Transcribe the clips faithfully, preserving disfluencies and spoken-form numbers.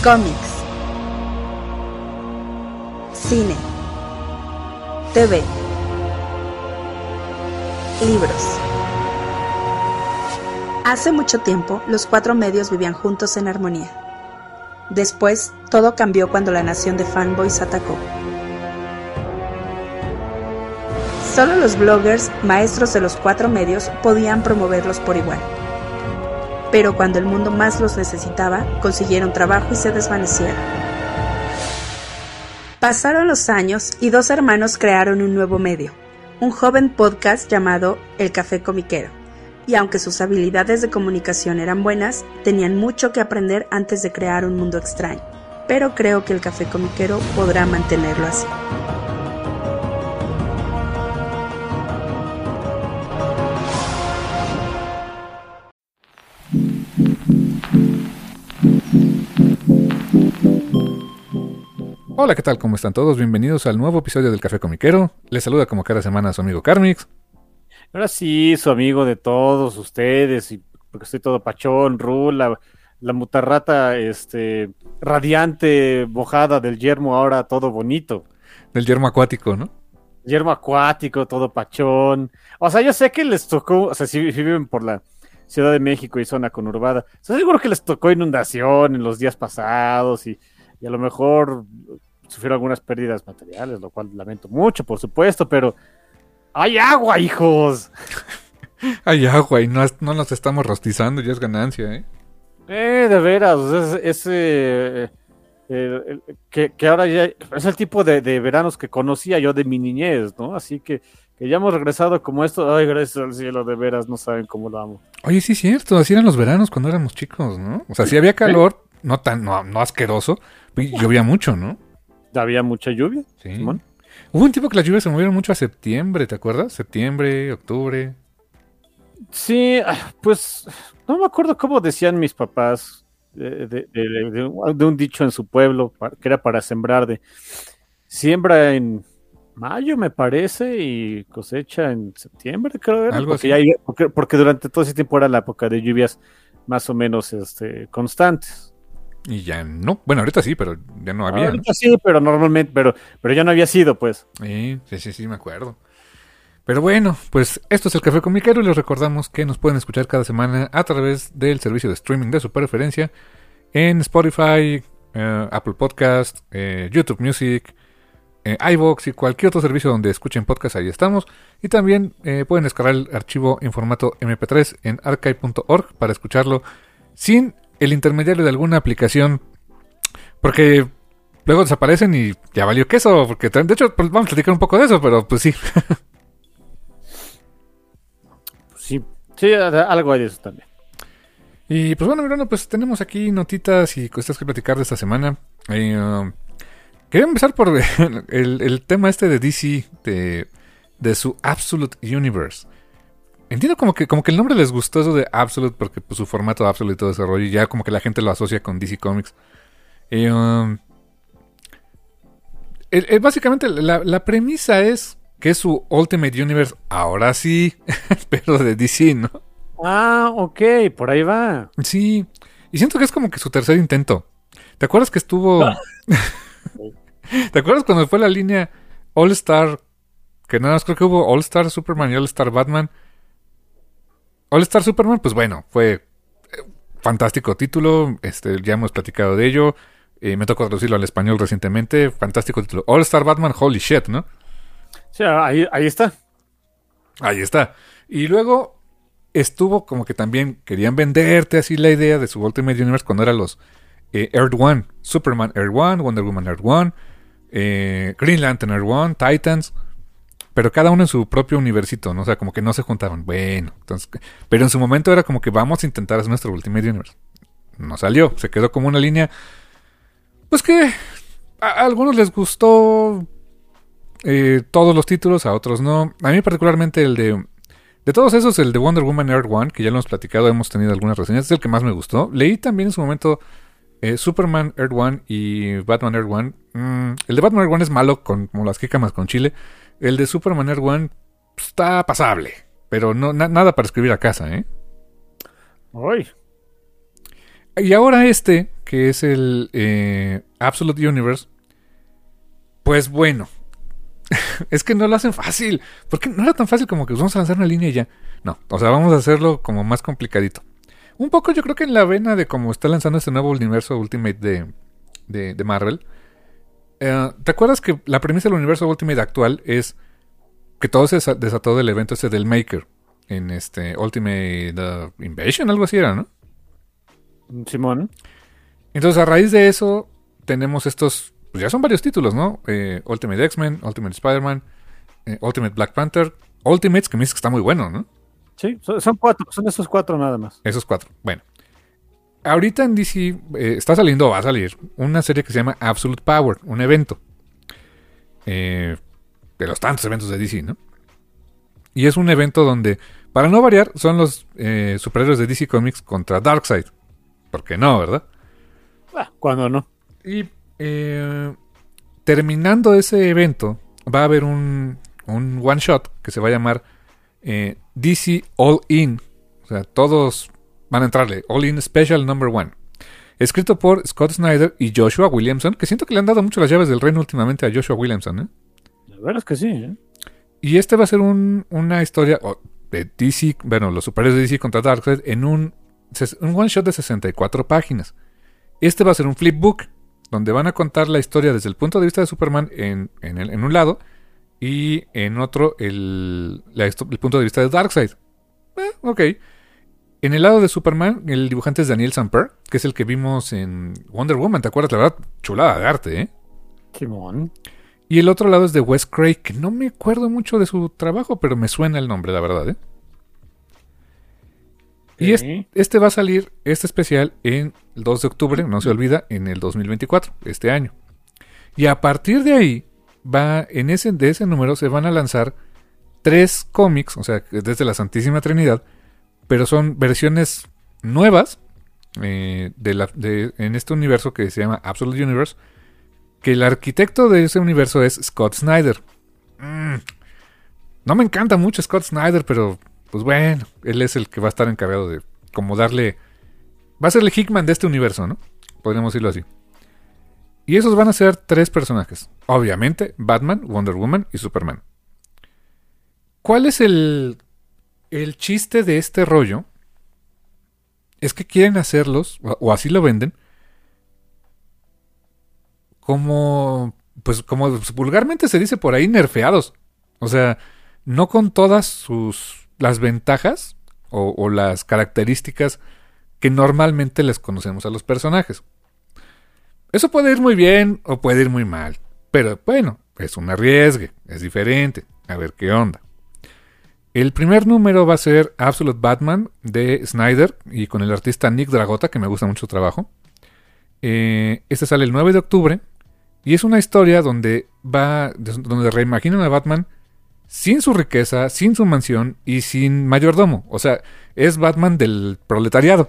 Cómics, cine, T V, libros. Hace mucho tiempo, los cuatro medios vivían juntos en armonía. Después, todo cambió cuando la nación de fanboys atacó. Solo los bloggers, maestros de los cuatro medios, podían promoverlos por igual. Pero cuando el mundo más los necesitaba, consiguieron trabajo y se desvanecieron. Pasaron los años y dos hermanos crearon un nuevo medio, un joven podcast llamado El Café Comiquero. Y aunque sus habilidades de comunicación eran buenas, tenían mucho que aprender antes de crear un mundo extraño. Pero creo que El Café Comiquero podrá mantenerlo así. Hola, ¿qué tal? ¿Cómo están todos? Bienvenidos al nuevo episodio del Café Comiquero. Les saluda como cada semana su amigo Carmix. Ahora sí, su amigo de todos ustedes, y porque estoy todo pachón, Ru, la, la mutarrata este, radiante, mojada del yermo, ahora todo bonito. Del yermo acuático, ¿no? Yermo acuático, todo pachón. O sea, yo sé que les tocó, o sea, si, si viven por la Ciudad de México y zona conurbada, o sea, seguro que les tocó inundación en los días pasados y, y a lo mejor sufrieron algunas pérdidas materiales, lo cual lamento mucho, por supuesto, pero ¡hay agua, hijos! Hay agua y no, no nos estamos rostizando, ya es ganancia, ¿eh? Eh, de veras, es, es eh, eh, que, que ahora ya es el tipo de, de veranos que conocía yo de mi niñez, ¿no? Así que, que ya hemos regresado como esto. Ay, gracias al cielo, de veras, no saben cómo lo amo. Oye, sí es cierto, así eran los veranos cuando éramos chicos, ¿no? O sea, sí había calor, ¿Eh? no tan no, no asqueroso, llovía mucho, ¿no? Había mucha lluvia, sí. Simón. Hubo un tiempo que las lluvias se movieron mucho a septiembre, ¿te acuerdas? Septiembre, octubre. Sí, pues no me acuerdo cómo decían mis papás de, de, de, de, de un dicho en su pueblo que era para sembrar de siembra en mayo, me parece, y cosecha en septiembre, creo era. Algo porque, así. ya, porque, porque durante todo ese tiempo era la época de lluvias más o menos este, constantes. Y ya no, bueno, ahorita sí, pero ya no había. Ahorita ¿no? sí, pero normalmente, pero, pero ya no había sido, pues. Sí, sí, sí, sí, me acuerdo. Pero bueno, pues esto es el Café Comiquero y les recordamos que nos pueden escuchar cada semana a través del servicio de streaming de su preferencia en Spotify, eh, Apple Podcast, eh, YouTube Music, eh, iVoox y cualquier otro servicio donde escuchen podcast, ahí estamos. Y también eh, pueden descargar el archivo en formato eme pe tres en archive punto org para escucharlo sin el intermediario de alguna aplicación, porque luego desaparecen y ya valió queso, porque de hecho pues, vamos a platicar un poco de eso, pero pues sí. Sí, sí, algo hay de eso también. Y pues bueno, Mirano, pues tenemos aquí notitas y cosas que platicar de esta semana. Eh, uh, quería empezar por el, el tema este de D C, de, de su Absolute Universe. Entiendo como que como que el nombre les gustó eso de Absolute, porque pues, su formato Absolute y todo ese rollo, y ya como que la gente lo asocia con D C Comics. Eh, um, el, el, básicamente la, la premisa es que es su Ultimate Universe, ahora sí, pero de D C, ¿no? Ah, ok, por ahí va. Sí, y siento que es como que su tercer intento. ¿Te acuerdas que estuvo... ¿Te acuerdas cuando fue la línea All Star? Que nada más creo que hubo All Star Superman y All Star Batman. All Star Superman, pues bueno, fue fantástico título, este, ya hemos platicado de ello, eh, me tocó traducirlo al español recientemente, fantástico título. All Star Batman, holy shit, ¿no? Sí, ahí, ahí está. Ahí está. Y luego estuvo como que también querían venderte así la idea de su Ultimate Universe cuando eran los eh, Earth One, Superman Earth One, Wonder Woman Earth One, eh, Green Lantern Earth One, Titans, pero cada uno en su propio universito, ¿no? O sea, como que no se juntaron. Bueno, entonces, pero en su momento era como que vamos a intentar hacer nuestro Ultimate Universe. No salió, se quedó como una línea, pues que a, a algunos les gustó eh, todos los títulos, a otros no. A mí particularmente el de de todos esos, el de Wonder Woman Earth One, que ya lo hemos platicado, hemos tenido algunas reseñas, es el que más me gustó. Leí también en su momento eh, Superman Earth One y Batman Earth One. Mm, el de Batman Earth One es malo, con, como las jícamas con chile. El de Superman Earth One pues, está pasable, pero no na- nada para escribir a casa, ¿eh? Uy. Y ahora este, que que es el eh, Absolute Universe, pues bueno, es que no lo hacen fácil. Porque no era tan fácil como que vamos a lanzar una línea y ya. No, o sea, vamos a hacerlo como más complicadito. Un poco yo creo que en la vena de cómo está lanzando este nuevo universo Ultimate de, de, de Marvel. Eh, ¿Te acuerdas que la premisa del universo Ultimate actual es que todo se desató del evento ese del Maker? En este Ultimate uh, Invasion, algo así era, ¿no? Simón. Entonces a raíz de eso tenemos estos, pues ya son varios títulos, ¿no? Eh, Ultimate X-Men, Ultimate Spider-Man, eh, Ultimate Black Panther, Ultimates, que me dices que está muy bueno, ¿no? Sí, son, son cuatro, son esos cuatro nada más. Esos cuatro, bueno. Ahorita en D C eh, está saliendo, va a salir, una serie que se llama Absolute Power, un evento. Eh, de los tantos eventos de D C, ¿no? Y es un evento donde, para no variar, son los eh, superhéroes de D C Comics contra Darkseid. ¿Por qué no, verdad? Ah, cuando no. Y eh, terminando ese evento, va a haber un, un one shot que se va a llamar eh, D C All In. O sea, todos van a entrarle. All In Special Number One. Escrito por Scott Snyder y Joshua Williamson, que siento que le han dado mucho las llaves del reino últimamente a Joshua Williamson, ¿eh? La verdad es que sí, ¿eh? Y este va a ser un, una historia oh, de D C, bueno, los superhéroes de D C contra Darkseid en un, un one shot de sesenta y cuatro páginas. Este va a ser un flipbook, donde van a contar la historia desde el punto de vista de Superman en, en, el, en un lado, y en otro el, la, el punto de vista de Darkseid. Eh, ok. En el lado de Superman, el dibujante es Daniel Samper, que es el que vimos en Wonder Woman, ¿te acuerdas? La verdad, chulada de arte, ¿eh? Simón. Y el otro lado es de Wes Craig, que no me acuerdo mucho de su trabajo, pero me suena el nombre, la verdad, ¿eh? Sí. Y este, este va a salir, este especial, en el dos de octubre, no se olvida, en el dos mil veinticuatro, este año. Y a partir de ahí, va en ese, de ese número se van a lanzar tres cómics, o sea, desde la Santísima Trinidad, pero son versiones nuevas eh, de la, de, en este universo que se llama Absolute Universe, que el arquitecto de ese universo es Scott Snyder. Mm, no me encanta mucho Scott Snyder, pero pues bueno, él es el que va a estar encargado de como darle... Va a ser el Hickman de este universo, ¿no? Podríamos decirlo así. Y esos van a ser tres personajes. Obviamente, Batman, Wonder Woman y Superman. ¿Cuál es el, el chiste de este rollo? Es que quieren hacerlos, o, o así lo venden, como, pues como vulgarmente se dice por ahí, nerfeados. O sea, no con todas sus, las ventajas o, o las características que normalmente les conocemos a los personajes. Eso puede ir muy bien o puede ir muy mal. Pero bueno, es un arriesgue, es diferente. A ver qué onda. El primer número va a ser Absolute Batman de Snyder y con el artista Nick Dragotta, que me gusta mucho su trabajo. Eh, este sale el nueve de octubre. Y es una historia donde va, donde reimaginan a Batman sin su riqueza, sin su mansión y sin mayordomo. O sea, es Batman del proletariado.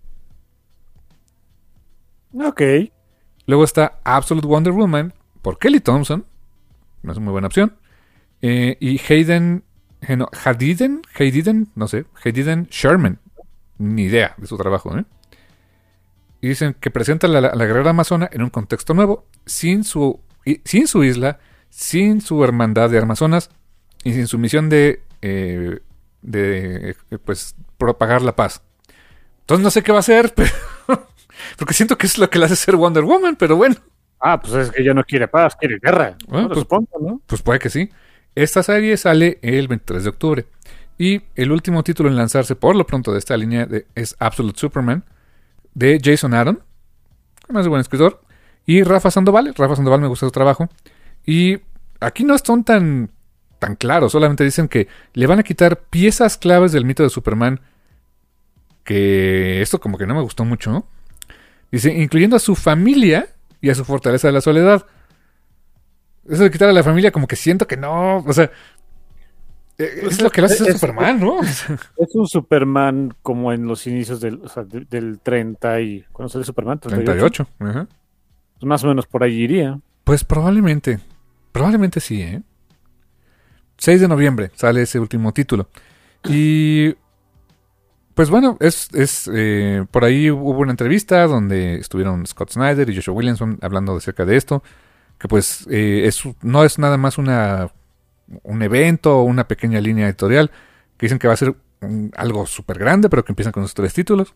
Ok. Luego está Absolute Wonder Woman por Kelly Thompson. No es una muy buena opción. Eh, y Hayden, no, Hadiden, Hadiden, no sé, Hadiden Sherman. Ni idea de su trabajo, ¿eh? Y dicen que presenta a la, la guerrera amazona en un contexto nuevo, sin su, sin su isla, sin su hermandad de Amazonas y sin su misión de, eh, de pues, propagar la paz. Entonces no sé qué va a hacer, pero porque siento que es lo que le hace ser Wonder Woman, pero bueno. Ah, pues es que ella no quiere paz, quiere guerra. Bueno, no pues, supongo, ¿no? Pues puede que sí. Esta serie sale el veintitrés de octubre. Y el último título en lanzarse por lo pronto de esta línea de, es Absolute Superman, de Jason Aaron, que no es buen escritor, y Rafa Sandoval. Rafa Sandoval me gusta su trabajo. Y aquí no son tan, tan claros, solamente dicen que le van a quitar piezas claves del mito de Superman, que esto como que no me gustó mucho, ¿no? Dice, incluyendo a su familia y a su fortaleza de la soledad. Eso de quitar a la familia como que siento que no, o sea... Es, es lo que le hace ser Superman, ¿no? Es un Superman como en los inicios del, o sea, de, del treinta y... ¿Cuándo sale Superman? treinta y ocho. Ajá. Pues más o menos por ahí iría. Pues probablemente. Probablemente sí, ¿eh? seis de noviembre sale ese último título. Y... pues bueno, es, es eh, por ahí hubo una entrevista donde estuvieron Scott Snyder y Joshua Williamson hablando acerca de esto, que pues eh, es, no es nada más una un evento o una pequeña línea editorial, que dicen que va a ser un, algo súper grande, pero que empiezan con esos tres títulos.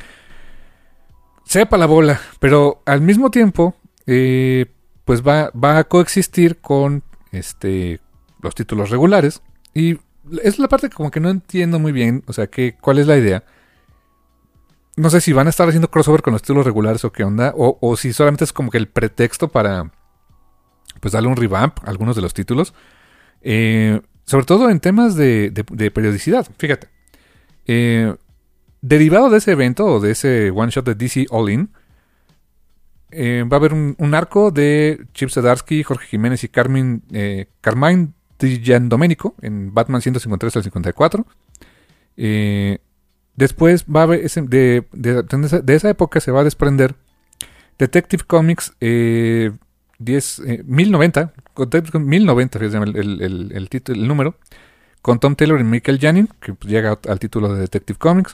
Sepa la bola, pero al mismo tiempo, eh, pues va, va a coexistir con este los títulos regulares, y es la parte que como que no entiendo muy bien, o sea, que, ¿cuál es la idea? No sé si van a estar haciendo crossover con los títulos regulares o qué onda, o, o si solamente es como que el pretexto para pues darle un revamp a algunos de los títulos, eh, sobre todo en temas de, de, de periodicidad. Fíjate, eh, derivado de ese evento o de ese one shot de D C All In, eh, va a haber un, un arco de Chip Zdarsky, Jorge Jiménez y Carmine, eh, Carmine Di Giandomenico en Batman ciento cincuenta y tres al cincuenta y cuatro. Eh, después va a haber ese, de, de, de, esa, de esa época se va a desprender Detective Comics eh, diez, eh, mil noventa, mil noventa el, el, el, el, título, el número, con Tom Taylor y Michael Janin, que llega al título de Detective Comics.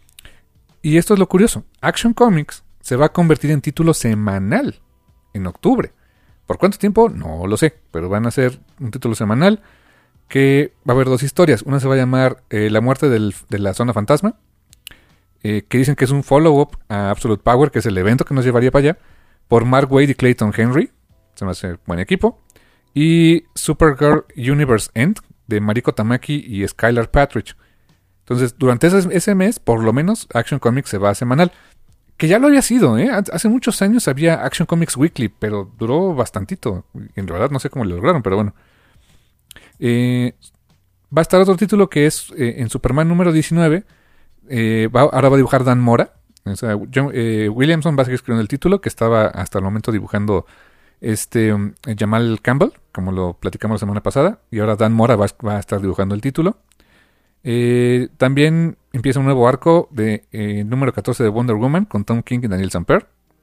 Y esto es lo curioso, Action Comics se va a convertir en título semanal en octubre. ¿Por cuánto tiempo? No lo sé, pero van a ser un título semanal que va a haber dos historias. Una se va a llamar eh, La muerte del, de la zona fantasma, eh, que dicen que es un follow-up a Absolute Power, que es el evento que nos llevaría para allá, por Mark Waid y Clayton Henry. Se me hace buen equipo. Y Supergirl Universe End, de Mariko Tamaki y Skylar Patridge. Entonces, durante ese, ese mes, por lo menos, Action Comics se va a semanal. Que ya lo había sido, ¿eh? Hace muchos años había Action Comics Weekly, pero duró bastantito. En realidad no sé cómo lo lograron, pero bueno. Eh, va a estar otro título que es eh, en Superman número diecinueve. Eh, va, ahora va a dibujar Dan Mora. O sea, John, eh, Williamson va a seguir escribiendo el título, que estaba hasta el momento dibujando este um, Jamal Campbell, como lo platicamos la semana pasada. Y ahora Dan Mora va, va a estar dibujando el título. Eh, también empieza un nuevo arco de eh, número catorce de Wonder Woman con Tom King y Daniel Samper.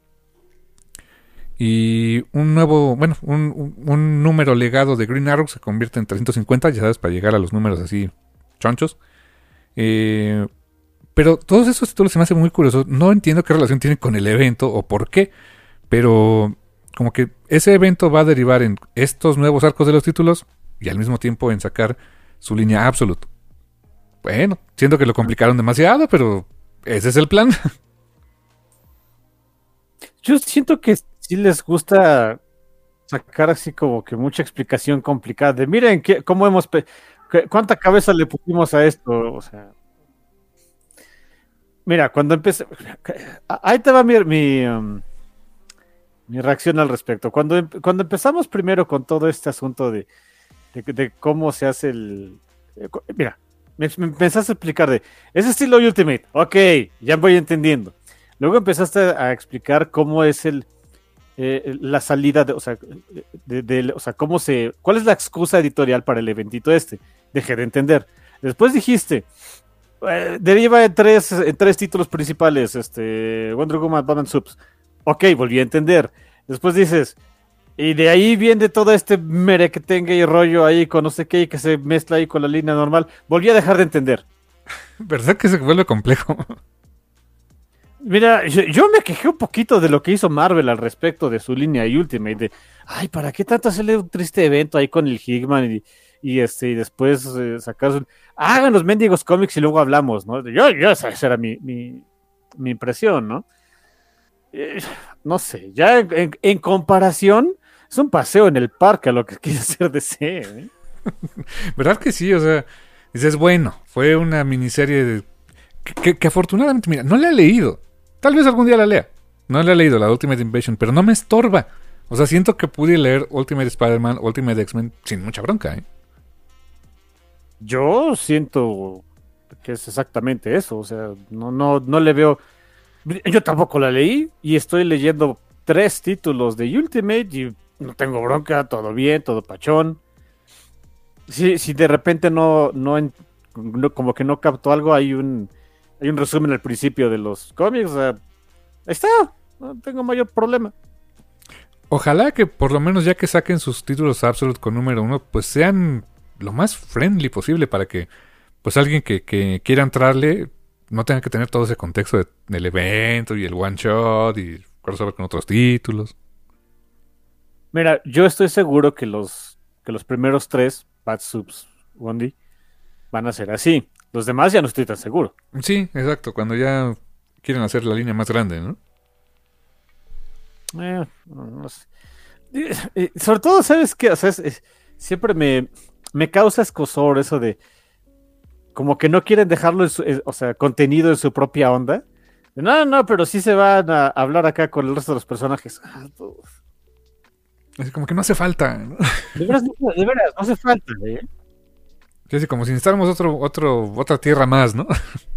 Y un nuevo, bueno, un, un, un número legado de Green Arrow se convierte en trescientos cincuenta, ya sabes, para llegar a los números así chonchos. Eh, pero todos esos títulos se me hacen muy curiosos. No entiendo qué relación tienen con el evento o por qué, pero como que ese evento va a derivar en estos nuevos arcos de los títulos y al mismo tiempo en sacar su línea Absolute. Bueno, siento que lo complicaron demasiado, pero ese es el plan. Yo siento que sí les gusta sacar así como que mucha explicación complicada de miren qué, cómo hemos pe- qué, cuánta cabeza le pusimos a esto, o sea. Mira, cuando empecé, ahí te va mi mi, um, mi reacción al respecto. Cuando cuando empezamos primero con todo este asunto de, de, de cómo se hace el, mira. Me, me empezaste a explicar de ese estilo Ultimate, ok, ya voy entendiendo. Luego empezaste a explicar cómo es el eh, la salida, de, o sea, de, de, o sea, cómo se, cuál es la excusa editorial para el eventito este. Dejé de entender. Después dijiste, eh, deriva en tres, en tres títulos principales, este, Wonder Woman, Batman Subs. Ok, volví a entender. Después dices, y de ahí viene todo este merequetengue y rollo ahí con no sé qué y que se mezcla ahí con la línea normal. Volví a dejar de entender. ¿Verdad que se vuelve complejo? Mira, yo, yo me quejé un poquito de lo que hizo Marvel al respecto de su línea Ultimate. De, ay, ¿para qué tanto hacerle un triste evento ahí con el Hickman y, y este y después eh, sacar su... Hagan los mendigos cómics y luego hablamos, ¿no? Yo, yo esa era mi, mi, mi impresión, ¿no? Eh, no sé, ya en, en, en comparación... Es un paseo en el parque a lo que quiere hacer D C, ¿eh? ¿Verdad que sí? O sea, dices, bueno, fue una miniserie de... que, que, que afortunadamente, mira, no la he leído. Tal vez algún día la lea. No la he leído, la Ultimate Invasion, pero no me estorba. O sea, siento que pude leer Ultimate Spider-Man, Ultimate X-Men sin mucha bronca, ¿eh? Yo siento que es exactamente eso. O sea, no, no, no le veo... Yo tampoco la leí y estoy leyendo tres títulos de Ultimate y no tengo bronca, todo bien, todo pachón. Si, si de repente no, no, no, como que no capto algo, hay un, hay un resumen al principio de los cómics. O sea, ahí está, no tengo mayor problema. Ojalá que por lo menos ya que saquen sus títulos Absolute con número uno, pues sean lo más friendly posible para que pues alguien que, que quiera entrarle no tenga que tener todo ese contexto de- del evento y el one shot y crossover con otros títulos. Mira, yo estoy seguro que los, que los primeros tres, Bad Subs, Wondi, van a ser así. Los demás ya no estoy tan seguro. Sí, exacto, cuando ya quieren hacer la línea más grande, ¿no? Eh, no, no sé. Eh, eh, sobre todo, ¿sabes qué? O sea, es- es- siempre me, me causa escozor eso de como que no quieren dejarlo, en su- eh, o sea, contenido en su propia onda. No, no, pero sí se van a hablar acá con el resto de los personajes. Ah, tú- Es como que no hace falta, ¿no? de veras, no- de veras, no hace falta, ¿eh? Sí, así como si necesitáramos otro, otro, otra tierra más, ¿no?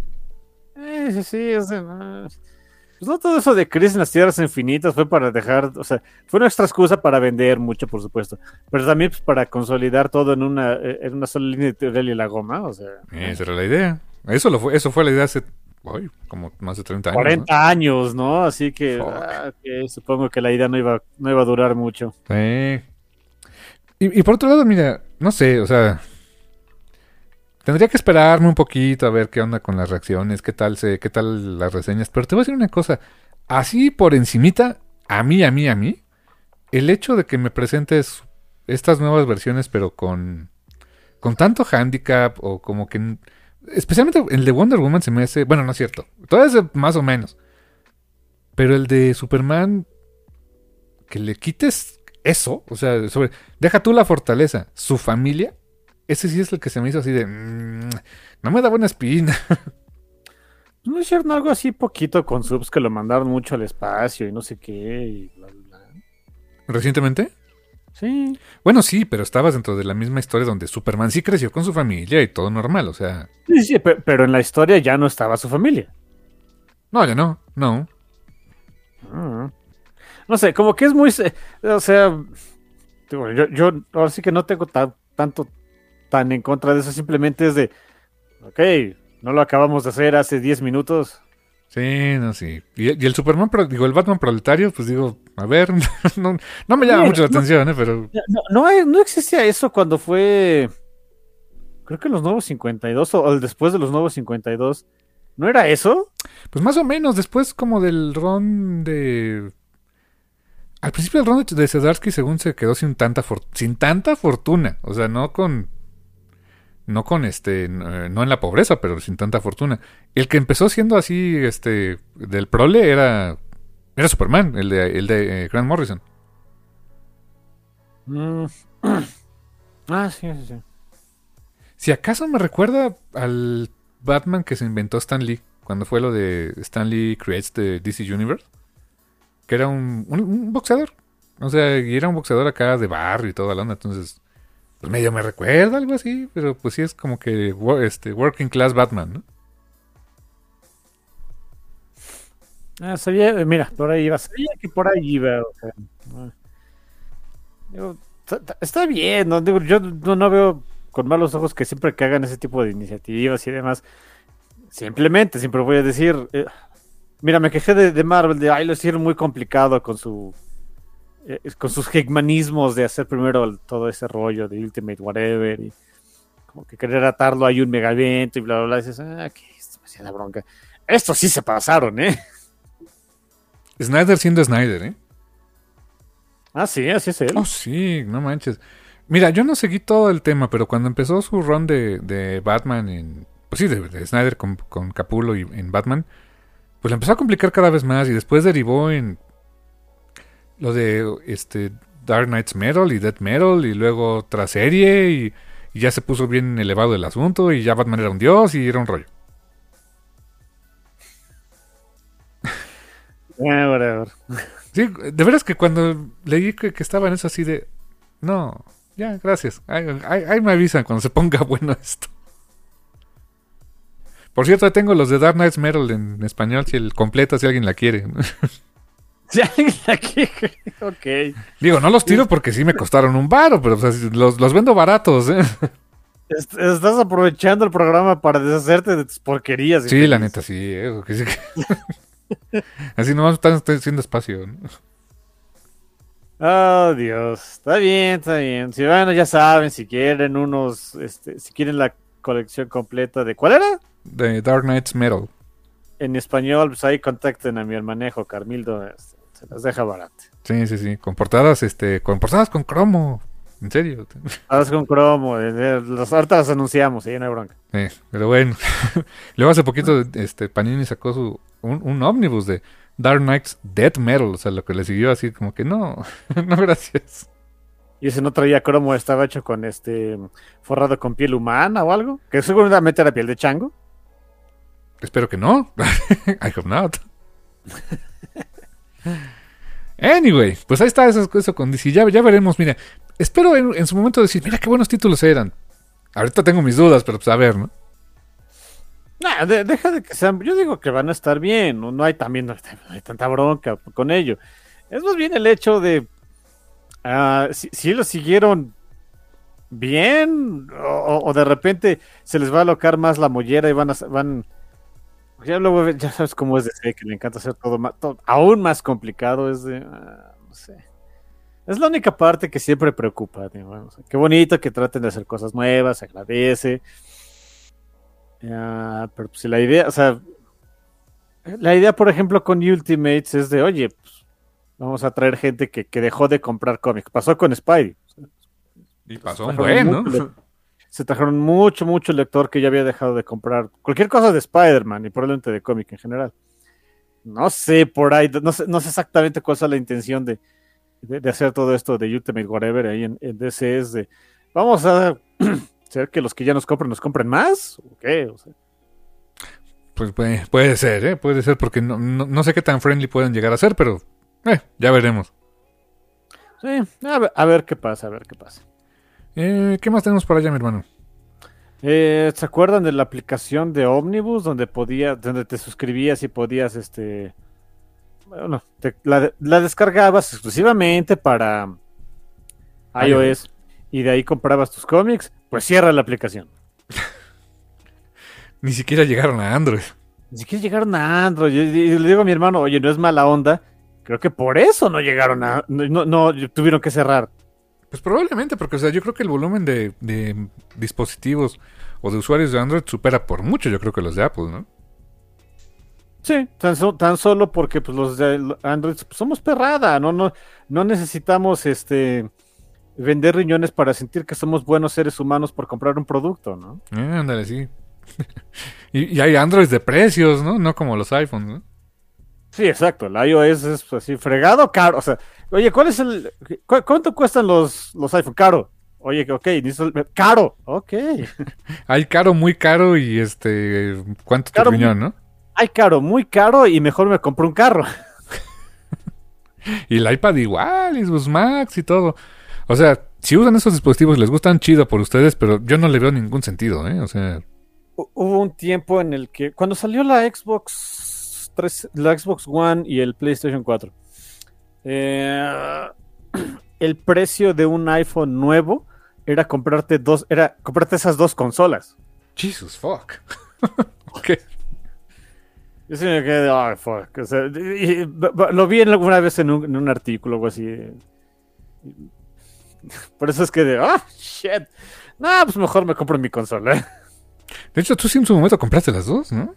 Eh, sí, sí, o sea, no. Pues no todo eso de Chris en las Tierras Infinitas fue para dejar, o sea, fue nuestra excusa para vender mucho, por supuesto, pero también pues, para consolidar todo en una, eh, en una sola línea editorial y la goma, o sea, Esa era la idea. Eso, lo fue, eso fue la idea hace ay, como más de treinta años, ¿no? cuarenta años, ¿no? Así que Fuck. ah, ok, supongo que la idea no iba, no iba a durar mucho. Sí. Y, y por otro lado, mira, no sé, o sea, tendría que esperarme un poquito a ver qué onda con las reacciones, qué tal se, qué tal las reseñas, pero te voy a decir una cosa, así por encimita, a mí, a mí, a mí, el hecho de que me presentes estas nuevas versiones, pero con, con tanto handicap o como que, especialmente el de Wonder Woman se me hace, bueno, no es cierto, todo es más o menos, pero el de Superman, que le quites eso, o sea, sobre, deja tú la fortaleza, su familia, ese sí es el que se me hizo así de, mm, no me da buena espina. ¿No hicieron algo así poquito con subs que lo mandaron mucho al espacio y no sé qué? Y bla, bla, bla? ¿Recientemente? Sí. Bueno, sí, pero estabas dentro de la misma historia donde Superman sí creció con su familia y todo normal, o sea, Sí, sí, pe- pero en la historia ya no estaba su familia. no, ya no, no. Ah. No sé, como que es muy... se- O sea, digo, yo, yo ahora sí que no tengo tan, tanto tan en contra de eso, simplemente es de, ok, no lo acabamos de hacer hace diez minutos. Sí, no, sí. Y, y el Superman, pro- digo, el Batman proletario, pues digo, a ver, no, no me llama Mira, mucho la no- atención, ¿eh? Pero No, no, hay- no existía eso cuando fue, creo que en los nuevos cincuenta y dos o, o después de los nuevos cincuenta y dos. ¿No era eso? pues más o menos, después como del ron de... Al principio del ron de de Zdarsky, según se quedó sin tanta, for- sin tanta fortuna, o sea, no con... No con este, n- no en la pobreza, pero sin tanta fortuna. El que empezó siendo así, este, del prole era, era Superman, el de, el de eh, Grant Morrison. Mm. Ah, sí, sí, sí. Si acaso me recuerda al Batman que se inventó Stan Lee, cuando fue lo de Stan Lee Creates the D C Universe, que era un, un, un boxeador. O sea, y era un boxeador acá de barrio y toda la onda, entonces, pues medio me recuerda algo así, pero pues sí es como que wo- este, working class Batman, ¿no? Ah, sabía, eh, mira, por ahí iba, sabía que por ahí iba. O sea, ah. Digo, ta- ta- está bien, ¿no? Digo, yo no, no veo con malos ojos que siempre que hagan ese tipo de iniciativas y demás. Simplemente, siempre voy a decir, eh, mira, me quejé de, de Marvel, de, ay, lo hicieron muy complicado con su, eh, con sus hegemonismos de hacer primero el- todo ese rollo de Ultimate Whatever y como que querer atarlo ahí un mega evento y bla, bla, bla. Y dices, ah, que esto me hacía la bronca. Estos sí se pasaron, ¿eh? Snyder siendo Snyder, ¿eh? Ah, sí, así es él. Oh, sí, no manches. Mira, yo no seguí todo el tema, pero cuando empezó su run de, de Batman en... Pues sí, de, de Snyder con, con Capullo y en Batman, pues le empezó a complicar cada vez más y después derivó en lo de este Dark Knight's Metal y Death Metal y luego otra serie y, y ya se puso bien elevado el asunto y ya Batman era un dios y era un rollo. Ah, whatever. Sí, de veras que cuando leí que, que estaba en eso así de... No, ya, gracias. Ahí, ahí- ahí me avisan cuando se ponga bueno esto. Por cierto, ahí tengo los de Dark Knight's Metal en español, si el completa, si alguien la quiere. Ya, aquí, ok. Digo, no los tiro porque sí me costaron un varo, pero o sea, si los, los vendo baratos, ¿eh? Est- Estás aprovechando el programa para deshacerte de tus porquerías. Sí, infeliz. la neta, sí. eh, que sí que- Así nomás están están haciendo espacio, ¿no? Oh, Dios. Está bien, está bien. Si bueno, ya saben, si quieren unos, este, si quieren la colección completa de... ¿Cuál era? De Dark Knight's Metal. en español, pues ahí contacten a mi hermanejo Carmildo, este, se las deja barato. Sí, sí, sí. Con portadas, este, con portadas con cromo. En serio. Ahora con cromo, eh, eh, los, ahorita las anunciamos, ¿sí? No hay bronca. Eh, pero bueno. Luego hace poquito, este, Panini sacó su un, un ómnibus de Dark Knight's Death Metal. O sea, lo que le siguió así como que no, no gracias. Y ese no traía cromo, estaba hecho con este forrado con piel humana o algo, que seguramente era piel de chango. Espero que no. I hope not. Anyway, pues ahí está eso, eso con D C. Ya, ya veremos, mira. Espero en, en su momento decir, mira qué buenos títulos eran. Ahorita tengo mis dudas, pero pues a ver, ¿no? Nah, de, deja de que sean. Yo digo que van a estar bien. No, no hay también no hay, no hay tanta bronca con ello. Es más bien el hecho de uh, si, si lo siguieron bien o, o de repente se les va a alocar más la mollera y van a van. Ya luego ya sabes cómo es de C, que le encanta hacer todo, más, todo aún más complicado. Es de uh, no sé. Es la única parte que siempre preocupa. Digamos. O sea, qué bonito que traten de hacer cosas nuevas, se agradece. Uh, pero pues, si la idea, o sea, la idea, por ejemplo, con Ultimates es de, oye, pues, vamos a traer gente que, que dejó de comprar cómics. Pasó con Spidey. Y pasó un buen, ¿no? Mucho, se trajeron mucho, mucho lector que ya había dejado de comprar cualquier cosa de Spider-Man y probablemente de cómic en general. No sé por ahí, no sé, no sé exactamente cuál es la intención de De, de hacer todo esto de Ultimate Whatever ahí en, en D C. Es de vamos a hacer que los que ya nos compren nos compren más o qué, o sea. Pues puede, puede ser, ¿eh? Puede ser porque no, no, no sé qué tan friendly pueden llegar a ser, pero eh, ya veremos. Sí, a ver, a ver qué pasa, a ver qué pasa. Eh, ¿Qué más tenemos por allá, mi hermano? Eh, ¿se acuerdan de la aplicación de Omnibus donde podías, donde te suscribías y podías este bueno, te, la, la descargabas exclusivamente para iOS y de ahí comprabas tus cómics? Pues cierra la aplicación. Ni siquiera llegaron a Android. Ni siquiera llegaron a Android. Y, y le digo a mi hermano, oye, no es mala onda. Creo que por eso no llegaron a... No, no tuvieron que cerrar. Pues probablemente, porque o sea, yo creo que el volumen de, de dispositivos o de usuarios de Android supera por mucho, yo creo que los de Apple, ¿no? Sí, tan, so, tan solo porque pues, los de Android pues, somos perrada, no, no, no necesitamos este vender riñones para sentir que somos buenos seres humanos por comprar un producto, ¿no? Eh, ándale, sí. y, y hay Androids de precios, ¿no? No como los iPhones, ¿no? Sí, exacto, el iOS es así, fregado, caro, o sea, oye, ¿cuál es el, cu cuánto cuestan los, los iPhone? Caro. Oye, ok, caro, ok. Hay caro, muy caro y este, ¿cuánto tu riñón, no? Hay caro, muy caro y mejor me compro un carro. Y el iPad igual, y sus Macs y todo. O sea, si usan esos dispositivos les gustan chido por ustedes, pero yo no le veo ningún sentido, ¿eh? O sea... Hubo un tiempo en el que, cuando salió la Xbox tres, la Xbox One y el PlayStation cuatro, eh, el precio de un iPhone nuevo era comprarte dos, era comprarte esas dos consolas. Jesus fuck. Ok. Yo sí me quedé, oh, fuck. O sea, y, y, lo vi alguna vez en un, en un artículo o algo así. Por eso es que de, oh, shit. No, pues mejor me compro mi consola. De hecho, tú sí en su momento compraste las dos, ¿no?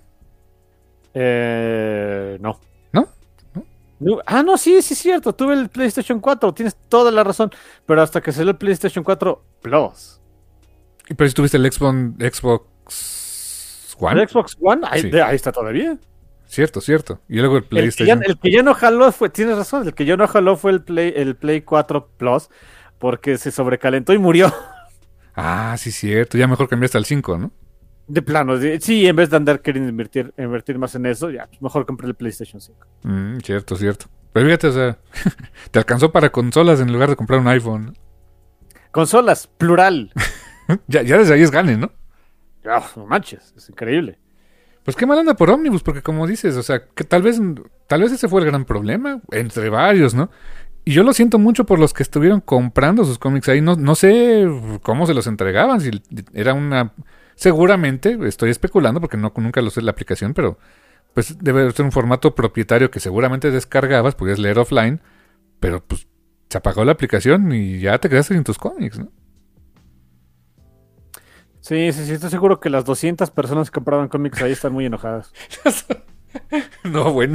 Eh, no. ¿No? ¿No? Ah, no, sí, sí es cierto. Tuve el PlayStation cuatro, tienes toda la razón. Pero hasta que salió el PlayStation cuatro Plus. Pero si tuviste el Xbox, Xbox One. ¿El Xbox One? Ahí, Sí. de, ahí está todavía. Cierto, cierto. Y luego el El que, PlayStation. ya, el que ya no jaló fue, tienes razón, el que ya no jaló fue el Play, el Play cuatro Plus, porque se sobrecalentó y murió. Ah, sí, cierto. Ya mejor cambiaste al cinco, ¿no? De plano, de, sí, en vez de andar queriendo invertir, invertir más en eso, ya, pues mejor compré el PlayStation cinco. Mm, cierto, cierto. Pero fíjate, o sea, te alcanzó para consolas en lugar de comprar un iPhone. Consolas, plural. ya, ya desde ahí es gane, ¿no? Oh, no manches, es increíble. Pues qué mal anda por Omnibus, porque como dices, o sea, que tal vez, tal vez ese fue el gran problema, entre varios, ¿no? Y yo lo siento mucho por los que estuvieron comprando sus cómics ahí. No, no sé cómo se los entregaban, si era una... Seguramente, estoy especulando porque no, nunca lo sé la aplicación, pero pues debe ser un formato propietario que seguramente descargabas, podías leer offline, pero pues se apagó la aplicación y ya te quedaste sin tus cómics, ¿no? Sí, sí, sí, estoy seguro que las doscientas personas que compraban cómics ahí están muy enojadas. No, bueno.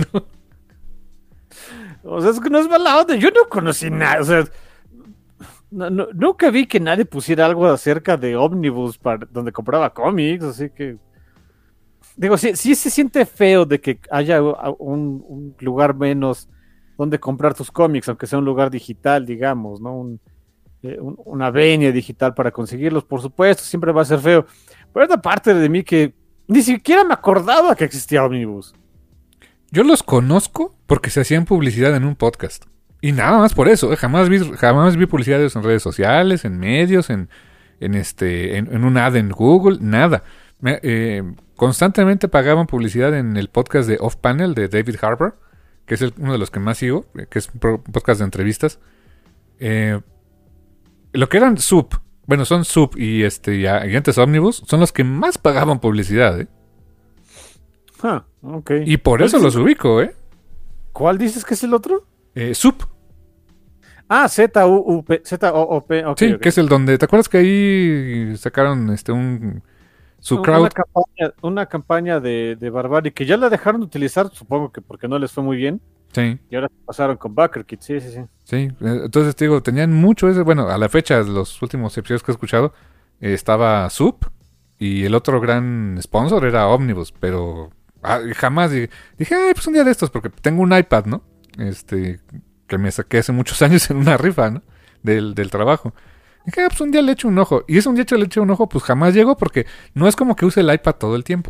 O sea, es que no es mala onda. Yo no conocí nada. O sea, no, no- nunca vi que nadie pusiera algo acerca de Omnibus para, donde compraba cómics. Así que. Digo, sí, sí se siente feo de que haya un, un lugar menos donde comprar tus cómics, aunque sea un lugar digital, digamos, ¿no? Un, eh, un- una venia digital para conseguirlos, por supuesto, siempre va a ser feo. Pero es la parte de mí que ni siquiera me acordaba que existía Omnibus. Yo los conozco porque se hacían publicidad en un podcast. Y nada más por eso. ¿eh? Jamás vi, jamás vi publicidad de ellos en redes sociales, en medios, en, en este, en, en un ad en Google, nada. Me- eh, constantemente pagaban publicidad en el podcast de Off Panel de David Harbour, que es el- uno de los que más sigo, eh, que es un pro- podcast de entrevistas. Eh, lo que eran Sub, bueno, son Sub y este y, a- y antes Omnibus, son los que más pagaban publicidad, ¿eh? Ah, ok. Y por ¿Cuál eso dices- los ubico, ¿eh? ¿Cuál dices que es el otro? Eh, Sub. Ah, Z U U P, Z O O P, ok, Sí, ok. que es el donde, ¿te acuerdas que ahí sacaron este un su Un- crowd? Una campaña, una campaña de, de Barbari que ya la dejaron de utilizar, supongo que porque no les fue muy bien, Sí, y ahora pasaron con Backer Kid, sí, sí, sí. sí. Eh, Entonces te digo, tenían mucho ese, bueno, a la fecha, los últimos episodios que he escuchado, eh, estaba Sub y el otro gran sponsor era Omnibus, pero ah, jamás dije, dije, ay, pues un día de estos, porque tengo un iPad, ¿no? Este, que me saqué hace muchos años en una rifa, ¿no? Del, del trabajo. Dije, ah, pues un día le echo un ojo. Y ese un día le echo un ojo, pues jamás llego porque no es como que use el iPad todo el tiempo.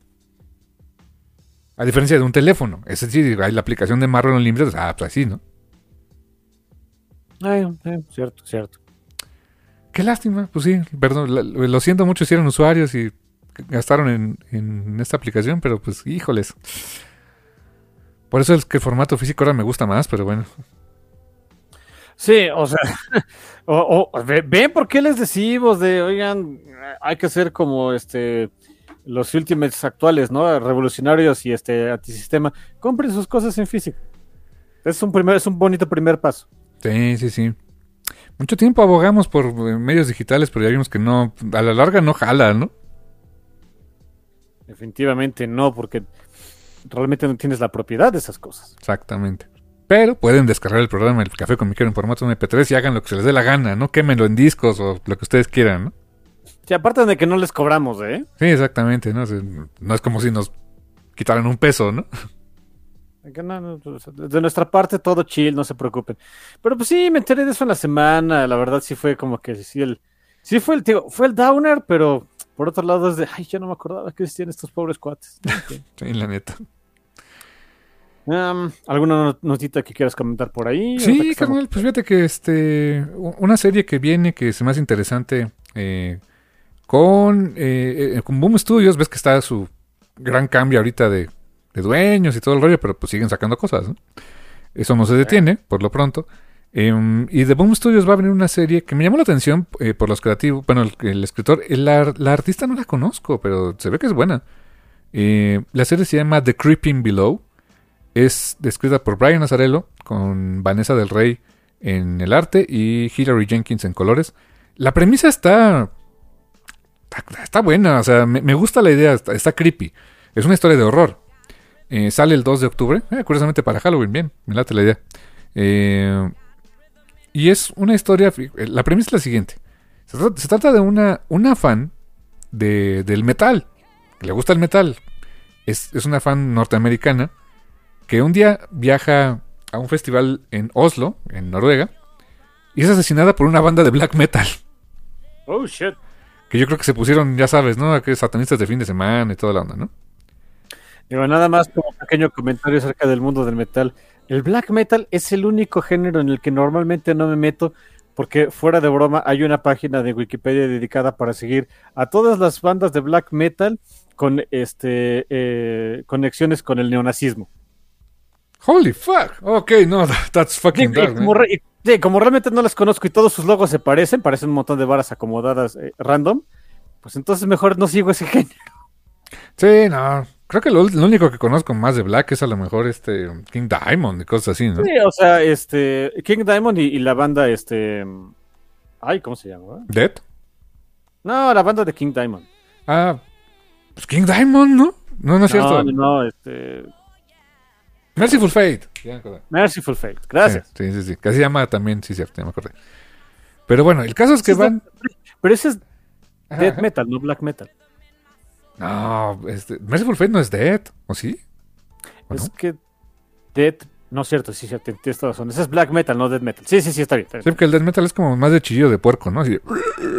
A diferencia de un teléfono. Es decir, hay la aplicación de Marvel Unlimited, ah, pues así, ¿no? Ay, eh, cierto, cierto. Qué lástima, pues sí, perdón, la- lo siento mucho si eran usuarios y gastaron en, en esta aplicación, pero pues, híjoles. Por eso es que el formato físico ahora me gusta más, pero bueno. Sí, o sea, o, o- ve- ven por qué les decimos de, oigan, hay que ser como este los Ultimates actuales, ¿no? Revolucionarios y este antisistema. Compren sus cosas en físico. Es un primer, es un bonito primer paso. Sí, sí, sí. Mucho tiempo abogamos por eh, medios digitales, pero ya vimos que no, a la larga no jala, ¿no? Definitivamente no, porque realmente no tienes la propiedad de esas cosas. Exactamente. Pero pueden descargar el programa El Café con Miquel en formato eme pe tres y hagan lo que se les dé la gana, ¿no? Quémenlo en discos o lo que ustedes quieran, ¿no? Sí, aparte de que no les cobramos, ¿eh? Sí, exactamente, ¿no? O sea, no es como si nos quitaran un peso, ¿no? Que no, no, o sea, de nuestra parte todo chill, no se preocupen. Pero pues sí, me enteré de eso en la semana, la verdad sí fue como que sí el sí fue el tío, fue el downer, pero por otro lado es de, ay, ya no me acordaba que existían estos pobres cuates. Ok. Sí, la neta. Um, ¿alguna not- notita que quieras comentar por ahí? Ahorita Sí, que estamos- carnal, pues fíjate que este u- una serie que viene que se me hace interesante eh, con, eh, eh, con Boom Studios, ves que está su gran cambio ahorita de, de dueños y todo el rollo, pero pues siguen sacando cosas, ¿no? Eso no se detiene, por lo pronto. Em, y de Boom Studios va a venir una serie que me llamó la atención eh, por los creativos, bueno, el, el escritor, el ar- la artista no la conozco, pero se ve que es buena. Eh, la serie se llama The Creeping Below. Es escrita por Brian Azzarello con Vanessa del Rey en el arte y Hilary Jenkins en colores. La premisa está está, está buena, o sea, me, me gusta la idea, está, está creepy. Es una historia de horror. Eh, sale el dos de octubre, eh, curiosamente para Halloween, bien, me late la idea. Eh, y es una historia, la premisa es la siguiente. Se trata, se trata de una, una fan de, del metal, que le gusta el metal. Es, es una fan norteamericana que un día viaja a un festival en Oslo, en Noruega, y es asesinada por una banda de black metal. Oh, shit. Que yo creo que se pusieron, ya sabes, ¿no? Aquellos satanistas de fin de semana y toda la onda, ¿no? Digo, nada más como pequeño comentario acerca del mundo del metal. El black metal es el único género en el que normalmente no me meto, porque fuera de broma hay una página de Wikipedia dedicada para seguir a todas las bandas de black metal con este eh, conexiones con el neonazismo. Holy fuck. Ok, no, that's Sí, fucking y dark, como, ¿no? re- y- sí, como realmente no las conozco y todos sus logos se parecen, parecen un montón de varas acomodadas eh, random, pues entonces mejor no sigo ese género. Sí, no. Creo que lo, lo único que conozco más de Black es a lo mejor este King Diamond y cosas así, ¿no? Sí, o sea, este King Diamond y, y la banda, este, ay, ¿cómo se llama? Dead. No, la banda de King Diamond. Ah, Pues King Diamond, ¿no? No, no es No, cierto. no, no, este... Merciful Fate. Ya me acordé. Merciful Fate, gracias. Sí, sí, sí, sí. Que se llama también, sí, cierto, ya me acordé. Pero bueno, el caso es que Sí, van... Pero ese es Ajá, death ajá. metal, no black metal. No, este, Merciful Fate no es Dead, ¿o sí? ¿O Es no? que death... No es cierto, sí, cierto, tienes toda razón. Ese es black metal, no death metal. Sí, sí, sí, está bien. Está Sí, bien. porque el Death Metal es como más de chillido de puerco, ¿no? Así de...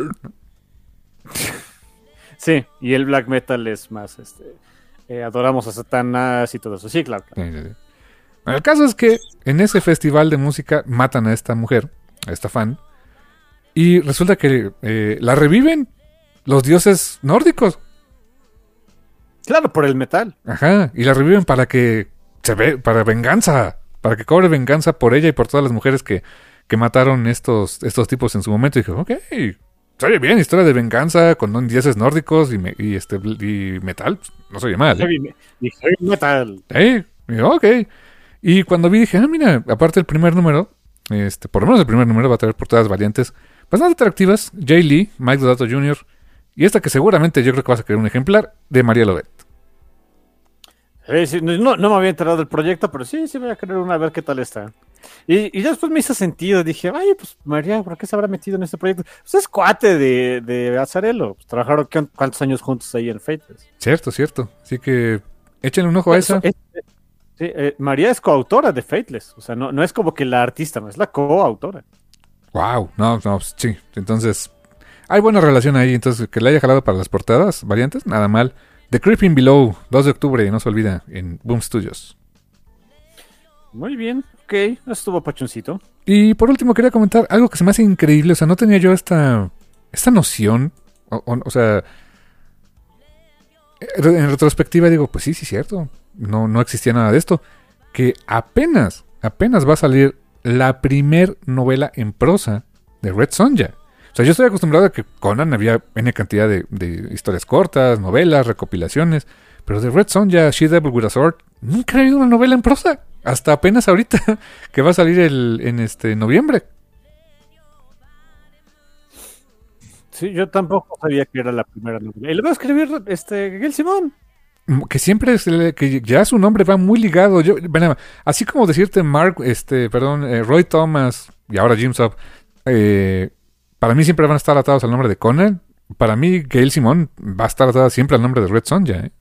Sí, y el black metal es más, este... eh, adoramos a Satanás y todo eso. Sí, claro. claro. Sí, sí, sí. Bueno, el caso es que en ese festival de música matan a esta mujer, a esta fan, y resulta que eh, la reviven los dioses nórdicos. Claro, por el metal. Ajá, y la reviven para que se ve, para venganza, para que cobre venganza por ella y por todas las mujeres que, que mataron estos, estos tipos en su momento. Y dije, ok, se oye bien, historia de venganza con dioses nórdicos y, me- y este y metal, pues, no se oye mal. ¿eh? Heavy, me- y heavy metal. Eh, y yo, ok. Y cuando vi dije, ah, mira, aparte el primer número, este, por lo menos el primer número va a tener portadas valientes, bastante atractivas, Jay Lee, Mike Dodato junior, y esta que seguramente yo creo que vas a querer un ejemplar, de María Lovett. Eh, sí, no, no me había enterado del proyecto, pero sí, sí voy a querer una a ver qué tal está. Y, y ya después me hizo sentido. Dije, ay, pues María, ¿por qué se habrá metido en este proyecto? Pues es cuate de, de Azarelo. Pues, trabajaron ¿qué- cuántos años juntos ahí en Faithless. Cierto, cierto. Así que échenle un ojo a esa. Es- es- sí, eh, María es coautora de Faithless. O sea, no, no es como que la artista, no es la coautora. Wow, no, no, pues, sí. Entonces, hay buena relación ahí. Entonces, que le haya jalado para las portadas variantes, nada mal. The Creeping Below, dos de octubre, no se olvida, en Boom Studios. Muy bien, ok, eso estuvo pachoncito. Y por último, quería comentar algo que se me hace increíble. O sea, no tenía yo esta, esta noción. O, o- o sea, en retrospectiva digo, pues sí, sí, cierto. No, no existía nada de esto. Que apenas, apenas va a salir la primer novela en prosa de Red Sonja. O sea, yo estoy acostumbrado a que Conan había N cantidad de, de historias cortas, novelas, recopilaciones. Pero de Red Sonja, She Devil with a Sword, nunca ha habido una novela en prosa. Hasta apenas ahorita, que va a salir el, en este noviembre. Sí, yo tampoco sabía que era la primera novela. Y lo voy a escribir este, Gail Simón. Que siempre se le- que ya su nombre va muy ligado. Yo, bueno, así como decirte Mark, este, perdón, eh, Roy Thomas y ahora Jim Sub, eh, para mí siempre van a estar atados al nombre de Conan. Para mí, Gail Simón va a estar atada siempre al nombre de Red Sonja. ¿eh?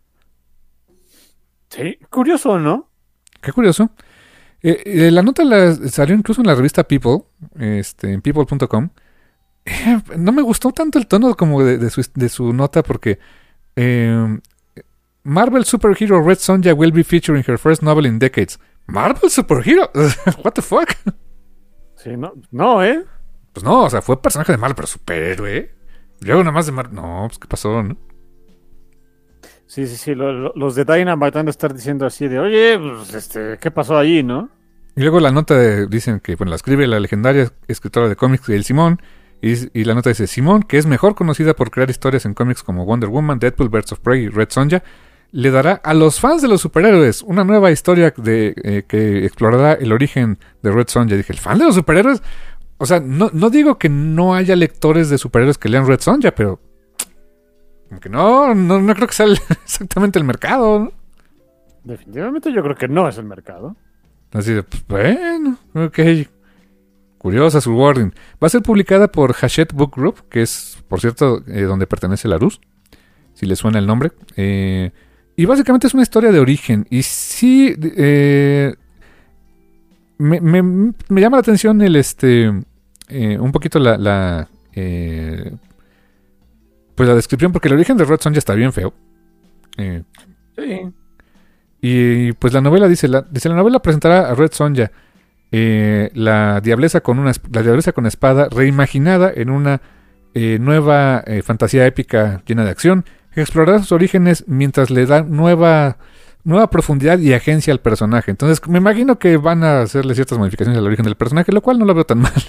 Sí, curioso, ¿no? Qué curioso. Eh, eh, la nota la, salió incluso en la revista People, este, en people punto com. Eh, no me gustó tanto el tono como de, de su, de su nota porque eh, Marvel Superhero Red Sonja will be featuring her first novel in decades. ¿Marvel Superhero? What the fuck? Sí, no, no, ¿eh? Pues no, o sea, fue personaje de Marvel, pero superhéroe. Luego nada más de Marvel. No, pues qué pasó, ¿no? Sí, sí, sí, lo- lo- los de Dynamite van a estar diciendo así de, oye, pues, este, ¿qué pasó ahí, no? Y luego la nota de- dicen que, bueno, la escribe la legendaria escritora de cómics Gail Simón. Y, y la nota dice, Simón, que es mejor conocida por crear historias en cómics como Wonder Woman, Deadpool, Birds of Prey y Red Sonja, le dará a los fans de los superhéroes una nueva historia de eh, que explorará el origen de Red Sonja. Dije, ¿el fan de los superhéroes? O sea, no, no digo que no haya lectores de superhéroes que lean Red Sonja, pero como que no, no, no creo que sea el- exactamente el mercado, ¿no? Definitivamente yo creo que no es el mercado. Así de, pues bueno, ok. Curiosa su wording. Va a ser publicada por Hachette Book Group, que es, por cierto, eh, donde pertenece Larousse, si le suena el nombre. Eh, y básicamente es una historia de origen. Y sí, eh, me, me, me llama la atención el este, eh, un poquito la, la eh, pues la descripción, porque el origen de Red Sonja está bien feo. Eh, Sí. Y pues la novela dice, la, dice la novela presentará a Red Sonja, eh, la diableza con una la diableza con espada reimaginada en una eh, nueva eh, fantasía épica llena de acción, que explorará sus orígenes mientras le da nueva nueva profundidad y agencia al personaje. Entonces me imagino que van a hacerle ciertas modificaciones al origen del personaje, lo cual no lo veo tan mal.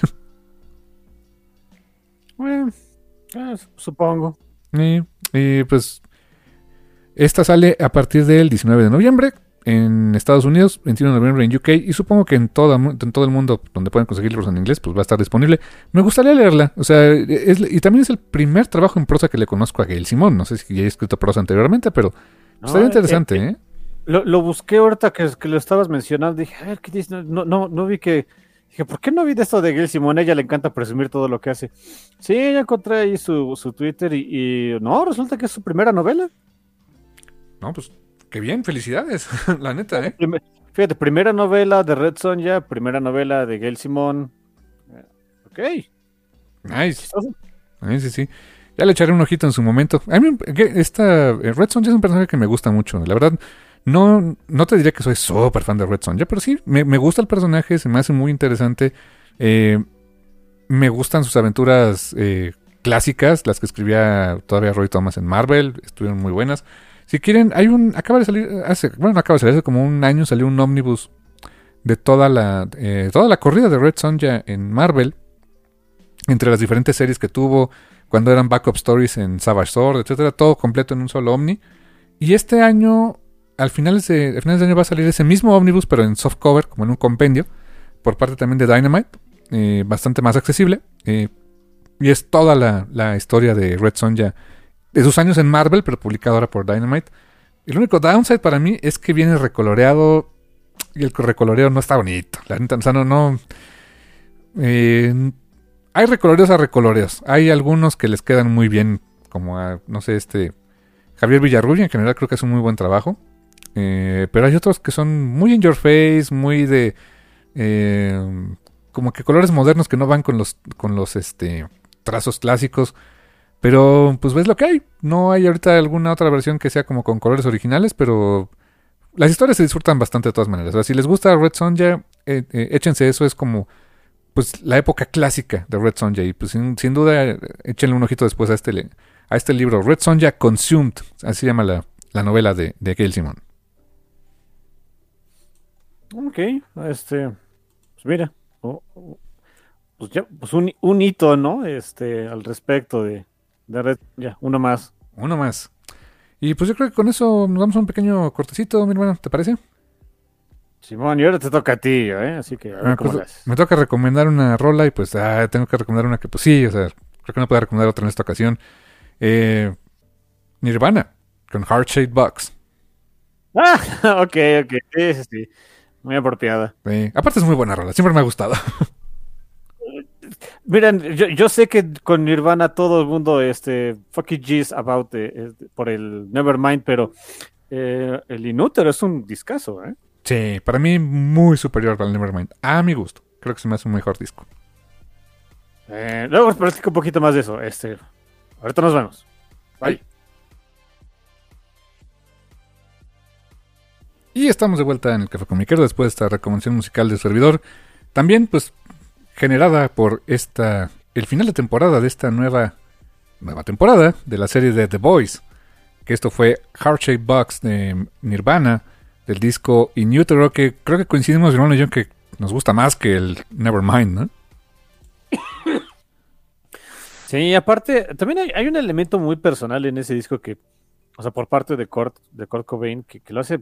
Bueno, eh, supongo. y, y, pues esta sale a partir del diecinueve de noviembre. en Estados Unidos, veintiuno de noviembre en U K, y supongo que en, toda, en todo el mundo donde pueden conseguir libros en inglés, pues va a estar disponible. Me gustaría leerla, o sea, es, y también es el primer trabajo en prosa que le conozco a Gail Simón. No sé si ya he escrito prosa anteriormente, pero no, estaría interesante, ¿eh? eh, ¿eh? Lo, lo busqué ahorita que, que lo estabas mencionando, dije, a ver, ¿qué dice? No, no, no vi que... Dije, ¿por qué no vi de esto de Gail Simón? A ella le encanta presumir todo lo que hace. Sí, ya encontré ahí su, su Twitter y, y no, resulta que es su primera novela. No, pues qué bien, felicidades, la neta, ¿eh? Primer, fíjate, primera novela de Red Sonja, primera novela de Gail Simón. Ok. Nice. Sí, sí, sí. Ya le echaré un ojito en su momento. A mí, esta Red Sonja es un personaje que me gusta mucho. La verdad, no, no te diría que soy súper fan de Red Sonja, pero sí, me, me gusta el personaje, se me hace muy interesante. Eh, me gustan sus aventuras eh, clásicas, las que escribía todavía Roy Thomas en Marvel, estuvieron muy buenas. Si quieren, hay un, acaba de salir, hace, bueno, no acaba de salir, hace como un año salió un ómnibus de toda la, eh, toda la corrida de Red Sonja en Marvel, entre las diferentes series que tuvo, cuando eran backup stories en Savage Sword, etcétera, todo completo en un solo omni. Y este año, al finales de, a finales de año va a salir ese mismo ómnibus, pero en softcover, como en un compendio, por parte también de Dynamite, eh, bastante más accesible. Eh, y es toda la, la historia de Red Sonja, de sus años en Marvel, pero publicado ahora por Dynamite. El único downside para mí es que viene recoloreado, y el recoloreo no está bonito. La neta, o sea, no, no. Eh, hay recoloreos a recoloreos. Hay algunos que les quedan muy bien, como a, no sé, este Javier Villarrubia, en general creo que hace un muy buen trabajo. Eh, pero hay otros que son muy in your face, muy de eh, como que colores modernos que no van con los con los este trazos clásicos. Pero pues ves lo que hay. No hay ahorita alguna otra versión que sea como con colores originales, pero las historias se disfrutan bastante de todas maneras. O sea, si les gusta Red Sonja, eh, eh, échense eso, es como pues la época clásica de Red Sonja. Y pues sin, sin duda, échenle un ojito después a este, a este libro, Red Sonja Consumed, así se llama la, la novela de, de Gail Simón. Ok, este, pues mira, oh, oh, pues ya, pues un, un hito, ¿no? Este, al respecto de, de Red, ya, uno más. Uno más. Y pues yo creo que con eso nos damos un pequeño cortecito, mi hermano, ¿te parece? Simón, y ahora te toca a ti, ¿eh? Así que a ver Ah, cómo pues, lo haces. me toca recomendar una rola y pues ah, tengo que recomendar una que pues sí, o sea, creo que no puedo recomendar otra en esta ocasión. Eh, Nirvana, con Heart Shaped Box. Ah, ok, ok, sí, sí, sí. Muy apropiada. Sí. Aparte es muy buena rola, siempre me ha gustado. Miren, yo, yo sé que con Nirvana todo el mundo, este, fucking G's about the, este, por el Nevermind, pero eh, el Inútero es un discazo, ¿eh? Sí, para mí muy superior al Nevermind, a mi gusto. Creo que se me hace un mejor disco. Eh, luego os platico un poquito más de eso. Este, ahorita nos vemos. Bye. Bye. Y estamos de vuelta en el Café Comiquero después de esta recomendación musical del servidor. También, pues, generada por esta el final de temporada de esta nueva nueva temporada de la serie de The Boys. Que esto fue Heart Shaped Box de Nirvana, del disco In Utero, que creo que coincidimos, Ron y yo, que nos gusta más que el Nevermind, ¿no? Sí, aparte, también hay, hay un elemento muy personal en ese disco que, o sea, por parte de Kurt, de Kurt Cobain, que, que lo hace.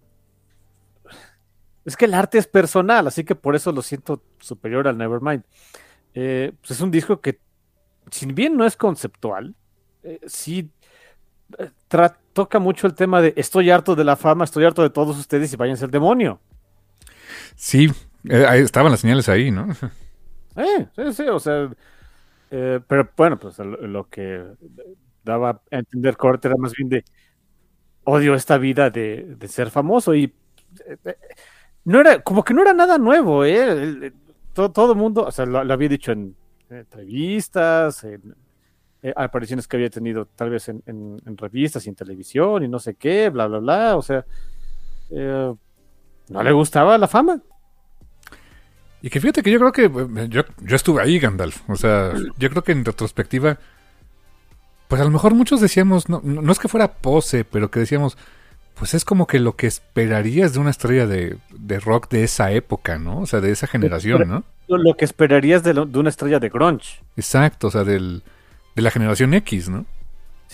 Es que el arte es personal, así que por eso lo siento superior al Nevermind. Eh, pues es un disco que, si bien no es conceptual, eh, sí eh, tra- toca mucho el tema de estoy harto de la fama, estoy harto de todos ustedes y váyanse al demonio. Sí, eh, ahí estaban las señales ahí, ¿no? Eh, sí, sí, o sea, eh, pero bueno, pues lo, lo que daba a entender Kurt era más bien de odio esta vida de, de ser famoso y eh, eh, no era, como que no era nada nuevo, ¿eh? El- el- todo, todo el mundo, o sea, lo, lo había dicho en, en entrevistas, en eh, apariciones que había tenido tal vez en, en- en revistas y en televisión y no sé qué, bla, bla, bla, o sea, eh, no le gustaba la fama. Y que fíjate que yo creo que eh, yo, yo estuve ahí, Gandalf. O sea, yo creo que en retrospectiva, pues a lo mejor muchos decíamos, no, no no es que fuera pose, pero que decíamos, pues es como que lo que esperarías de una estrella de, de rock de esa época, ¿no? O sea, de esa generación, ¿no? Lo, lo que esperarías de, lo- de una estrella de grunge. Exacto, o sea, del, de la generación X, ¿no?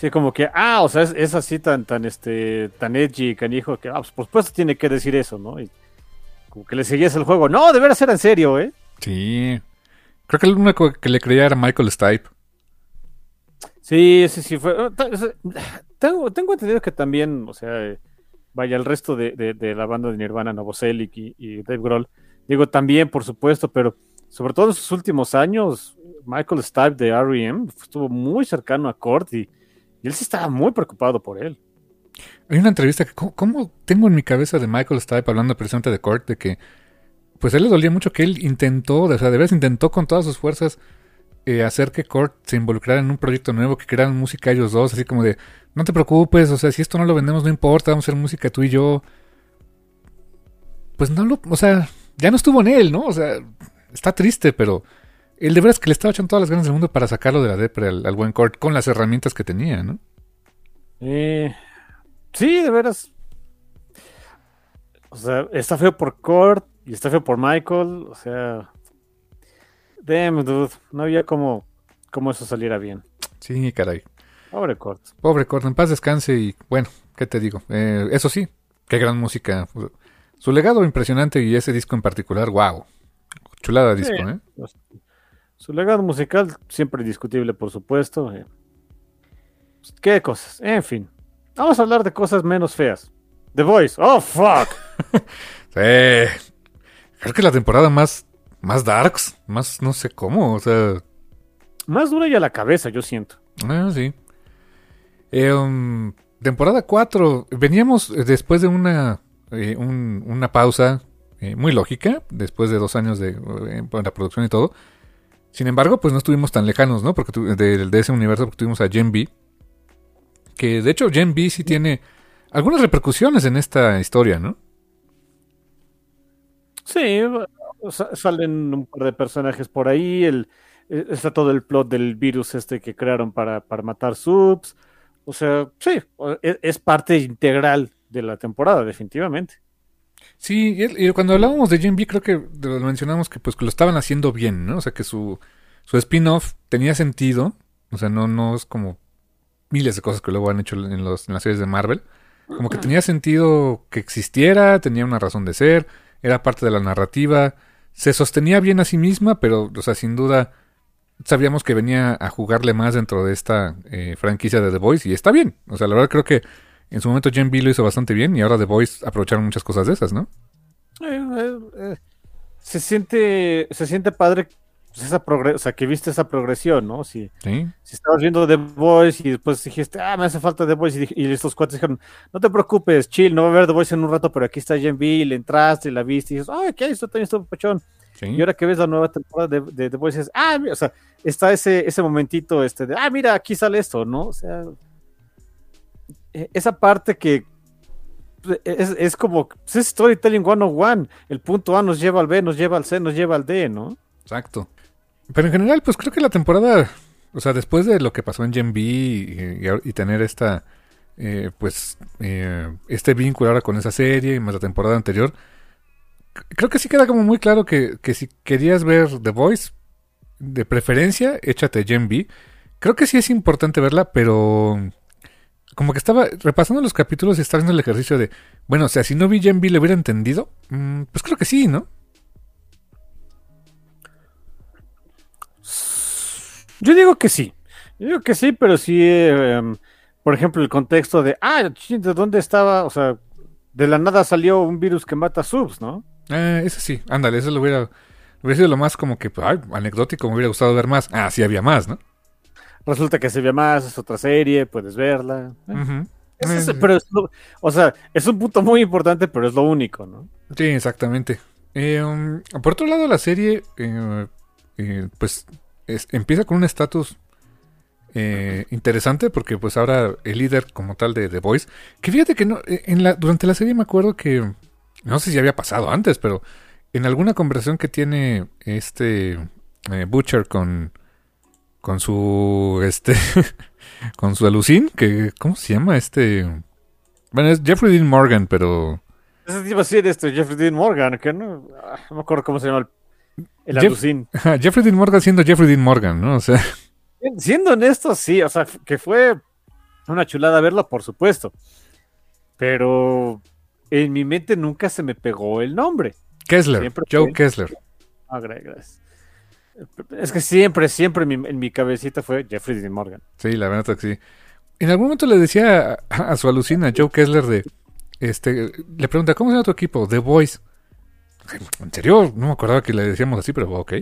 Sí, como que, ah, o sea, es, es así tan, tan, este, tan edgy, canijo, que, ah, pues por supuesto tiene que decir eso, ¿no? Y como que le seguías el juego. No, de veras era en serio, ¿eh? Sí. Creo que el único que le creía era Michael Stipe. Sí, sí, sí, fue. o sea, Tengo, tengo entendido que también, o sea, eh, vaya, el resto de, de, de la banda de Nirvana, Novoselic y, y Dave Grohl, digo, también, por supuesto, pero sobre todo en sus últimos años, Michael Stipe de R E M estuvo muy cercano a Kurt y, y él sí estaba muy preocupado por él. Hay una entrevista que, ¿cómo, cómo tengo en mi cabeza de Michael Stipe hablando precisamente de Kurt, de que, pues a él le dolía mucho que él intentó, o sea, de veras intentó con todas sus fuerzas eh, hacer que Kurt se involucrara en un proyecto nuevo, que crearan música ellos dos, así como de, no te preocupes, o sea, si esto no lo vendemos no importa, vamos a hacer música tú y yo. Pues no lo, o sea, ya no estuvo en él, ¿no? O sea, está triste, pero él de veras que le estaba echando todas las ganas del mundo para sacarlo de la depre al, al buen Kurt con las herramientas que tenía, ¿no? Eh, sí, de veras. O sea, está feo por Kurt y está feo por Michael. O sea, damn, dude. No había como, como eso saliera bien. Sí, caray. Pobre Kurt. Pobre Kurt, en paz descanse y bueno, ¿qué te digo? Eh, eso sí, qué gran música. Su legado impresionante y ese disco en particular, wow. Chulada disco, Sí, ¿eh? pues, su legado musical siempre indiscutible, por supuesto. eh. Pues, ¿qué cosas? En fin. Vamos a hablar de cosas menos feas. The Voice. Oh, fuck. Sí. Creo que la temporada más, más darks, más no sé cómo, o sea... Más dura y a la cabeza, yo siento. Ah, sí. Eh, um, temporada cuatro. Veníamos eh, después de una, eh, un- una pausa eh, muy lógica, después de dos años de, eh, bueno, la producción y todo. Sin embargo, pues no estuvimos tan lejanos, ¿no? Porque tu- de, de ese universo, porque tuvimos a Gen B. Que de hecho Gen B sí tiene algunas repercusiones en esta historia, ¿no? Sí, o sea, salen un par de personajes por ahí. El, eh, está todo el plot del virus este que crearon para, para matar subs. O sea, sí, o- e- es parte integral de la temporada, definitivamente. Sí, y, él- y cuando hablábamos de Gen B, creo que lo mencionamos que pues que lo estaban haciendo bien, ¿no? O sea que su, su spin-off tenía sentido. O sea, no, no es como miles de cosas que luego han hecho en, los, en las series de Marvel. Como que tenía sentido que existiera, tenía una razón de ser, era parte de la narrativa, se sostenía bien a sí misma, pero, o sea, sin duda sabíamos que venía a jugarle más dentro de esta eh, franquicia de The Voice y está bien. O sea, la verdad creo que en su momento Gen B lo hizo bastante bien y ahora The Voice aprovecharon muchas cosas de esas, ¿no? Eh, eh, eh, se siente, se siente padre pues, esa progre- o sea, que viste esa progresión, ¿no? Si, Sí. si estabas viendo The Voice y después dijiste, ah, me hace falta The Voice, y, dij- y estos cuates dijeron, no te preocupes, chill, no va a haber The Voice en un rato, pero aquí está Gen V, y le entraste, la viste, y dices, ah, ¿qué hay? Esto también está pachón. Sí. Y ahora que ves la nueva temporada de, de The Voice, dices, ah, mira, o sea, está ese, ese momentito este de, ah, mira, aquí sale esto, ¿no? O sea, e- esa parte que es, es como, pues, es storytelling one oh one, el punto A nos lleva al B, nos lleva al C, nos lleva al D, ¿no? Exacto. Pero en general, pues creo que la temporada, o sea, después de lo que pasó en Gen B y, y- y tener esta, eh, pues, eh, este vínculo ahora con esa serie y más la temporada anterior, c- creo que sí queda como muy claro que, que si querías ver The Voice, de preferencia, échate Gen B. Creo que sí es importante verla, pero como que estaba repasando los capítulos y estaba haciendo el ejercicio de, bueno, o sea, si no vi Gen B, ¿le hubiera entendido? Mm, pues creo que sí, ¿no? Yo digo que sí. Yo digo que sí, pero sí, eh, em, por ejemplo, el contexto de, ah, chin, ¿de dónde estaba? O sea, de la nada salió un virus que mata subs, ¿no? Ah, eso sí, ándale, eso lo hubiera, hubiera sido lo más como que, ay, anecdótico, me hubiera gustado ver más. Ah, sí había más, ¿no? Resulta que se ve más, es otra serie, puedes verla. Eh, Ujú. es Eh, ese- pero es lo- o sea, es un punto muy importante, pero es lo único, ¿no? Sí, exactamente. Eh, um, por otro lado, la serie, eh, eh, pues, es- empieza con un estatus eh, interesante porque, pues, ahora el líder como tal de The Voice, que fíjate que no, eh, en la, durante la serie me acuerdo que, no sé si había pasado antes, pero en alguna conversación que tiene este eh, Butcher con, con su, este, con su alucín, que, ¿cómo se llama? Este, bueno, es Jeffrey Dean Morgan, pero... Ese tipo así de este Jeffrey Dean Morgan, que no, ah, no me acuerdo cómo se llama el, el Jeff- alucín. Ajá, Jeffrey Dean Morgan siendo Jeffrey Dean Morgan, ¿no? O sea, Siendo honesto, sí, o sea, que fue Una chulada verlo, por supuesto. Pero en mi mente nunca se me pegó el nombre. Kessler, Siempre Joe fue- Kessler. Ah, gra- gracias. Es que siempre, siempre en mi, en mi cabecita fue Jeffrey Dean Morgan. Sí, la verdad que sí. En algún momento le decía a, a su alucina, Joe Kessler, de, este, le pregunta, ¿cómo se llama tu equipo? The Boys. En serio, no me acordaba que le decíamos así, pero ok.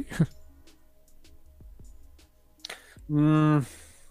Mm,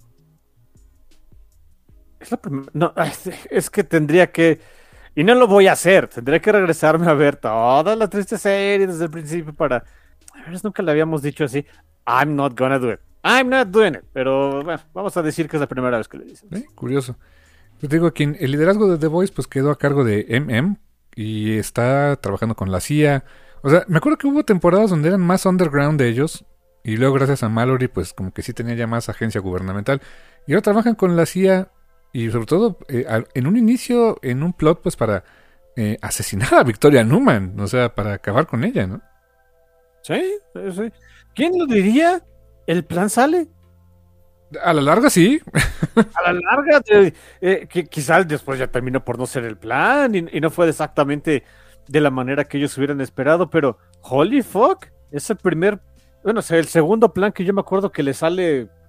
es la primera. No, ay, es que tendría que. Y no lo voy a hacer. Tendría que regresarme a ver toda la triste serie desde el principio para. A ver, nunca le habíamos dicho así. I'm not gonna do it. I'm not doing it. Pero bueno, vamos a decir que es la primera vez que le dicen. ¿Eh? Curioso. Yo te digo, aquí el liderazgo de The Boys pues quedó a cargo de M M y está trabajando con la C I A. O sea, me acuerdo que hubo temporadas donde eran más underground de ellos y luego gracias a Mallory pues como que sí tenía ya más agencia gubernamental. Y ahora trabajan con la C I A y sobre todo eh, en un inicio, en un plot pues para eh, asesinar a Victoria Newman, o sea, para acabar con ella, ¿no? Sí, sí, sí. ¿Quién lo diría? ¿El plan sale? A la larga sí. A la larga, eh, eh, que quizás después ya terminó por no ser el plan y, y no fue exactamente de la manera que ellos hubieran esperado, pero holy fuck, es el primer, bueno, o sea, el segundo plan que yo me acuerdo que le sale, eh,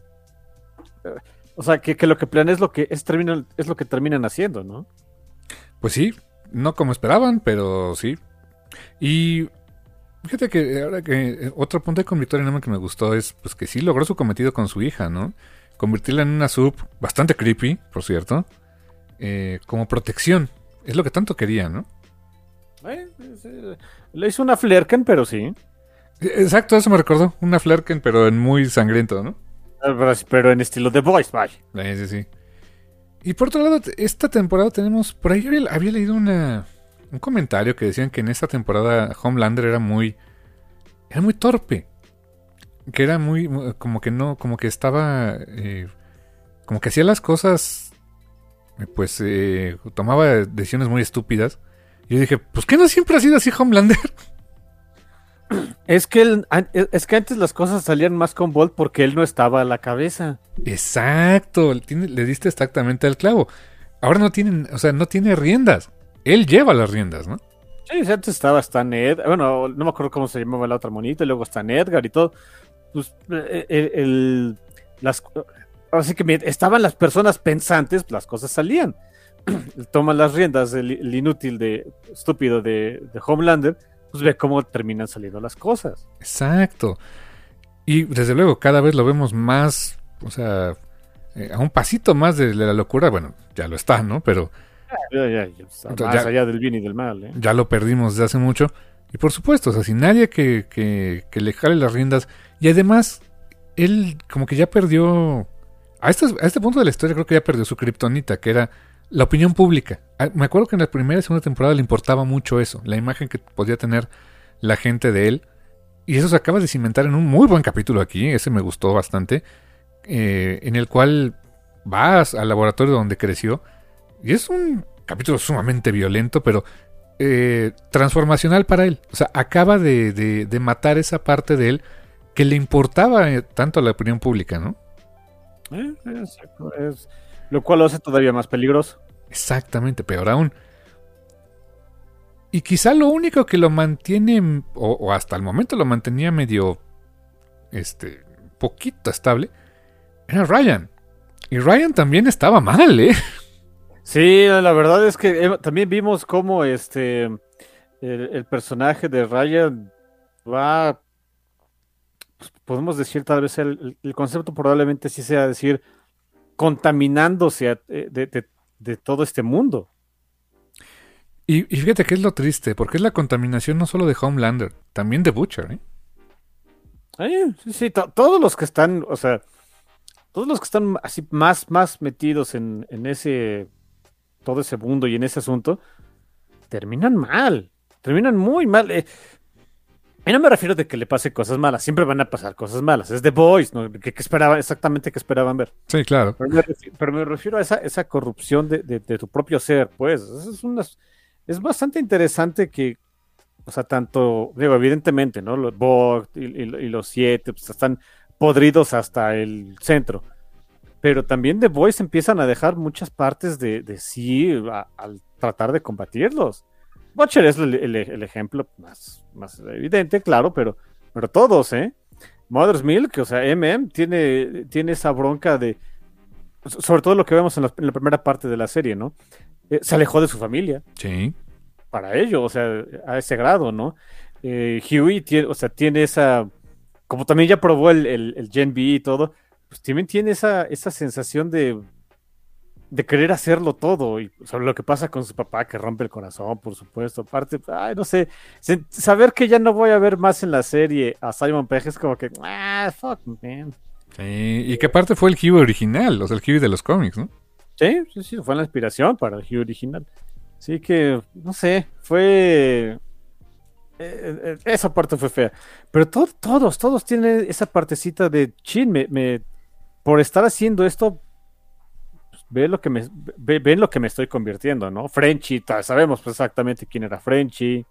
o sea, que, que lo que planean es lo que es, terminan, es lo que terminan haciendo, ¿no? Pues sí, no como esperaban, pero sí. Y fíjate que ahora que eh, otro punto con Victoria Newman que me gustó es pues que sí logró su cometido con su hija, ¿no? Convertirla en una sub bastante creepy, por cierto, eh, como protección. Es lo que tanto quería, ¿no? Eh, eh, le hizo una Flerken, pero sí. Exacto, eso me recordó. Una Flerken, pero en muy sangriento, ¿no? Pero, pero en estilo The Voice, vaya. Eh, sí, sí. Y por otro lado, esta temporada tenemos... Por ahí había, había leído una, un comentario que decían que en esta temporada Homelander era muy... Era muy torpe. Que era muy... Como que no... Como que estaba... Eh, como que hacía las cosas... Pues eh, tomaba decisiones muy estúpidas. Y yo dije, pues ¿qué no siempre ha sido así Homelander? Es que, él, es que antes las cosas salían más con Bolt porque él no estaba a la cabeza. Exacto, le, tiene, le diste exactamente al clavo. Ahora no tienen, o sea, no tiene riendas. Él lleva las riendas, ¿no? Sí, antes estaba Stan Edgar, bueno, no me acuerdo cómo se llamaba la otra monita, y luego Stan Edgar y todo. Pues el, el las así que estaban las personas pensantes, las cosas salían. Toma las riendas el, el inútil de estúpido de, de Homelander, pues ve cómo terminan saliendo las cosas. Exacto. Y desde luego cada vez lo vemos más, o sea, eh, a un pasito más de la locura. Bueno, ya lo está, ¿no? Pero ya, ya, ya, más ya, allá del bien y del mal, ¿eh? Ya lo perdimos desde hace mucho. Y por supuesto, o sea, sin nadie que, que, que le jale las riendas. Y además, él como que ya perdió... A este, a este punto de la historia creo que ya perdió su kriptonita, que era la opinión pública. Me acuerdo que en la primera y segunda temporada le importaba mucho eso, la imagen que podía tener la gente de él. Y eso se acaba de cimentar en un muy buen capítulo aquí, ese me gustó bastante, eh, en el cual vas al laboratorio donde creció. Y es un capítulo sumamente violento, pero eh, transformacional para él. O sea, acaba de, de, de matar esa parte de él que le importaba eh, tanto a la opinión pública, ¿no? Eh, es, es, lo cual lo hace todavía más peligroso. Exactamente, peor aún. Y quizá lo único que lo mantiene, o, o hasta el momento lo mantenía medio, este, poquito estable, era Ryan. Y Ryan también estaba mal, ¿eh? Sí, la verdad es que eh, también vimos cómo este, el, el personaje de Ryan va, pues, podemos decir tal vez el, el concepto probablemente sí sea decir, contaminándose a, de, de, de todo este mundo. Y, y fíjate que es lo triste, porque es la contaminación no solo de Homelander, también de Butcher, ¿eh? Ay, sí, sí, to, todos los que están, o sea, todos los que están así más, más metidos en, en ese, todo ese mundo y en ese asunto, terminan mal, terminan muy mal. Eh, y no me refiero de que le pase cosas malas, siempre van a pasar cosas malas, es The Boys, ¿no? ¿Qué, qué esperaban, exactamente qué esperaban ver? Sí, claro. Pero me refiero, pero me refiero a esa, esa corrupción de, de, de tu propio ser, pues, es una... Es bastante interesante que, o sea, tanto, digo, evidentemente, ¿no? Los Borg y, y, y los siete pues, están podridos hasta el centro. pero también The Boys empiezan a dejar muchas partes de, de sí a, al tratar de combatirlos. Butcher es el, el, el ejemplo más, más evidente, claro, pero, pero todos, ¿eh? Mother's Milk, o sea, M M tiene, tiene esa bronca de, sobre todo lo que vemos en la, en la primera parte de la serie, ¿no? Eh, se alejó de su familia. Sí. Para ello, o sea, a ese grado, ¿no? Eh, Huey tiene, o sea, tiene esa, como también ya probó el, el, el Gen B y todo, pues también tiene esa, esa sensación de, de querer hacerlo todo, y sobre lo que pasa con su papá, que rompe el corazón, por supuesto. Aparte, ay, no sé, se, saber que ya no voy a ver más en la serie a Simon Pegg es como que, ah, fuck, man. Sí, y que aparte fue el Huey original, o sea, el Huey de los cómics, ¿no? Sí, sí, sí, fue la inspiración para el Huey original. Así que, no sé, fue... Eh, eh, esa parte fue fea. Pero to- todos, todos tienen esa partecita de chin, me, me- por estar haciendo esto, pues, ve lo que me, ve, ven lo que me estoy convirtiendo, ¿no? Frenchie, ta- sabemos pues, exactamente quién era Frenchie.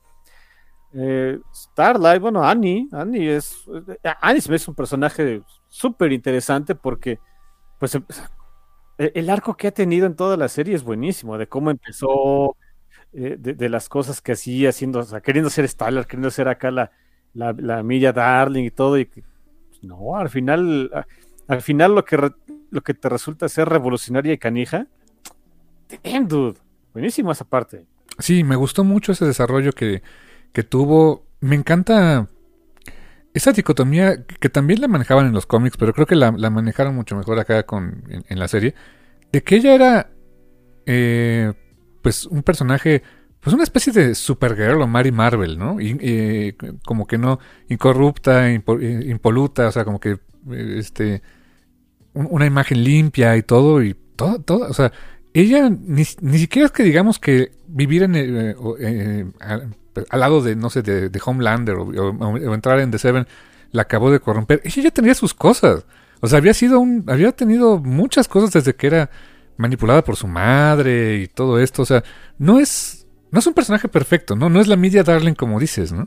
Eh, Starlight, bueno, Annie, Annie es, eh, Annie se me es un personaje súper interesante porque, pues, em- el, el arco que ha tenido en toda la serie es buenísimo, de cómo empezó, eh, de, de las cosas que hacía, haciendo, o sea, queriendo ser Starlight, queriendo ser acá la, la, la Milla Darling y todo, y que, pues, no, al final, a- al final lo que, re- lo que te resulta ser revolucionaria y canija, damn, dude, buenísimo esa parte. Sí, me gustó mucho ese desarrollo que, que tuvo. Me encanta esa dicotomía que también la manejaban en los cómics, pero creo que la, la manejaron mucho mejor acá con, en, en la serie, de que ella era eh, pues un personaje, pues una especie de Supergirl o Mary Marvel, ¿no? Y, eh, como que no, incorrupta, impo- eh, impoluta, o sea, como que eh, este un- una imagen limpia y todo, y todo, todo, o sea, ella ni, ni siquiera es que digamos que vivir en el, eh, o, eh, al, al lado de, no sé, de, de Homelander o, o- o entrar en The Seven la acabó de corromper. Ella ya tenía sus cosas. O sea, había sido un, había tenido muchas cosas desde que era manipulada por su madre y todo esto. O sea, no es, no es un personaje perfecto, ¿no? No es la Media Darling como dices, ¿no?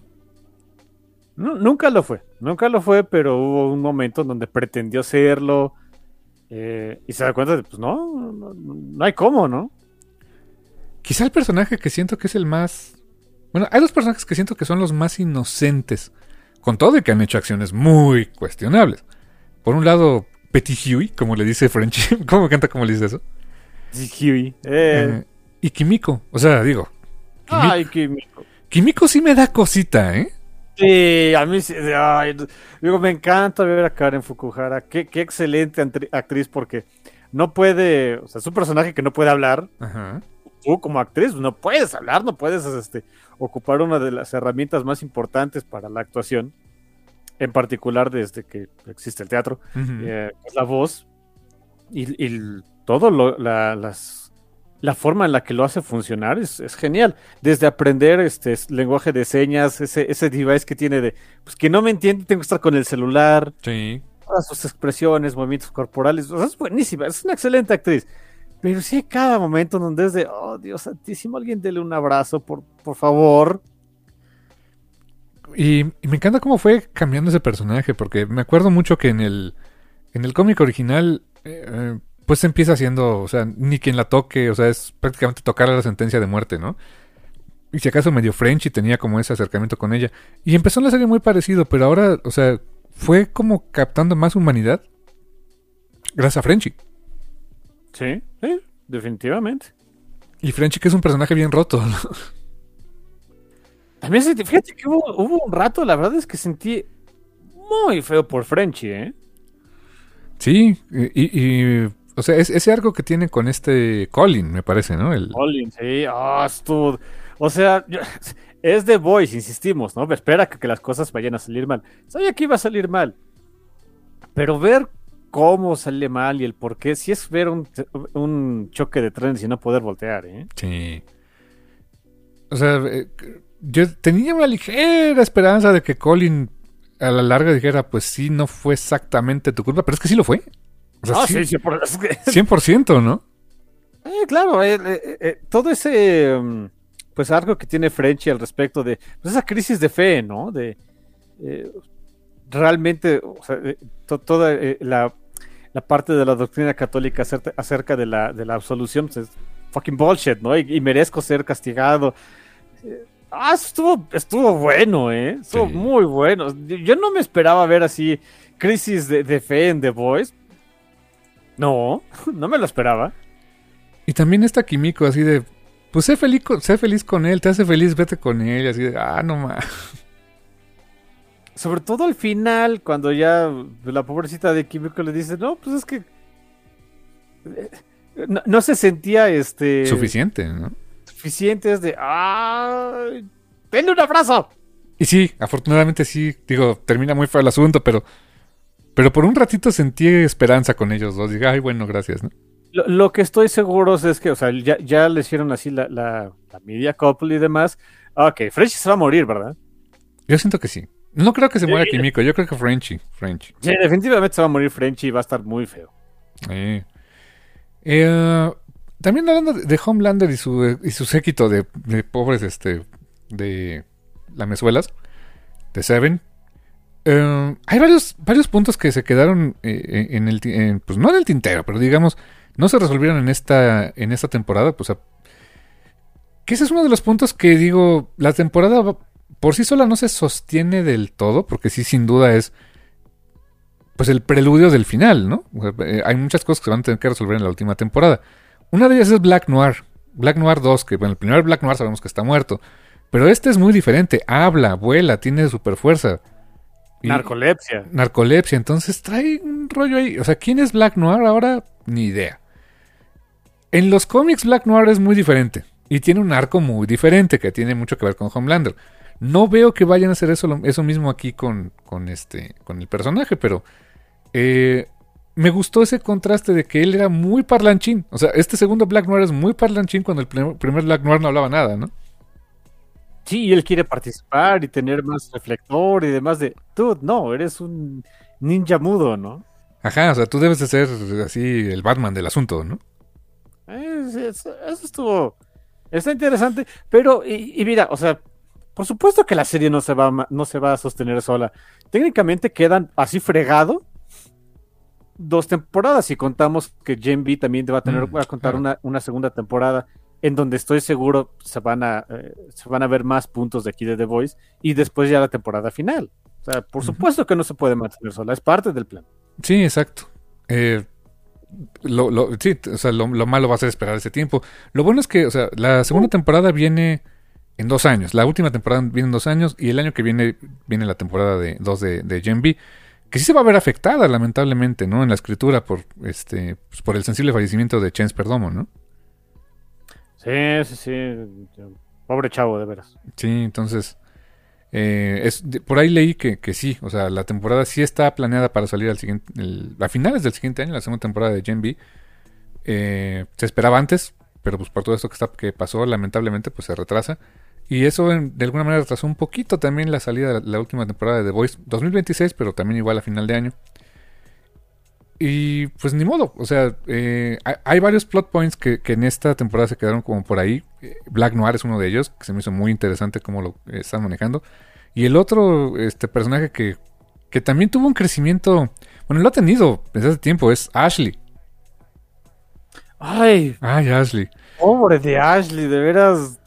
Nu- nunca lo fue, nunca lo fue, pero hubo un momento en donde pretendió serlo, eh, y se da cuenta de, pues no, no, no hay cómo, ¿no? Quizá el personaje que siento que es el más... Bueno, hay dos personajes que siento que son los más inocentes, con todo y que han hecho acciones muy cuestionables. Por un lado, Petit Huey, como le dice Frenchy. ¿Cómo me encanta cómo le dice eso? Sí, Huey. Eh. Eh, y Kimiko. O sea, digo... Kimi- Ay, Kimiko. Kimiko sí me da cosita, ¿eh? Sí, a mí sí. Ay, digo, me encanta ver a Karen Fukuhara. Qué, qué excelente antri- actriz, porque no puede, o sea, es un personaje que no puede hablar. Ajá. Tú como actriz no puedes hablar, no puedes este, ocupar una de las herramientas más importantes para la actuación, en particular desde que existe el teatro, Ujú. eh, es la voz y, y todo lo, la, las, la forma en la que lo hace funcionar es, es genial. Desde aprender este es- lenguaje de señas, ese, ese device que tiene de, pues que no me entiende, tengo que estar con el celular, Sí. todas sus expresiones, movimientos corporales, o sea, es buenísima, es una excelente actriz. Pero sí hay cada momento en donde es de, oh Dios santísimo, alguien dele un abrazo, por, por favor. Y, y me encanta cómo fue cambiando ese personaje, porque me acuerdo mucho que en el, en el cómic original, eh, eh, pues empieza haciendo, o sea, ni quien la toque, o sea, es prácticamente tocar la sentencia de muerte, ¿no? Y si acaso medio French y tenía como ese acercamiento con ella. Y empezó en la serie muy parecido, pero ahora, o sea, fue como captando más humanidad gracias a Frenchy. Sí, sí, definitivamente. Y Frenchy que es un personaje bien roto, ¿no? También sentí, fíjate que hubo, hubo un rato, la verdad es que sentí muy feo por Frenchy, ¿eh? Sí, y, y o sea, es, ese arco que tiene con este Colin, me parece, ¿no? El, Colin, sí, ah, estuvo- O sea, yo- es The Voice, insistimos, ¿no? Espera que, que las cosas vayan a salir mal. Sabía que iba a salir mal. Pero ver cómo sale mal y el por qué, sí es ver un, un choque de trenes y no poder voltear, ¿eh? Sí. O sea, eh, yo tenía una ligera esperanza de que Colin a la larga dijera, pues sí, no fue exactamente tu culpa, pero es que sí lo fue. O sea, Ah, sí, sí, sí, por- es que- cien por ciento, ¿no? Eh, claro, eh, eh, eh, todo ese um, pues algo que tiene Frenchy al respecto de pues, esa crisis de fe, ¿no? De eh, realmente, o sea, eh, to- toda eh, la, la parte de la doctrina católica acerca, acerca de, la, de la absolución, pues es fucking bullshit, ¿no? Y, y merezco ser castigado. Ah, estuvo, estuvo bueno, ¿eh? Estuvo sí. muy bueno. Yo no me esperaba ver así crisis de, de fe en The Voice. No, no me lo esperaba. Y también está Kimiko así de, pues sé feliz, con, sé feliz con él, te hace feliz, vete con él, así de, ah, no más. Sobre todo al final, cuando ya la pobrecita de Kimiko le dice, no, pues es que no, no se sentía este suficiente, ¿no? Suficiente, es de, ah, denle un abrazo. Y sí, afortunadamente sí, digo, termina muy feo el asunto, pero pero por un ratito sentí esperanza con ellos dos, digo, ay, bueno, gracias, ¿no? Lo, lo que estoy seguro es que, o sea, ya, ya le hicieron así la, la, la media couple y demás. Ok, Frenchy se va a morir, ¿verdad? Yo siento que sí. No creo que se muera Kimiko, yo creo que Frenchy. Frenchy. Sí, definitivamente se va a morir Frenchy y va a estar muy feo. Eh, eh, también hablando de Homelander y su, y su séquito de, de pobres, este, de lamezuelas, de Seven. Eh, hay varios, varios puntos que se quedaron eh, en el, en, pues no en el tintero, pero digamos, no se resolvieron en esta, en esta temporada, pues a, que ese es uno de los puntos que digo, la temporada va, por sí sola no se sostiene del todo, porque sí, sin duda es pues el preludio del final, ¿no? O sea, eh, hay muchas cosas que se van a tener que resolver en la última temporada. Una de ellas es Black Noir. Black Noir dos, que bueno, el primer Black Noir sabemos que está muerto. Pero este es muy diferente. Habla, vuela, tiene super fuerza. Narcolepsia. Narcolepsia. Entonces trae un rollo ahí. O sea, ¿quién es Black Noir ahora? Ni idea. En los cómics Black Noir es muy diferente. Y tiene un arco muy diferente que tiene mucho que ver con Homelander. No veo que vayan a hacer eso, eso mismo aquí con, con, este, con el personaje, pero eh, me gustó ese contraste de que él era muy parlanchín. O sea, este segundo Black Noir es muy parlanchín cuando el primer, primer Black Noir no hablaba nada, ¿no? Sí, y él quiere participar y tener más reflector y demás de... Dude, no, eres un ninja mudo, ¿no? Ajá, o sea, tú debes de ser así el Batman del asunto, ¿no? Eh, eso, eso estuvo... Está interesante, pero... Y, y mira, o sea... Por supuesto que la serie no se va a, no se va a sostener sola. Técnicamente quedan así fregado dos temporadas. Y contamos que Gen V también va a tener, mm, va a contar claro. una, una segunda temporada en donde estoy seguro se van a eh, se van a ver más puntos de aquí de The Voice y después ya la temporada final. O sea, por uh-huh. supuesto que no se puede mantener sola, es parte del plan. Sí, exacto. Eh, lo, lo, sí, o sea, lo, lo malo va a ser esperar ese tiempo. Lo bueno es que, o sea, la segunda uh. temporada viene en dos años. La última temporada viene en dos años y el año que viene viene la temporada de dos de, de Gen V, que sí se va a ver afectada, lamentablemente, ¿no? En la escritura por este pues, por el sensible fallecimiento de Chance Perdomo, ¿no? Sí, sí, sí. Pobre chavo, de veras. Sí, entonces eh, es, de, por ahí leí que, que sí, o sea, la temporada sí está planeada para salir al siguiente, el, a finales del siguiente año, la segunda temporada de Gen V. Eh, se esperaba antes, pero pues por todo esto que, está, que pasó, lamentablemente, pues se retrasa. Y eso en, de alguna manera retrasó un poquito también la salida de la, la última temporada de The Voice dos mil veintiséis, pero también igual a final de año. Y pues ni modo, o sea, eh, hay, hay varios plot points que, que en esta temporada se quedaron como por ahí. Black Noir es uno de ellos, que se me hizo muy interesante cómo lo eh, están manejando. Y el otro este personaje que, que también tuvo un crecimiento, bueno, lo ha tenido desde hace tiempo, es Ashley. Ay, Ay, Ashley. Pobre de Ashley, de veras.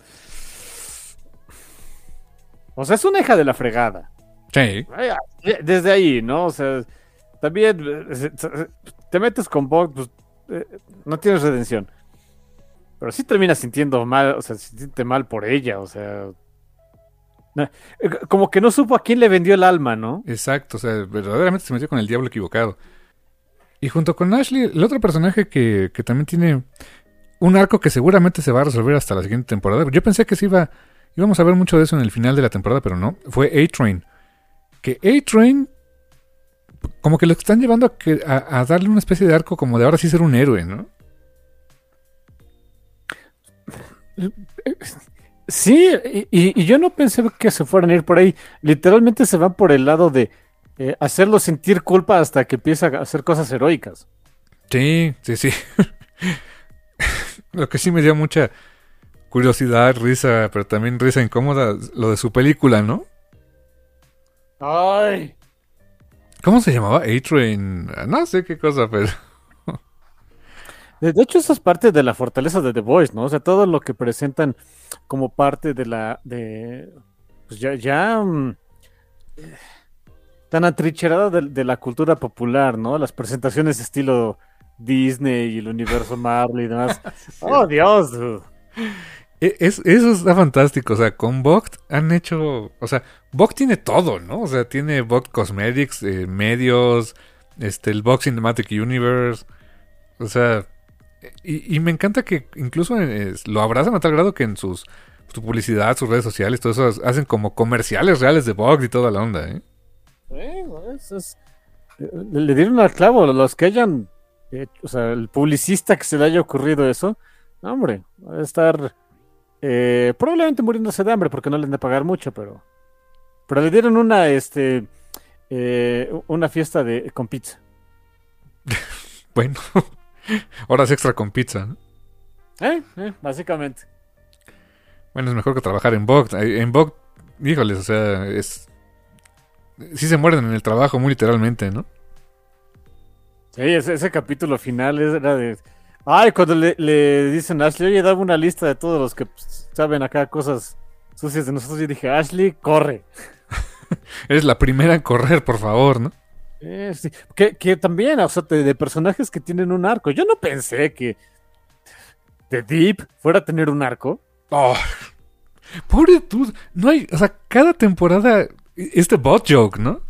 O sea, es una hija de la fregada. Sí. Desde ahí, ¿no? O sea, también te metes con Bog, pues eh, no tienes redención. Pero sí terminas sintiendo mal, o sea, se siente mal por ella, o sea. Como que no supo a quién le vendió el alma, ¿no? Exacto, o sea, verdaderamente se metió con el diablo equivocado. Y junto con Ashley, el otro personaje que, que también tiene un arco que seguramente se va a resolver hasta la siguiente temporada. Yo pensé que se iba, íbamos a ver mucho de eso en el final de la temporada, pero no. Fue A-Train. Que A-Train, como que lo están llevando a, que, a, a darle una especie de arco como de ahora sí ser un héroe, ¿no? Sí, y, y yo no pensé que se fueran a ir por ahí. Literalmente se van por el lado de eh, hacerlo sentir culpa hasta que empieza a hacer cosas heroicas. Sí, sí, sí. Lo que sí me dio mucha curiosidad, risa, pero también risa incómoda, lo de su película, ¿no? Ay. ¿Cómo se llamaba? A-Train. No sé qué cosa, pero... De, de hecho, eso es parte de la fortaleza de The Voice, ¿no? O sea, todo lo que presentan como parte de la... de pues ya... ya mm, tan atrincherada de, de la cultura popular, ¿no? Las presentaciones estilo Disney y el universo Marvel y demás. ¡Oh, Dios! Dude. Es, eso está fantástico. O sea, con Vogt han hecho... O sea, Vogt tiene todo, ¿no? O sea, tiene Vogt Cosmetics, eh, medios, este, el Vogt Cinematic Universe. O sea... Y, y me encanta que incluso eh, lo abrazan a tal grado que en sus su publicidad, sus redes sociales, todo eso, hacen como comerciales reales de Vogt y toda la onda, ¿eh? Sí, es, es, le, le dieron al clavo los que hayan... Eh, o sea, el publicista que se le haya ocurrido eso, no, hombre, va a estar eh, probablemente muriéndose de hambre porque no le han de pagar mucho, pero pero le dieron una este eh, una fiesta de con pizza. Bueno, horas extra con pizza, ¿no? Eh, eh, básicamente. Bueno, es mejor que trabajar en Vogt. En Vogt, híjoles, o sea, es... Sí se mueren en el trabajo, muy literalmente, ¿no? Sí, ese, ese capítulo final era de... Ay, cuando le, le dicen a Ashley, oye, dame una lista de todos los que pues, saben acá cosas sucias de nosotros. Y dije, Ashley, corre. Eres la primera en correr, por favor, ¿no? Eh, sí. que, que también, o sea, de, de personajes que tienen un arco. Yo no pensé que The Deep fuera a tener un arco. Oh, pobre tú. No hay... O sea, cada temporada... Este bot joke, ¿no?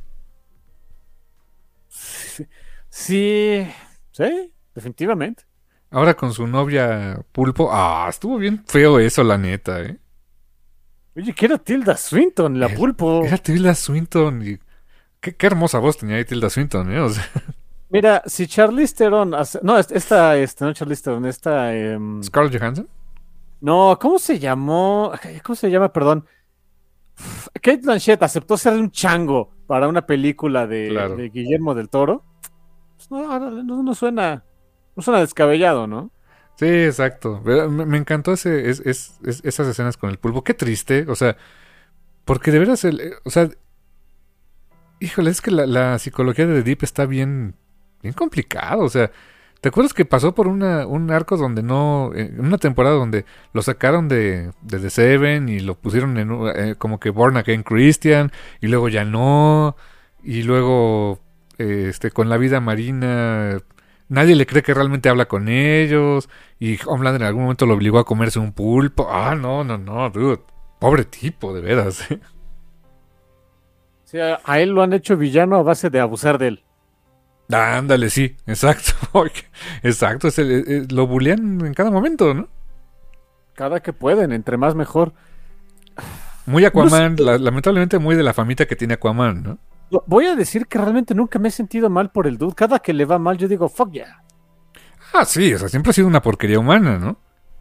Sí, sí, sí, definitivamente. Ahora con su novia Pulpo. Ah, estuvo bien feo eso, la neta, ¿eh? Oye, que era Tilda Swinton, la Era- Pulpo. Era Tilda Swinton y... Qué, qué hermosa voz tenía ahí Tilda Swinton, ¿eh? O sea, Mira, si Charlize Theron hace... No, es- esta, esta, no Charlize Theron, esta... em, Scarlett Johansson. No, ¿cómo se llamó? ¿Cómo se llama? Perdón. Kate Blanchett aceptó ser un chango para una película de, Claro. de Guillermo del Toro. Pues no, ahora no, no suena, no suena descabellado, ¿no? Sí, exacto. Pero Me, me encantó ese, es, es- es- esas escenas con el pulpo. Qué triste, o sea, porque de veras, el, eh, o sea, híjole, es que la, la psicología de The Deep está bien, bien complicado. O sea, ¿te acuerdas que pasó por una, un arco donde no, en una temporada donde lo sacaron de, de The Seven y lo pusieron en un- eh, como que Born Again Christian y luego ya no y luego eh, este con la vida marina nadie le cree que realmente habla con ellos y Homelander en algún momento lo obligó a comerse un pulpo. Ah, no, no, no, dude. Pobre tipo, de veras. O sea, a él lo han hecho villano a base de abusar de él. Ándale, sí, exacto. Exacto, es el- el- lo bulean en cada momento, ¿no? Cada que pueden, entre más mejor. Muy Aquaman, No sé. la- lamentablemente muy de la famita que tiene Aquaman, ¿no? Voy a decir que realmente nunca me he sentido mal por el dude. Cada que le va mal, yo digo, fuck yeah. Ah, sí, o sea, siempre ha sido una porquería humana, ¿no?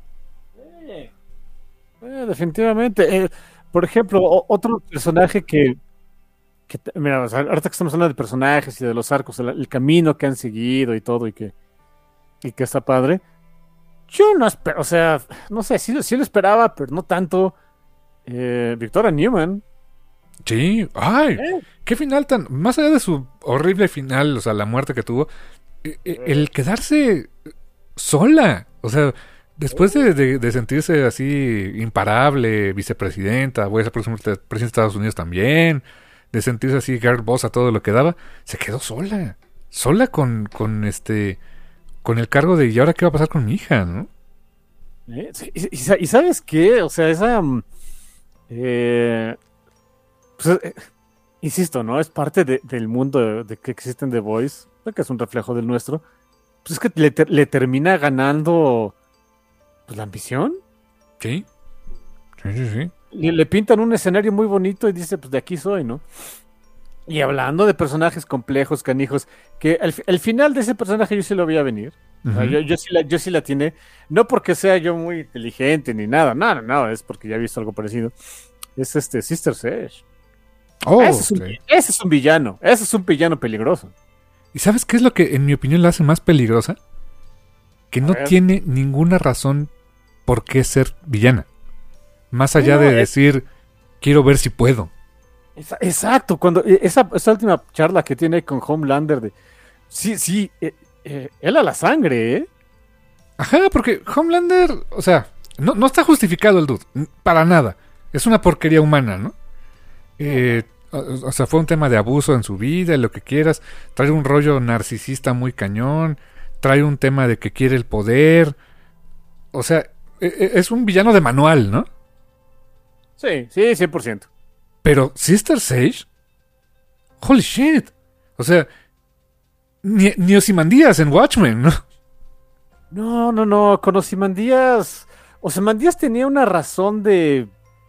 Eh, definitivamente. Eh, por ejemplo, o- otro personaje que, que te- mira, o sea, ahorita que estamos hablando de personajes y de los arcos, el, el camino que han seguido y todo, y que, y que está padre. Yo no espero, o sea, no sé, sí, sí lo esperaba, pero no tanto. Eh, Victoria Newman. Sí, ay, Eh, qué final tan... Más allá de su horrible final, o sea, la muerte que tuvo, eh, eh, el quedarse sola, o sea, después de, de- de sentirse así imparable, vicepresidenta, voy a ser próximo pre- presidente de Estados Unidos también, de sentirse así girl boss a todo lo que daba, se quedó sola, sola con, con este, con el cargo de, ¿y ahora qué va a pasar con mi hija, no? eh, sí, y, y sa- y sabes qué, o sea, esa... mm, eh, pues, eh, insisto, ¿no? Es parte de- del mundo de, de que existen The Boys, que es un reflejo del nuestro. Pues es que le, ter- le termina ganando pues, la ambición. Sí, sí, sí, sí. Le, le pintan un escenario muy bonito y dice, pues de aquí soy, ¿no? Y hablando de personajes complejos, canijos, que el, fi- el final de ese personaje yo sí lo veía venir. O sea, Ujú. yo, yo sí la, yo sí la tiene. No porque sea yo muy inteligente ni nada. No, no, no. Es porque ya he visto algo parecido. Es este Sister Sedge. Oh, ese, es un, ok. ese es un villano. Ese es un villano peligroso. ¿Y sabes qué es lo que en mi opinión la hace más peligrosa? Que A no ver. tiene ninguna razón por qué ser villana. Más allá No, de es- decir, quiero ver si puedo. Exacto, cuando esa, esa última charla que tiene con Homelander de sí, sí, eh, eh, él a la sangre, ¿eh? Ajá, porque Homelander, o sea, no, no está justificado el dude, para nada. Es una porquería humana, ¿no? Eh, o, o sea, fue un tema de abuso en su vida, lo que quieras. Trae un rollo narcisista muy cañón. Trae un tema de que quiere el poder. O sea, es un villano de manual, ¿no? Sí, sí, cien por ciento. Pero Sister Sage, holy shit. O sea, ni, ni Ozymandias en Watchmen, ¿no? No, no, no, con Ozymandias... Ozymandias tenía una razón de...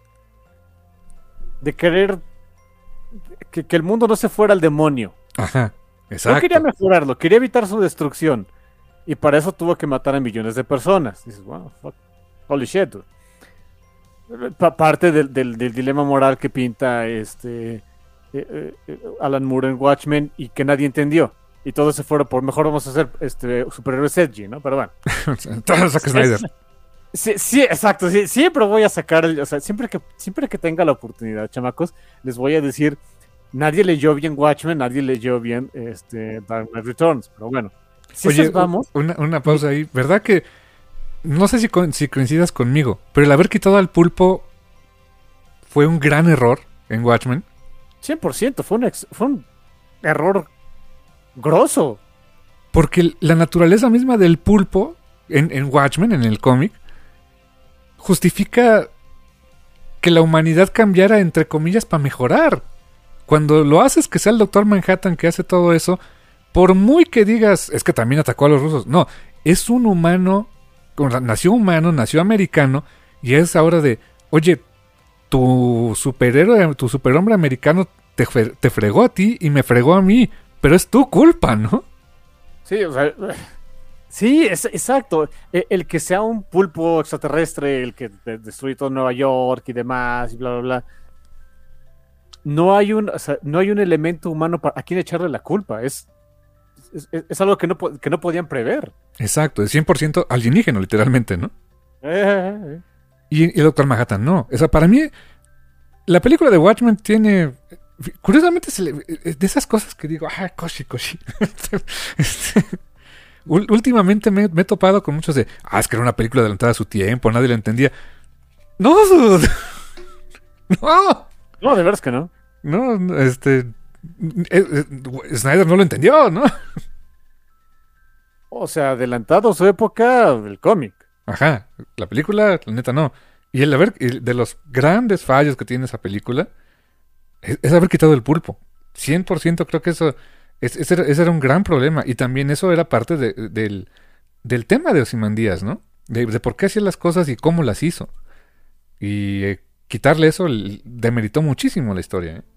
de querer que, que el mundo no se fuera al demonio. Ajá, exacto. No quería mejorarlo, quería evitar su destrucción. Y para eso tuvo que matar a millones de personas. Dices, wow, fuck. Holy shit. Pa- parte del, del, del dilema moral que pinta este eh, eh, Alan Moore en Watchmen y que nadie entendió. Y todo se fueron por mejor vamos a hacer este superhéroes edgy, ¿no? Pero bueno. Zack Snyder. Sí, sí, exacto. Sí, siempre voy a sacar, el, o sea, siempre que, siempre que tenga la oportunidad, chamacos, les voy a decir, nadie leyó bien Watchmen, nadie leyó bien este, Dark Knight Returns, pero bueno. Si Oye, esas vamos... una, una pausa ahí. ¿Verdad que no sé si, con, si coincidas conmigo, pero el haber quitado al pulpo fue un gran error en Watchmen? cien por ciento, fue un, ex, fue un error grosso. Porque la naturaleza misma del pulpo en, en Watchmen, en el cómic, justifica que la humanidad cambiara entre comillas para mejorar. Cuando lo haces que sea el Doctor Manhattan que hace todo eso, por muy que digas, es que también atacó a los rusos. No, es un humano, nació humano, nació americano, y es ahora de, oye, tu superhéroe, tu superhombre americano te, te fregó a ti y me fregó a mí, pero es tu culpa, ¿no? Sí, o sea... Sí, es, exacto. El, el que sea un pulpo extraterrestre, el que destruye todo Nueva York y demás, y bla, bla, bla. No hay un, o sea, no hay un elemento humano para, a quien echarle la culpa. Es, es, es algo que no, que no podían prever. Exacto, es cien por ciento alienígeno, literalmente, ¿no? Eh, eh, eh. Y, y el Doctor Manhattan no. O sea, para mí, la película de Watchmen tiene... Curiosamente, se le, de esas cosas que digo, ah, Koshi, Koshi. este, últimamente me, me he topado con muchos de, ah, es que era una película adelantada a su tiempo, nadie la entendía. No, dude. No. No, de veras que no. No, este... Eh, eh, Snyder no lo entendió, ¿no? O sea, adelantado a su época, el cómic. Ajá, la película, la neta, no. Y el haber, el, de los grandes fallos que tiene esa película, es, es haber quitado el pulpo. cien por ciento creo que eso, es, ese, era, ese era un gran problema. Y también eso era parte de, de, del, del tema de Ozymandias, ¿no? De, de por qué hacía las cosas y cómo las hizo. Y eh, quitarle eso demeritó muchísimo la historia, ¿eh?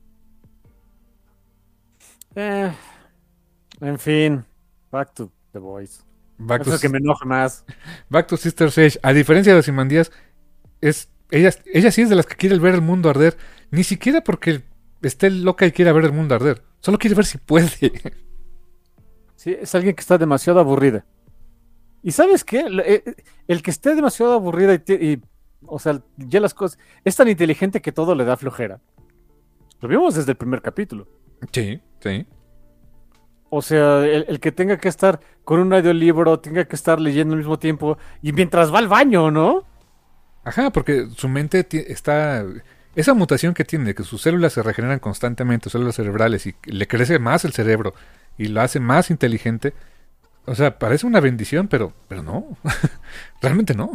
Eh, en fin, back to The Boys. Back Eso to, es que me enoja más. Back to Sister Sage. A diferencia de Ozymandias, es, ella, ella sí es de las que quiere ver el mundo arder. Ni siquiera porque esté loca y quiera ver el mundo arder. Solo quiere ver si puede. Sí, es alguien que está demasiado aburrida. ¿Y sabes qué? El, el que esté demasiado aburrida y, y... O sea, ya las cosas... Es tan inteligente que todo le da flojera. Lo vimos desde el primer capítulo. Sí, sí. O sea, el, el que tenga que estar con un audiolibro, tenga que estar leyendo al mismo tiempo y mientras va al baño, ¿no? Ajá, porque su mente está... Esa mutación que tiene, que sus células se regeneran constantemente, células cerebrales, y le crece más el cerebro y lo hace más inteligente. O sea, parece una bendición, pero, pero no. Realmente no.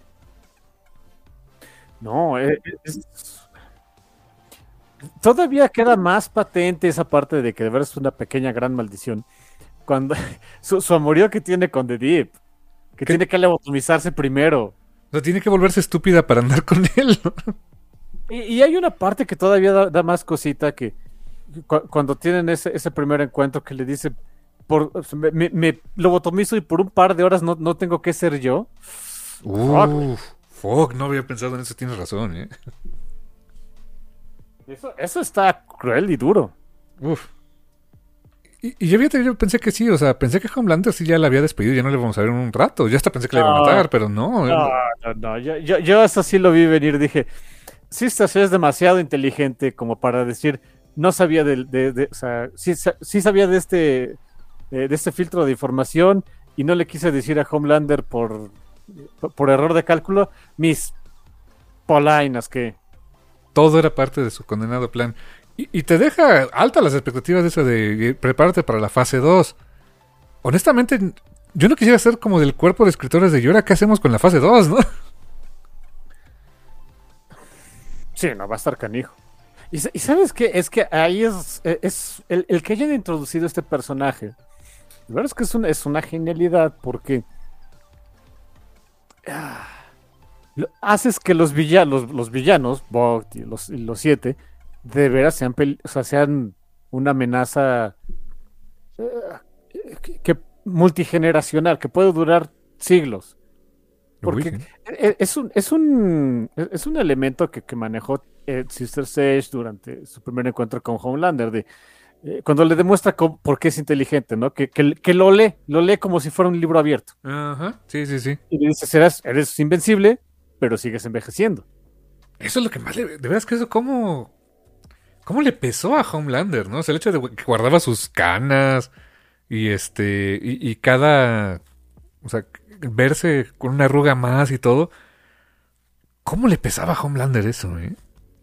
No, es... es... Todavía queda más patente esa parte de que de verdad es una pequeña gran maldición. Cuando su, su amorío que tiene con The Deep, que ¿Qué? tiene que lobotomizarse primero. O sea, tiene que volverse estúpida para andar con él, ¿no? Y, y hay una parte que todavía da, da más cosita que cu cuando tienen ese, ese primer encuentro que le dice, por, me, me lobotomizo y por un par de horas no, no tengo que ser yo. Uf, fuck, no había pensado en eso, tienes razón, ¿eh? Eso, eso está cruel y duro. Uf. Y, y yo, fíjate, yo pensé que sí, o sea, pensé que Homelander sí ya la había despedido, ya no le vamos a ver en un rato. Ya hasta pensé que le iba a matar, pero no. No, no, no, yo, yo, yo eso sí lo vi venir, dije, Sister Sledge es demasiado inteligente como para decir, no sabía de, de, de o sea, sí, sí sabía de este, de, de este filtro de información y no le quise decir a Homelander por, por error de cálculo, mis polainas que... Todo era parte de su condenado plan. Y, y te deja altas las expectativas de eso de prepárate para la fase dos. Honestamente, yo no quisiera ser como del cuerpo de escritores de ¿y ahora qué hacemos con la fase dos, no? Sí, no, va a estar canijo. Y, y ¿sabes qué? Es que ahí es, es el, el que hayan introducido este personaje. La verdad es que es una, es una genialidad porque ah, lo, haces que los villanos, los, los villanos, Vogt y los, y los siete, de veras sean, o sea, sean una amenaza eh, que, que multigeneracional, que puede durar siglos. Porque Uy, es un, es un, es un elemento que, que manejó eh, Sister Sage durante su primer encuentro con Homelander, de eh, cuando le demuestra cómo, por qué es inteligente, ¿no? Que, que, que lo lee, lo lee como si fuera un libro abierto. ajá, sí, sí, sí. Y le dice, serás, eres invencible, pero sigues envejeciendo. Eso es lo que más le... De veras que eso, ¿cómo... ¿Cómo le pesó a Homelander, no? O sea, el hecho de que guardaba sus canas y este... Y, y cada... O sea, verse con una arruga más y todo. ¿Cómo le pesaba a Homelander eso, eh?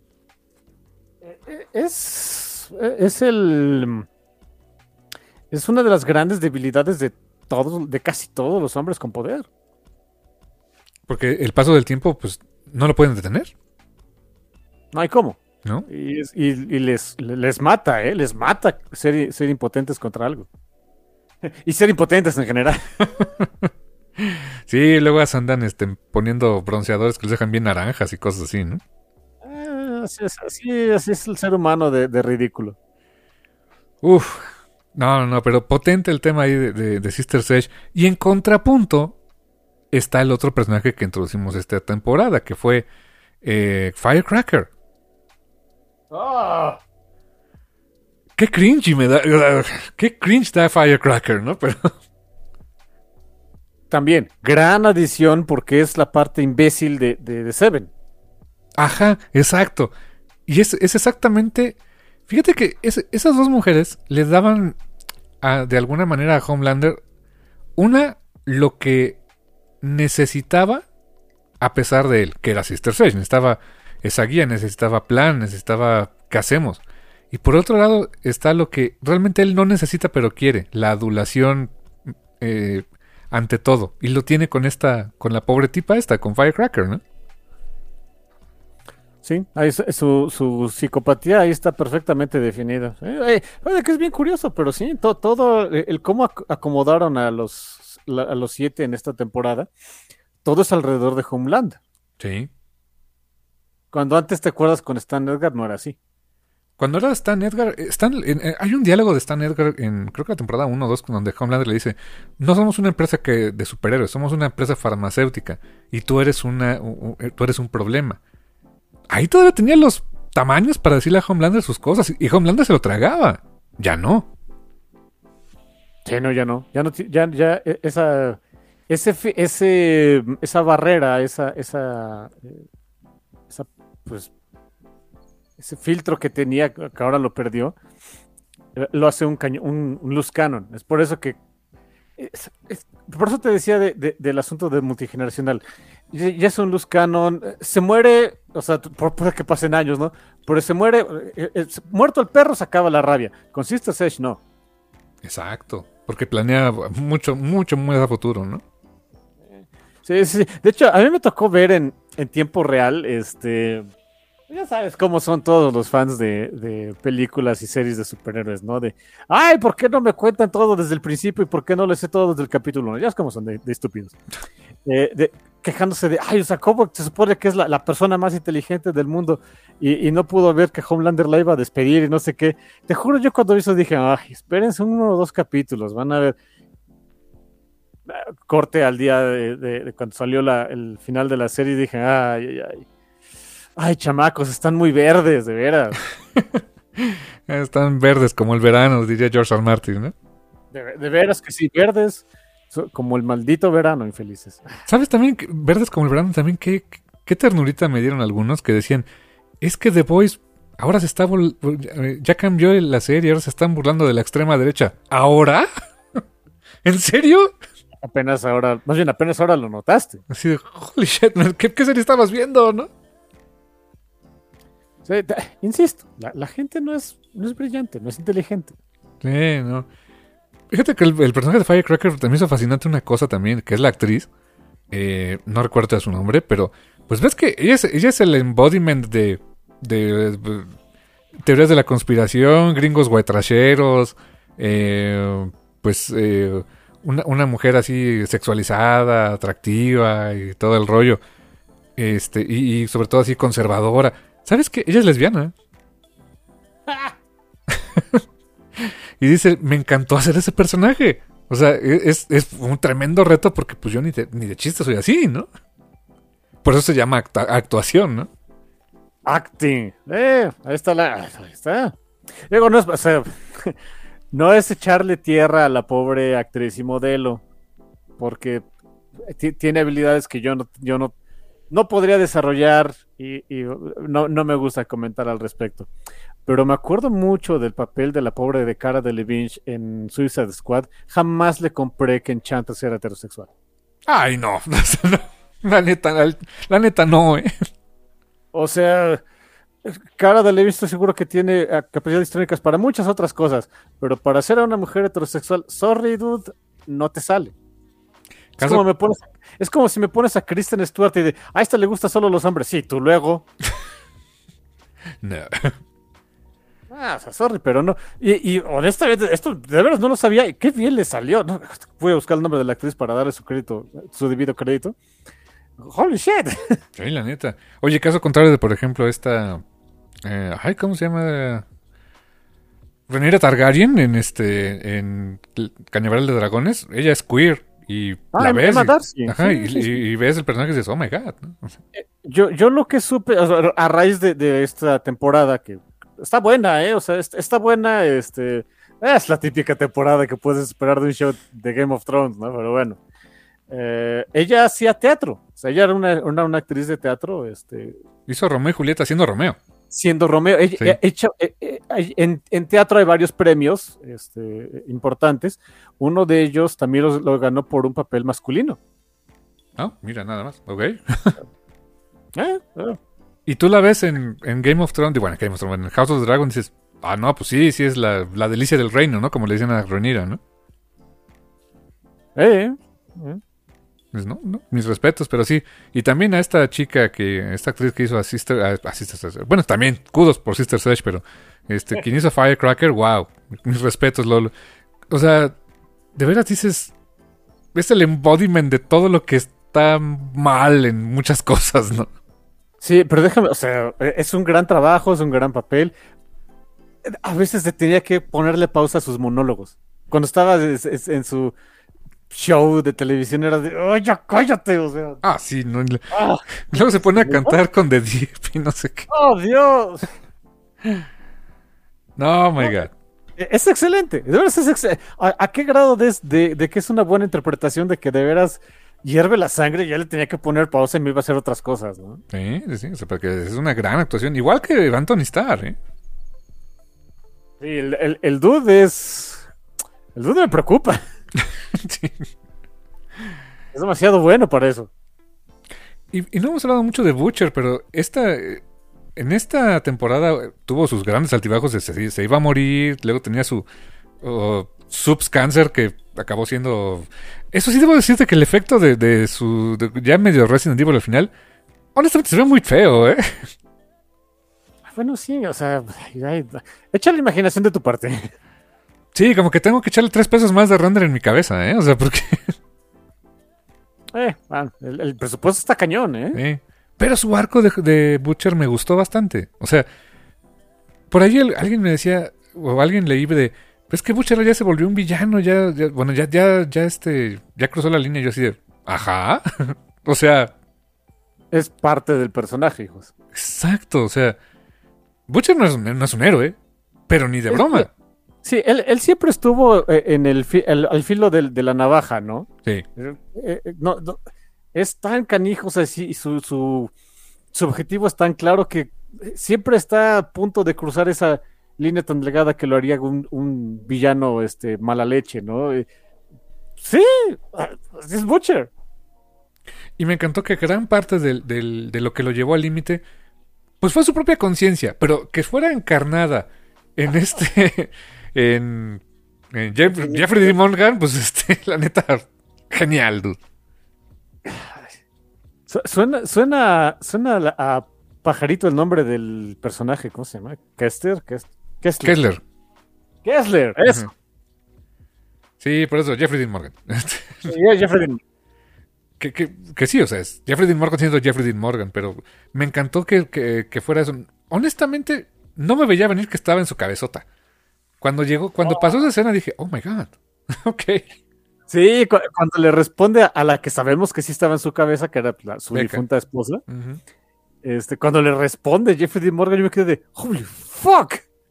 Es, es el... Es una de las grandes debilidades de todos, de casi todos los hombres con poder. Porque el paso del tiempo, pues, no lo pueden detener, No hay cómo. ¿no? Y, y, y les, les mata, ¿eh? Les mata ser, ser impotentes contra algo. Y ser impotentes en general. Sí, luego andan este, poniendo bronceadores que los dejan bien naranjas y cosas así, ¿no? Ah, así, es, así, así es el ser humano de, de ridículo. Uf, no, no, no, pero potente el tema ahí de, de, de Sister Sage. Y en contrapunto está el otro personaje que introducimos esta temporada, que fue eh, Firecracker. ¡Ah! Qué cringy me da, qué cringe da Firecracker, ¿no? Pero También, gran adición porque es la parte imbécil de, de, de Seven. ajá, exacto. Y es, es exactamente... Fíjate que es, esas dos mujeres le daban a, de alguna manera a Homelander una lo que necesitaba a pesar de él, que era Sister Sage. Necesitaba esa guía, necesitaba plan, necesitaba qué hacemos. Y por otro lado está lo que realmente él no necesita pero quiere, la adulación eh, ante todo. Y lo tiene con esta, con la pobre tipa esta, con Firecracker, ¿no? Sí, ahí su, su, su psicopatía ahí está perfectamente definida. Eh, eh, que es bien curioso, pero sí, to, todo eh, el cómo ac acomodaron a los, la, a los siete en esta temporada, todo es alrededor de Homelander. Sí. Cuando antes te acuerdas con Stan Edgar no era así. Cuando era Stan Edgar, Stan, en, en, hay un diálogo de Stan Edgar en, creo que la temporada uno o dos, donde Homelander le dice, no somos una empresa que de superhéroes, somos una empresa farmacéutica, y tú eres una, u, u, tú eres un problema. Ahí todavía tenía los tamaños para decirle a Homelander sus cosas, y Homelander se lo tragaba. Ya no. Sí, no, ya no. Ya no, ya, ya, esa, ese, ese, esa barrera, esa, esa, esa, pues, ese filtro que tenía, que ahora lo perdió, lo hace un, caño, un, un loose cannon. Es por eso que... Es, es, por eso te decía de, de, del asunto de multigeneracional. Ya, ya es un loose cannon. Se muere, o sea, por, por que pasen años, ¿no? Pero se muere... Eh, eh, muerto el perro se acaba la rabia. Con Sister Sage, no. Exacto. Porque planea mucho, mucho, muy a futuro, ¿no? Sí, sí. De hecho, a mí me tocó ver en, en tiempo real, este... Ya sabes cómo son todos los fans de, de películas y series de superhéroes, ¿no? De, ay, ¿por qué no me cuentan todo desde el principio y por qué no les sé todo desde el capítulo uno? Ya es como son de, de estúpidos. Eh, de, quejándose de, ay, o sea, ¿cómo se supone que es la, la persona más inteligente del mundo y, y no pudo ver que Homelander la iba a despedir y no sé qué? Te juro, yo cuando hizo dije, ay, espérense uno o dos capítulos, van a ver. Corte al día de, de, de cuando salió la, el final de la serie y dije, ay, ay, ay. Ay, chamacos, están muy verdes, de veras. Están verdes como el verano, diría George R. R. Martin, ¿no? De, de veras que sí, verdes, como el maldito verano, infelices. ¿Sabes también, que, verdes como el verano, también qué, qué ternurita me dieron algunos que decían, es que The Voice ahora se está... Vol- ya cambió la serie, ahora se están burlando de la extrema derecha. ¿Ahora? ¿En serio? Apenas ahora, más bien apenas ahora lo notaste. Así de, holy shit, man, ¿qué, qué serie estabas viendo, no? O sea, da- insisto, la, la gente no es, no es brillante, no es inteligente. Sí, no. Fíjate que el, el personaje de Firecracker también hizo fascinante una cosa también, que es la actriz. Eh, no recuerdo su nombre, pero pues ves que ella es, ella es el embodiment de, de, de teorías de la conspiración, gringos guaytrasheros, eh, pues eh, una, una mujer así sexualizada, atractiva y todo el rollo. Este, y, y sobre todo así conservadora. ¿Sabes qué? Ella es lesbiana. Y dice, me encantó hacer ese personaje. O sea, es, es un tremendo reto porque pues yo ni de, ni de chiste soy así, ¿no? Por eso se llama acta- actuación, ¿no? Acting. Eh, ahí está la. Ahí está. Digo, no es, o sea, no es echarle tierra a la pobre actriz y modelo. Porque t- tiene habilidades que yo no, yo no, no podría desarrollar y, y no, no me gusta comentar al respecto. Pero me acuerdo mucho del papel de la pobre de Cara Delevingne en Suicide Squad. Jamás le compré que Enchantress era heterosexual. Ay, no. no. La neta, la, la neta no, ¿eh? O sea, Cara Delevingne estoy seguro que tiene eh, capacidades históricas para muchas otras cosas. Pero para ser a una mujer heterosexual, sorry, dude, no te sale. Es Caso- como, me pones, es como si me pones a Kristen Stewart y de, a esta le gusta solo los hombres. Sí, tú luego. No. Ah, o sea, sorry, pero no. Y, y honestamente, esto de veras no lo sabía. Y qué bien le salió. ¿No? Voy a buscar el nombre de la actriz para darle su crédito, su debido crédito. Holy shit. Sí, la neta. Oye, caso contrario de, por ejemplo, esta... Eh, ay, ¿cómo se llama? Rhaenyra Targaryen en este... En Cañaveral de Dragones. Ella es queer. Y Ah, la Emma ves. Y, Darcy. ajá, Sí, y, sí, sí. y- y ves el personaje y dices, oh my god, ¿no? O sea, Yo, yo lo que supe, o sea, a raíz de, de esta temporada, que está buena, ¿eh? O sea, es- está buena, este... Es la típica temporada que puedes esperar de un show de Game of Thrones, ¿no? Pero bueno. Eh, ella hacía teatro. O sea, ella era una, una, una actriz de teatro, este... hizo Romeo y Julieta siendo Romeo. Siendo Romeo, ella- Sí. eh, hecho, eh, eh, en, en teatro hay varios premios este, importantes. Uno de ellos también lo, lo ganó por un papel masculino. Ah, mira, nada más. Ok. Eh, eh. Y tú la ves en, en Game of Thrones, bueno, en Game of Thrones, en House of the Dragon, dices, ah, no, pues sí, sí es la, la delicia del reino, ¿no? Como le dicen a Rhaenyra, ¿no? Eh, eh. Pues no, no, mis respetos, pero sí. Y también a esta chica que, esta actriz que hizo a Sister, a, a Sister Sledge. Bueno, también, kudos por Sister Sledge, pero este, quien hizo Firecracker, wow, mis respetos, Lolo. O sea, de veras dices, es el embodiment de todo lo que está mal en muchas cosas, ¿no? Sí, pero déjame, o sea, es un gran trabajo, es un gran papel. A veces se tenía que ponerle pausa a sus monólogos. Cuando estaba es- es- en su show de televisión era de, ¡ay, ya cállate! O sea, Ah, sí, no. y le- ¡ah! Luego se pone a cantar con The Deep y no sé qué. ¡Oh, Dios! No, oh my god. Es excelente, de veras es excelente. ¿A, a qué grado de, de, de que es una buena interpretación de que de veras hierve la sangre y ya le tenía que poner pausa y me iba a hacer otras cosas, ¿no? Sí, sí, sí, o sea, porque es una gran actuación. Igual que Anthony Starr, ¿eh? Sí, el, el, el dude es... El dude me preocupa. Sí. Es demasiado bueno para eso. Y, y no hemos hablado mucho de Butcher, pero esta, eh, en esta temporada eh, tuvo sus grandes altibajos. De se, se iba a morir, luego tenía su oh, subs cáncer que acabó siendo... Eso sí debo decirte que el efecto de, de su... de- ya medio Resident Evil al final, honestamente se ve muy feo, ¿eh? Bueno, sí, o sea, ay, ay, echa la imaginación de tu parte. Sí, como que tengo que echarle tres pesos más de render en mi cabeza, ¿eh? O sea, porque... Eh, bueno, el, el presupuesto está cañón, ¿eh? Sí. Pero su arco de, de Butcher me gustó bastante. O sea, por ahí el- alguien me decía, o alguien leí de, pues que Butcher ya se volvió un villano, ya, ya- bueno, ya, ya, ya este, ya cruzó la línea. Y yo así de, ajá. O sea, Es parte del personaje, hijos. exacto, o sea, Butcher no es, un- no es un héroe, pero ni de Es broma. Sí, él, él siempre estuvo eh, en el, fi- el- al filo del- de la navaja, ¿no? Sí, Eh, eh, no, no, es tan canijo, o sea, sí, su, su, su objetivo es tan claro que siempre está a punto de cruzar esa línea tan delgada que lo haría un, un villano este, mala leche, ¿no? Eh, sí, es Butcher. Y me encantó que gran parte del, del, de lo que lo llevó al límite, pues fue su propia conciencia, pero que fuera encarnada en este, en, en Jeff, Jeffrey Dean Morgan, pues este, la neta, genial, dude. Suena, suena, suena a pajarito el nombre del personaje, ¿cómo se llama? Kester, Kester. Kessler. Kessler. Kessler, eso. Uh-huh. Sí, por eso, Jeffrey Dean Morgan. Sí, Jeffrey Dean. Que, que, que sí, o sea, es Jeffrey Dean Morgan siendo Jeffrey Dean Morgan, pero me encantó que, que, que fuera eso. Honestamente, no me veía venir que estaba en su cabezota. Cuando llegó, cuando oh. pasó esa escena dije, oh my god, ok. Sí, cu- cuando le responde a, a la que sabemos que sí estaba en su cabeza, que era la, su Becca. difunta esposa, Uh-huh. este, cuando le responde Jeffrey Dean Morgan, yo me quedé de, holy fuck.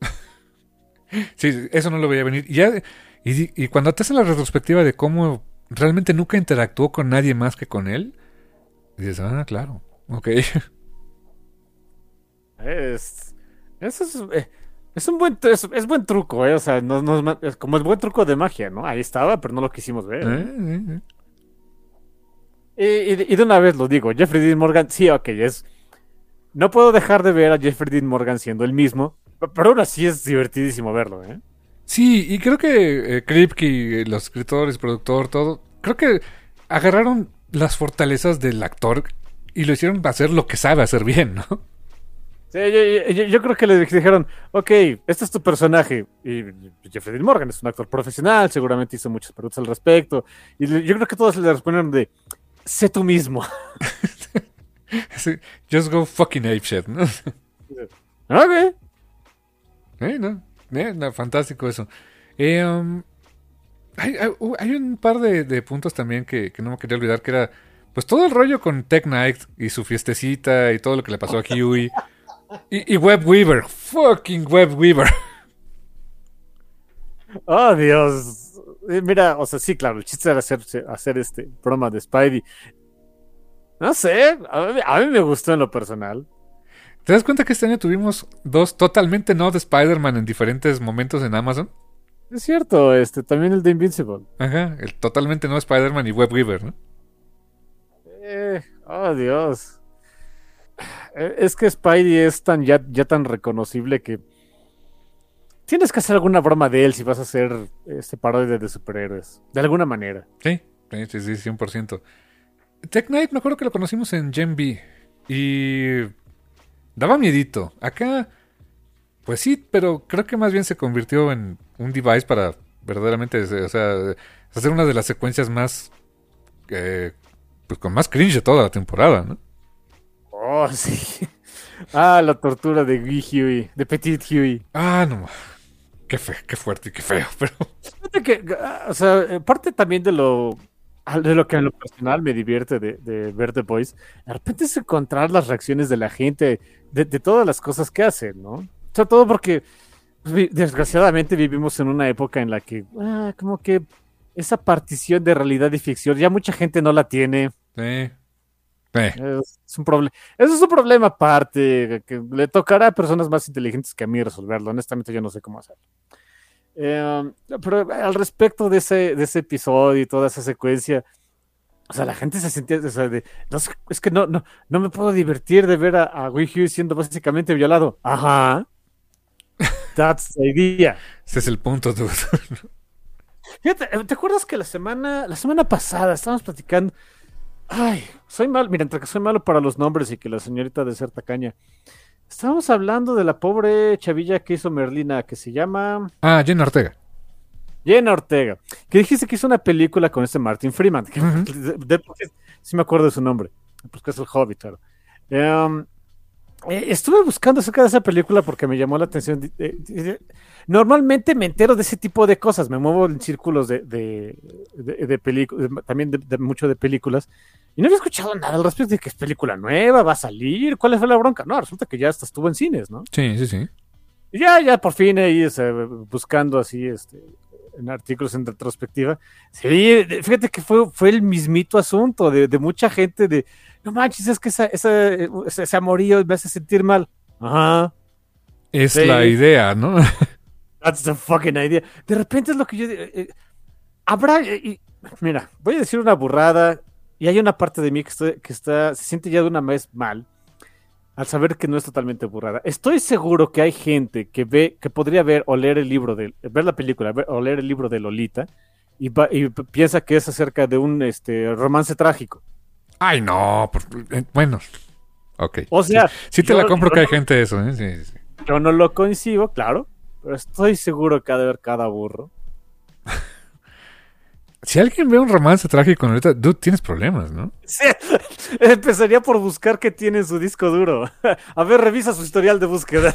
Sí, eso no lo veía venir. Y, ya, y, y cuando te hacen la retrospectiva de cómo realmente nunca interactuó con nadie más que con él, dices, ah, claro, ok. Es, eso es, eh, es un buen, es, es buen truco, eh, o sea, no, no, es como el buen truco de magia, ¿no? Ahí estaba, pero no lo quisimos ver. Eh, eh, eh. Y, y, y de una vez lo digo, Jeffrey Dean Morgan, sí, ok, es, no puedo dejar de ver a Jeffrey Dean Morgan siendo el mismo, pero aún así es divertidísimo verlo, ¿eh? Sí, y creo que eh, Kripke, los escritores, productor, todo, creo que agarraron las fortalezas del actor y lo hicieron hacer lo que sabe hacer bien, ¿no? Sí, yo, yo, yo creo que le dijeron, ok, este es tu personaje. Y Jeffrey Dean Morgan es un actor profesional, seguramente hizo muchas preguntas al respecto. Y le, yo creo que todos le respondieron de, sé tú mismo. Sí, just go fucking apeshit, ¿no? Ok. Eh, no, eh, no, fantástico eso. Eh, um, hay, hay, hay un par de, de puntos también que, que no me quería olvidar, que era pues todo el rollo con Tech Knight y su fiestecita y todo lo que le pasó a Huey. Y, y Web Weaver, fucking Web Weaver. Oh, Dios. Eh, Mira, o sea, sí, claro, el chiste era hacer, hacer este broma de Spidey. No sé, a mí, a mí me gustó en lo personal. ¿Te das cuenta que este año tuvimos dos totalmente no de Spider-Man en diferentes momentos en Amazon? Es cierto, este, también el de Invincible. Ajá, el totalmente no Spider-Man y Web Weaver, ¿no? Eh, oh, Dios. Es que Spidey es tan ya, ya tan reconocible que tienes que hacer alguna broma de él si vas a hacer este parodia de superhéroes. De alguna manera. Sí, sí, sí, sí, cien por ciento. Tech Knight me acuerdo que lo conocimos en Gen B. Y daba miedito. Acá, pues sí, pero creo que más bien se convirtió en un device para verdaderamente, o sea, hacer una de las secuencias más, eh, pues con más cringe de toda la temporada, ¿no? Oh, sí. Ah, la tortura de Guy Huey, de Petit Huey. Ah, no. Qué fe, qué fuerte y qué feo, pero... Fíjate que, o sea, parte también de lo de lo que en lo personal me divierte de, de ver The Boys, de repente es encontrar las reacciones de la gente, de, de todas las cosas que hacen, ¿no? Sobre todo porque, pues, desgraciadamente, vivimos en una época en la que, ah, como que esa partición de realidad y ficción, ya mucha gente no la tiene. Sí. Sí. Es, es un problema. Eso es un problema aparte, que le tocará a personas más inteligentes que a mí resolverlo. Honestamente, yo no sé cómo hacerlo. Eh, pero al respecto de ese, de ese episodio y toda esa secuencia, o sea, la gente se sentía, o sea, de, no, es que no, no, no me puedo divertir de ver a, a Guy Huey siendo básicamente violado. Ajá. That's the idea. Ese es el punto, dude. Fíjate, ¿te acuerdas que la semana, la semana pasada estábamos platicando? Ay, soy mal, mira, entre que soy malo para los nombres y que la señorita de ser tacaña. Estábamos hablando de la pobre chavilla que hizo Merlina, que se llama... Ah, Jenna Ortega. Jenna Ortega. Que dijiste que hizo una película con este Martin Freeman. Que, uh-huh. de, de, de, sí me acuerdo de su nombre. Pues que es el Hobbit, claro. Um, eh, estuve buscando acerca de esa película porque me llamó la atención. De, de, de, normalmente me entero de ese tipo de cosas. Me muevo en círculos de, de, de, de películas, también de, de mucho de películas. Y no había escuchado nada al respecto de que es película nueva, va a salir, ¿cuál fue la bronca? No, resulta que ya hasta estuvo en cines, ¿no? Sí, sí, sí. Y ya, ya por fin ahí o sea, buscando así este, en artículos en retrospectiva. Sí, fíjate que fue, fue el mismito asunto de, de mucha gente de, no manches, es que esa, esa, ese, ese amorío me hace sentir mal. Ajá. Es Sí. la idea, ¿no? That's the fucking idea. De repente es lo que yo... Eh, eh, habrá... eh, y- mira, voy a decir una burrada y hay una parte de mí que, estoy, que está, se siente ya de una vez mal al saber que no es totalmente burrada. Estoy seguro que hay gente que ve, que podría ver o leer el libro de, ver la película, ver, o leer el libro de Lolita y, va- y p- piensa que es acerca de un este romance trágico. Ay, no. por- eh, bueno. Ok. O sea, sí, sí te yo- la compro yo que hay no- gente de eso, ¿eh? Sí, sí. Yo no lo coincido, claro, pero estoy seguro que ha de haber cada burro. Si alguien ve un romance trágico ahorita, dude, tienes problemas, ¿no? Sí, empezaría por buscar qué tiene en su disco duro. A ver, revisa su historial de búsqueda.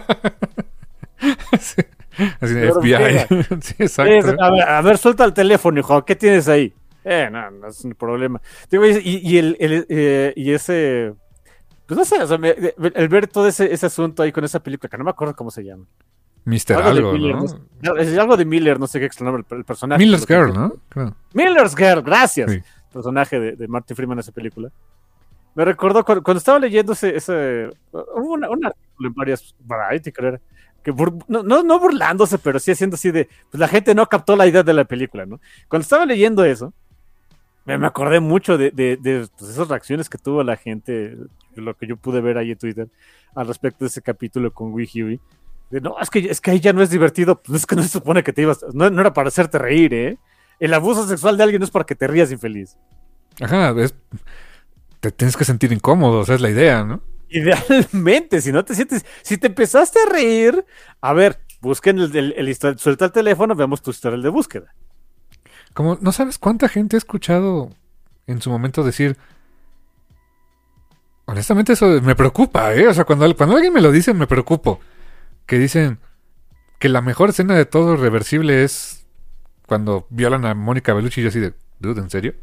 Sí. Así de Pero F B I. sí, exacto. Es, a, ver, a ver, suelta el teléfono, hijo. ¿Qué tienes ahí? Eh, no, no es un problema. Digo, y, y, el, el, eh, y ese... Pues no sé, o sea, me- el ver todo ese, ese asunto ahí con esa película, que no me acuerdo cómo se llama. mister Algo de Algo, Miller, ¿no? no sé. Es algo de Miller, no sé qué es el nombre del personaje. Miller's Pero- Girl, ¿no? Creo. Miller's Girl, gracias. Sí. Personaje de, de Martin Freeman en esa película. Me recordó cuando, cuando estaba leyendo ese, ese hubo una- un artículo en varias Variety, creo era, que bur- no, no, no burlándose, pero sí haciendo así de, pues la gente no captó la idea de la película, ¿no? Cuando estaba leyendo eso, me, me acordé mucho de, de, de, pues, esas reacciones que tuvo la gente, lo que yo pude ver ahí en Twitter, al respecto de ese capítulo con Wee Huey. De, no, es que, es que ahí ya no es divertido, pues es que no se supone que te ibas, no, no era para hacerte reír, ¿eh? El abuso sexual de alguien no es para que te rías infeliz. Ajá, es... te tienes que sentir incómodo, o sea, es la idea, ¿no? Idealmente, si no te sientes, si te empezaste a reír, a ver, busquen el, el, el historial, suelta el teléfono, veamos tu historial de búsqueda. Como, ¿no sabes cuánta gente ha escuchado en su momento decir... Honestamente eso me preocupa, ¿eh? O sea, cuando, cuando alguien me lo dice me preocupo. Que dicen que la mejor escena de todo reversible es cuando violan a Mónica Bellucci y yo así de... Dude, ¿en serio?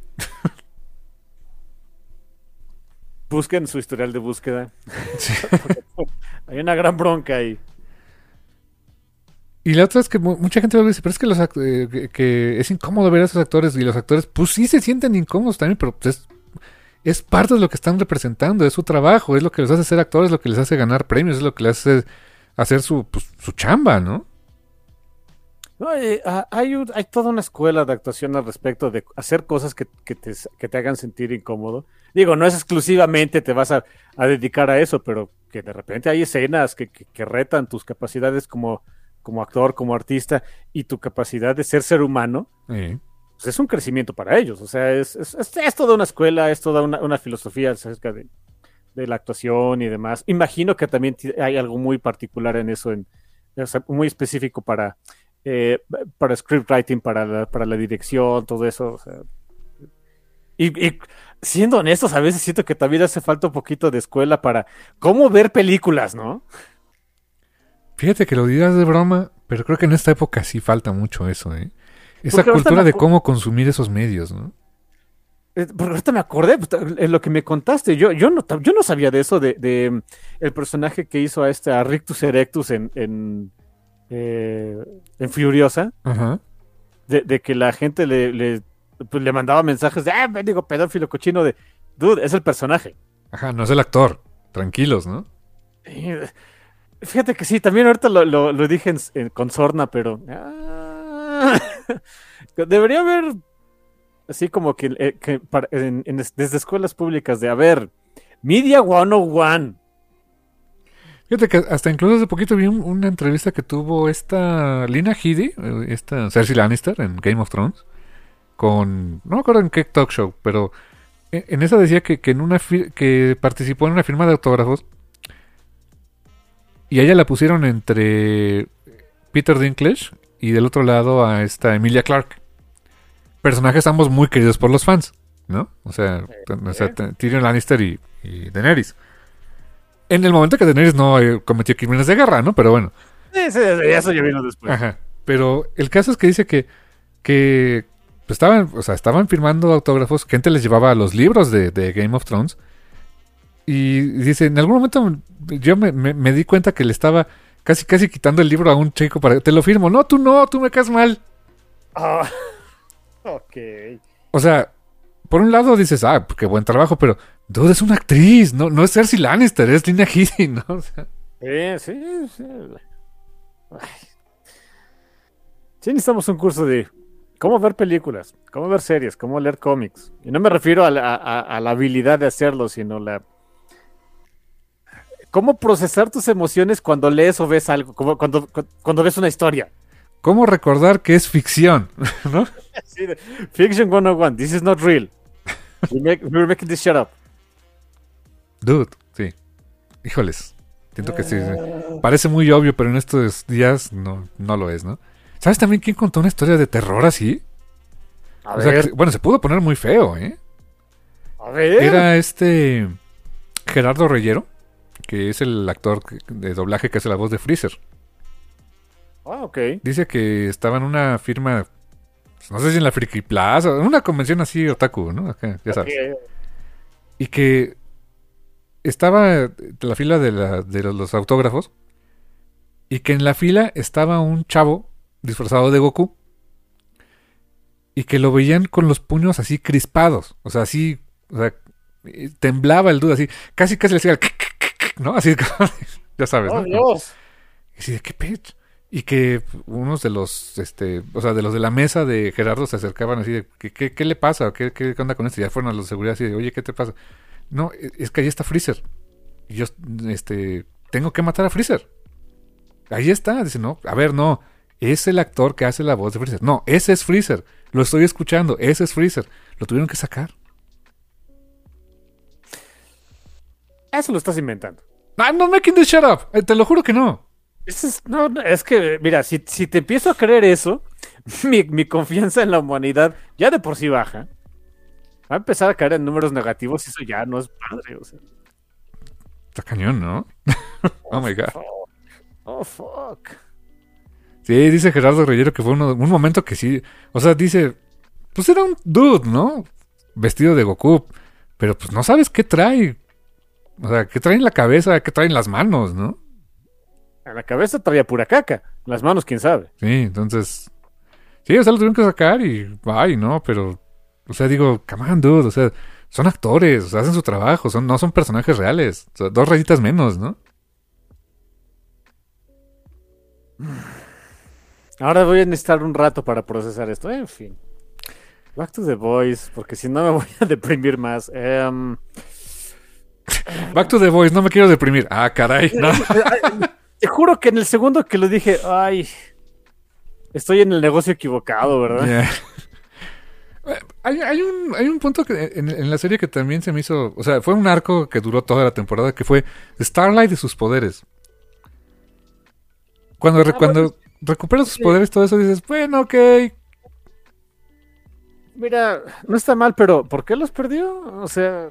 Busquen su historial de búsqueda. Sí. Hay una gran bronca ahí. Y la otra es que mu- mucha gente luego dice, pero es que, los act- eh, que, que es incómodo ver a esos actores y los actores, pues sí se sienten incómodos también, pero pues es, es parte de lo que están representando, es su trabajo, es lo que les hace ser actores, es lo que les hace ganar premios, es lo que les hace hacer su, pues, su chamba, ¿no? No, eh, ah, hay, un- hay toda una escuela de actuación al respecto de hacer cosas que, que te, que te hagan sentir incómodo. Digo, no es exclusivamente te vas a, a dedicar a eso, pero que de repente hay escenas que, que, que retan tus capacidades como, como actor, como artista y tu capacidad de ser ser humano. Eh, Pues es un crecimiento para ellos. O sea, es, es, es, es toda una escuela, es toda una, una filosofía acerca de, de la actuación y demás. Imagino que también ti- hay algo muy particular en eso, en, o sea, muy específico para, eh, para script writing, para la, para la dirección, todo eso. O sea. Y, y siendo honestos, a veces siento que también hace falta un poquito de escuela para cómo ver películas, ¿no? Fíjate que lo dirás de broma, pero creo que en esta época sí falta mucho eso, ¿eh? Esa Porque ahorita cultura me de acu- cómo consumir esos medios, ¿no? Eh, Porque ahorita me acordé, pues, en lo que me contaste, yo, yo, no, yo no sabía de eso, de, de mm, el personaje que hizo a este, a Rictus Erectus en, en, eh, en Furiosa, Ajá. de, de que la gente le, le, pues, le mandaba mensajes de, ah, digo, pedófilo cochino, de, dude, es el personaje. Ajá, no es el actor. Tranquilos, ¿no? Y, eh, fíjate que sí, también ahorita lo, lo, lo dije en- en- con sorna, pero... ah, debería haber así como que, eh, que para- en- en- desde escuelas públicas de, a ver, Media ciento uno. Fíjate que hasta incluso hace poquito vi un- una entrevista que tuvo esta Lina Headey, eh, esta Cersei Lannister en Game of Thrones, con... no me acuerdo en qué talk show, pero en, en esa decía que, que, en una fir- que participó en una firma de autógrafos y a ella la pusieron entre Peter Dinklage y del otro lado a esta Emilia Clarke. Personajes ambos muy queridos por los fans, ¿no? O sea, t- o sea, t- Tyrion Lannister y, y Daenerys. En el momento que Daenerys no eh, cometió crímenes de guerra, ¿no? Pero bueno. Sí, sí, sí, eso ya vino después. Ajá. Pero el caso es que dice que, que pues, estaban, o sea, estaban firmando autógrafos, gente les llevaba los libros de, de Game of Thrones. Y dice, en algún momento yo me, me- me di cuenta que le estaba casi casi quitando el libro a un chico para... Te lo firmo. No, tú no, tú me caes mal. Oh, ok. O sea, por un lado dices, ah, qué buen trabajo, pero dude, es una actriz, no, no es Cersei Lannister, es Lina Headey, ¿no? O sea, Sí, sí, sí. Ay. Sí, necesitamos un curso de cómo ver películas, cómo ver series, cómo leer cómics. Y no me refiero a la, a- a la habilidad de hacerlo, sino la cómo procesar tus emociones cuando lees o ves algo, como cuando, cu- cuando ves una historia. ¿cómo recordar que es ficción? ¿No? Sí, de- Fiction ciento uno, this is not real. We make- we're making this shit up. Dude, sí. Híjoles. Siento que sí. Parece muy obvio, pero en estos días no, no lo es, ¿no? ¿Sabes también quién contó una historia de terror así? A O sea, ver, que- bueno, se pudo poner muy feo, ¿eh? a ver. Era este Gerardo Reyero, que es el actor que- de doblaje que hace la voz de Freezer. Ah, ok. Dice que estaba en una firma, pues, no sé si en la Friki Plaza, en una convención así otaku, ¿no? Acá, ya sabes. Ok. Y que estaba en la fila de, la- de los, los autógrafos y que en la fila estaba un chavo disfrazado de Goku y que lo veían con los puños así crispados, o sea, así, o sea, eh, temblaba el dude así, casi casi le hacía el ¿no? Así como, ya sabes, Oh, ¿no? Dios. Y así de qué pitch. Y que unos de los, este, o sea, de los de la mesa de Gerardo se acercaban así de, ¿qué, qué, qué le pasa? ¿Qué, qué, qué onda con esto? Y ya fueron a los de seguridad así de, oye, ¿qué te pasa? No, e- es que ahí está Freezer. Y yo, este, tengo que matar a Freezer. Ahí está. Dice, no, a ver, no. Es el actor que hace la voz de Freezer. No, ese es Freezer. Lo estoy escuchando. Ese es Freezer. Lo tuvieron que sacar. Eso lo estás inventando. I'm not making this shut up. Eh, te lo juro que no. Eso es, no, no, es que, mira, si, si te empiezo a creer eso, mi, mi confianza en la humanidad ya de por sí baja. Va a empezar a caer en números negativos y eso ya no es padre. O sea. Está cañón, ¿no? Oh my God. Fuck. Oh, fuck. Sí, dice Gerardo Reyero que fue uno- un momento que sí. O sea, dice, pues era un dude, ¿no? Vestido de Goku. Pero pues no sabes qué trae. O sea, qué trae en la cabeza, qué trae en las manos, ¿no? En la cabeza traía pura caca. En las manos, quién sabe. Sí, entonces. Sí, o sea, lo tuvieron que sacar y. Ay, no, pero. O sea, digo, come on, dude. O sea, son actores, o sea, hacen su trabajo, son, no son personajes reales. O sea, dos rayitas menos, ¿no? Ahora voy a necesitar un rato para procesar esto. En fin. Back to the Boys, porque si no me voy a deprimir más. Em, Back to the Boys, no me quiero deprimir. Ah, caray, no. te juro que en el segundo que lo dije, ay, estoy en el negocio equivocado, ¿verdad? Yeah. Eh, Hay, hay un, hay un punto que en, en la serie que también se me hizo. O sea, fue un arco que duró toda la temporada, que fue Starlight y sus poderes. Cuando, re- Ah, cuando bueno, recupera sus sí. poderes, todo eso dices, bueno, ok. Mira, no está mal, pero ¿por qué los perdió? O sea,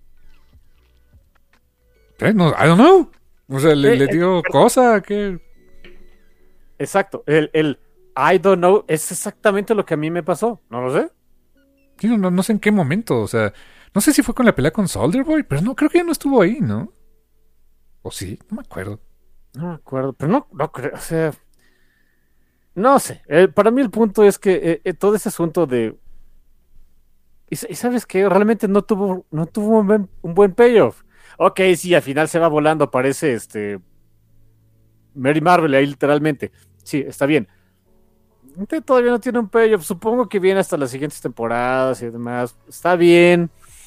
Eh, no, I don't know. O sea, le, Eh, le eh, dio pero- cosa que. exacto, el, el I don't know es exactamente lo que a mí me pasó, no lo sé. Sí, no, no, no sé en qué momento. O sea, no sé si fue con la pelea con Soldier Boy, pero no, creo que ya no estuvo ahí, ¿no? O sí, no me acuerdo. No me acuerdo, pero no, no creo, o sea, no sé. Eh, para mí el punto es que eh, eh, todo ese asunto de... Y, sa- y sabes que realmente no tuvo, no tuvo un buen, un buen payoff. Ok, sí, al final se va volando, aparece este... Mary Marvel ahí literalmente. Sí, está bien. Este todavía no tiene un payoff. Supongo que viene hasta las siguientes temporadas y demás. Está bien.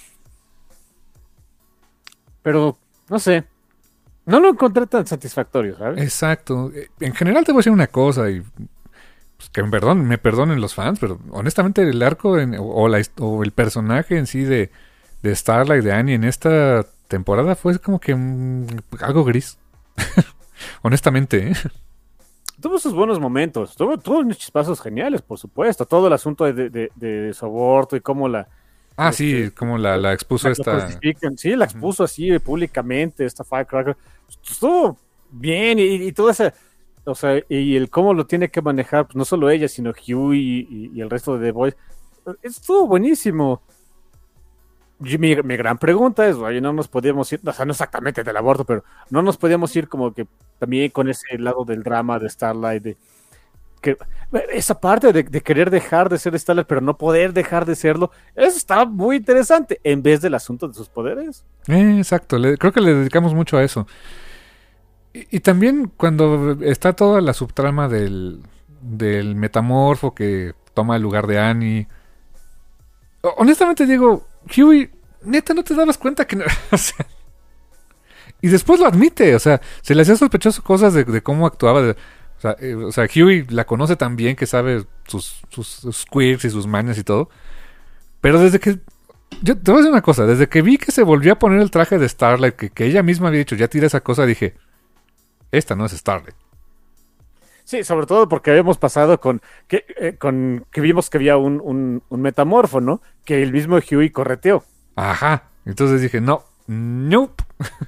Pero, no sé. No lo encontré tan satisfactorio, ¿sabes? Exacto. Eh, En general te voy a decir una cosa y pues, que me perdón, me perdonen los fans, pero honestamente el arco en- o, o la his- o el personaje en sí de, de Starlight, de Annie en esta temporada fue como que mm, algo gris. Honestamente, ¿eh? Tuvo sus buenos momentos. Tuvo, tuvo unos chispazos geniales, por supuesto. Todo el asunto de, de, de su aborto y cómo la, Ah, Este, sí, como la, la expuso la esta. crucifican. Sí, la expuso así públicamente, esta Firecracker. Estuvo bien y, y todo ese, o sea, y el cómo lo tiene que manejar, pues no solo ella, sino Hugh y, y- y el resto de The Boys. Estuvo buenísimo. Y mi, mi gran pregunta es, oye, no nos podíamos ir, o sea, no exactamente del aborto, pero no nos podíamos ir como que también con ese lado del drama de Starlight, de que esa parte de, de querer dejar de ser Starlight, pero no poder dejar de serlo, eso está muy interesante, en vez del asunto de sus poderes. Eh, exacto, le, creo que le dedicamos mucho a eso. Y, y también cuando está toda la subtrama del, del metamorfo que toma el lugar de Annie. Honestamente digo, Huey, neta, ¿no te dabas cuenta que no? O sea, y después lo admite, o sea, se le hacía sospechoso cosas de, de cómo actuaba. De, o, sea, eh, o sea, Huey la conoce tan bien que sabe sus, sus, sus quirks y sus mañas y todo. Pero desde que... Yo te voy a decir una cosa, desde que vi que se volvió a poner el traje de Starlight, que, que ella misma había dicho, ya tira esa cosa, dije, esta no es Starlight. Sí, sobre todo porque habíamos pasado con que, eh, con, que vimos que había un, un, un metamorfo, ¿no? Que el mismo Huey correteó. Ajá, entonces dije, no, nope.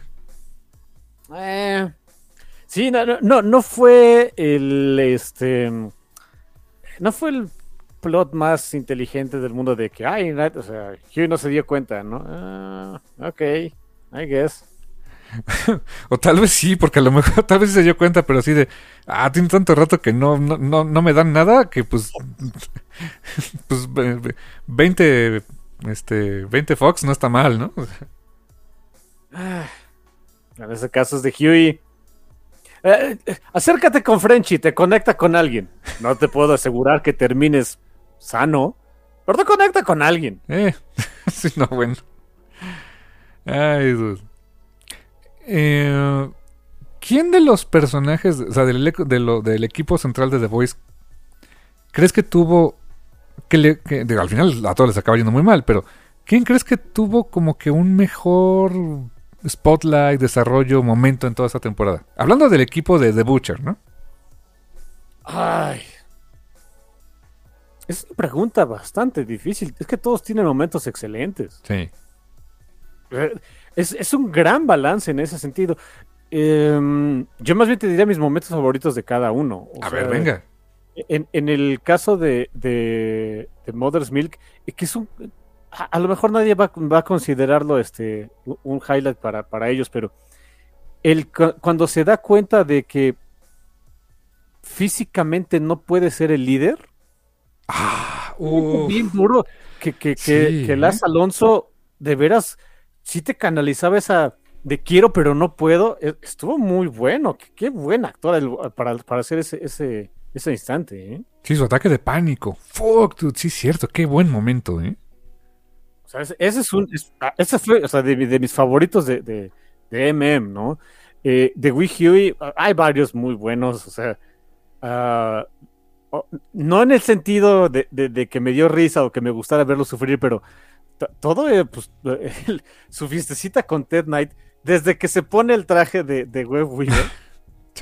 Eh, sí, no, no, no, no fue el, este, no fue el plot más inteligente del mundo de que, ay, o sea, Huey no se dio cuenta, ¿no? Ah, ok, I guess. O tal vez sí, porque a lo mejor tal vez se dio cuenta, pero así de, ah, tiene tanto rato que no, no, no, no me dan nada, que pues, pues veinte, este, veinte Fox no está mal, ¿no? Ah, en ese caso es de Huey. Eh, eh, acércate con Frenchy, te conecta con alguien. No te puedo asegurar que termines sano, pero te conecta con alguien. Eh, sí, no, bueno. Ay, dude. Eh, ¿Quién de los personajes, o sea, del, de lo, del equipo central de The Voice, crees que tuvo, que, le, que digo, al final a todos les acaba yendo muy mal, pero ¿quién crees que tuvo como que un mejor spotlight, desarrollo, momento en toda esta temporada? Hablando del equipo de The Butcher, ¿no? Ay, es una pregunta bastante difícil. Es que todos tienen momentos excelentes. Sí. Es, es un gran balance en ese sentido. Eh, yo más bien te diría mis momentos favoritos de cada uno. O a sea, ver, venga. En, en el caso de, de, de Mother's Milk, que es un... A, a lo mejor nadie va, va a considerarlo este, un highlight para, para ellos, pero el, cuando se da cuenta de que físicamente no puede ser el líder, ah, uh, bien duro, que, que, sí, que, que Laz Alonso de veras sí te canalizaba esa de quiero pero no puedo. Estuvo muy bueno, qué, qué buen actor el, para, para hacer ese, ese, ese instante, ¿eh? Sí, su ataque de pánico. Fuck, dude, sí es cierto, qué buen momento, ¿eh? O sea, ese, ese es un, es, ese fue, o sea, de, de mis favoritos de, de, de M M, ¿no? Eh, de Wee Huey, hay varios muy buenos, o sea, uh, no en el sentido de, de, de que me dio risa o que me gustara verlo sufrir, pero t- todo, eh, pues, el, su fiestecita con Ted Knight, desde que se pone el traje de, de Web Weaver, sí.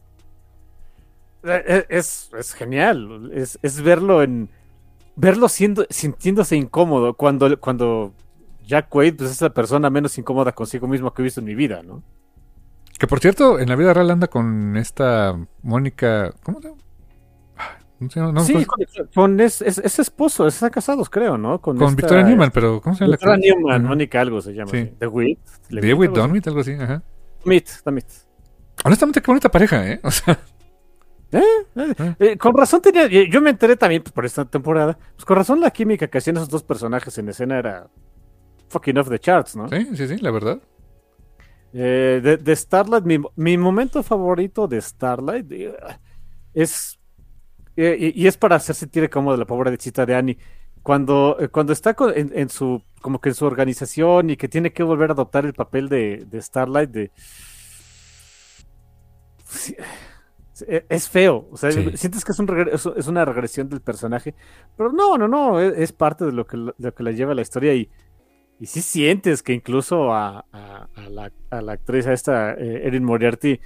Es, es, es genial, es, es verlo en verlo siendo, sintiéndose incómodo cuando, cuando Jack Quaid pues, es la persona menos incómoda consigo mismo que he visto en mi vida, ¿no? Que por cierto, en la vida real anda con esta Mónica, ¿cómo se llama? No sé, no, sí, no, con, con es, es, es esposo, están casados, creo, ¿no? Con, esta, Victoria Newman, pero ¿cómo se llama? Victoria la Newman, uh-huh. Mónica algo se llama. Sí. The Wit. The Wit Dunwit, algo así, ajá. Meet, The Meet. Honestamente, qué bonita pareja, ¿eh? O sea... ¿Eh? Eh, eh, con razón tenía, yo me enteré también pues, por esta temporada, pues con razón la química que hacían esos dos personajes en escena era fucking off the charts, ¿no? Sí, sí, sí, la verdad. Eh, de, de Starlight, mi, mi momento favorito de Starlight eh, es eh, y, y es para hacer sentir como de la pobrecita de Annie cuando, eh, cuando está con, en, en su como que en su organización y que tiene que volver a adoptar el papel de, de Starlight de sí, es feo, o sea, sí. Sientes que es, un regre- es una regresión del personaje, pero no, no, no, es, es parte de lo que, lo que la lleva a la historia y, y sí sientes que incluso a, a, a, la, a la actriz a esta eh, Erin Moriarty,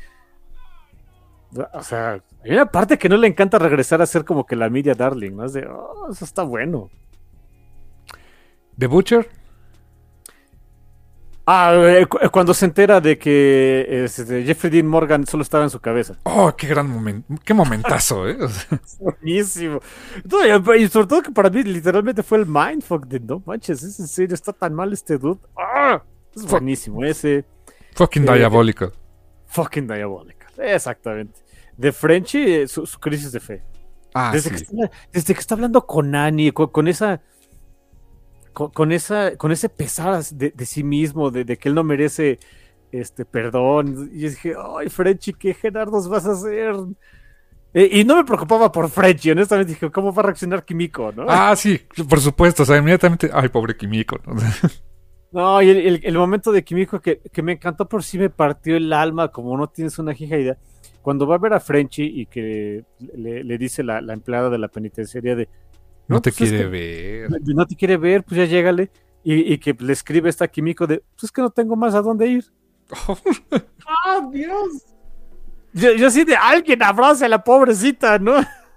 o sea, hay una parte que no le encanta regresar a ser como que la media darling, ¿no? Es de, oh, eso está bueno. ¿The Butcher? Ah, eh, cu- cuando se entera de que este, Jeffrey Dean Morgan solo estaba en su cabeza. Oh, qué gran momento, qué momentazo, ¿eh? O sea, Buenísimo. No, y sobre todo que para mí literalmente fue el mindfuck de no manches, es en serio, está tan mal este dude. ¡Ah! Es buenísimo ese. Fucking eh, diabólico. Fucking diabólico. Exactamente. De Frenchy, su, su crisis de fe. Ah, Desde, sí. que está, desde que está hablando con Annie, con, con esa... Con, con esa, con ese pesar de, de sí mismo, de, de que él no merece este perdón. Y yo dije, ay, Frenchy, ¿qué Gerardos vas a hacer? Eh, y no me preocupaba por Frenchy, honestamente dije, ¿cómo va a reaccionar Kimiko, no? Ah, sí, por supuesto. O sea, inmediatamente. Ay, pobre Kimiko, ¿no? No, y el, el, el momento de Kimiko que, que me encantó, por sí me partió el alma, como no tienes una hija idea. Cuando va a ver a Frenchy y que le, le dice la, la empleada de la penitenciaría de No te pues es quiere que ver. no te quiere ver, pues ya llégale. Y, y que le escribe esta Kimiko de, pues es que no tengo más a dónde ir. ¡Ah, Dios! Yo, yo sí de alguien abraza a la pobrecita, ¿no?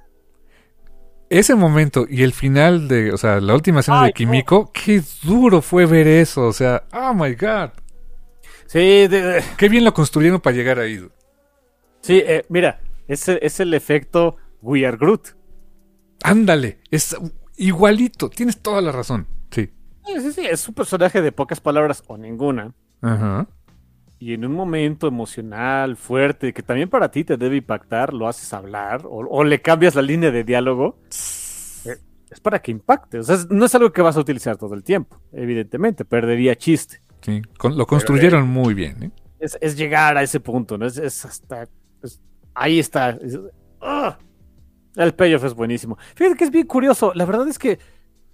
Ese momento y el final de, o sea, la última escena Ay, de Kimiko, qué duro fue ver eso, o sea, oh my god. Sí, de, de, Qué bien lo construyeron para llegar ahí. sí, eh, mira, ese es el efecto We Are Groot. Ándale, es igualito, tienes toda la razón. Sí. Sí, sí, sí, es un personaje de pocas palabras o ninguna. Ajá. Y en un momento emocional, fuerte, que también para ti te debe impactar, lo haces hablar o, o le cambias la línea de diálogo, eh, es para que impacte. O sea, es- no es algo que vas a utilizar todo el tiempo, evidentemente, perdería chiste. Sí, con- lo construyeron muy bien, ¿eh? Es, es llegar a ese punto, ¿no? Es, es hasta... es- ahí está. Es- ¡ah! El payoff es buenísimo. Fíjate que es bien curioso. La verdad es que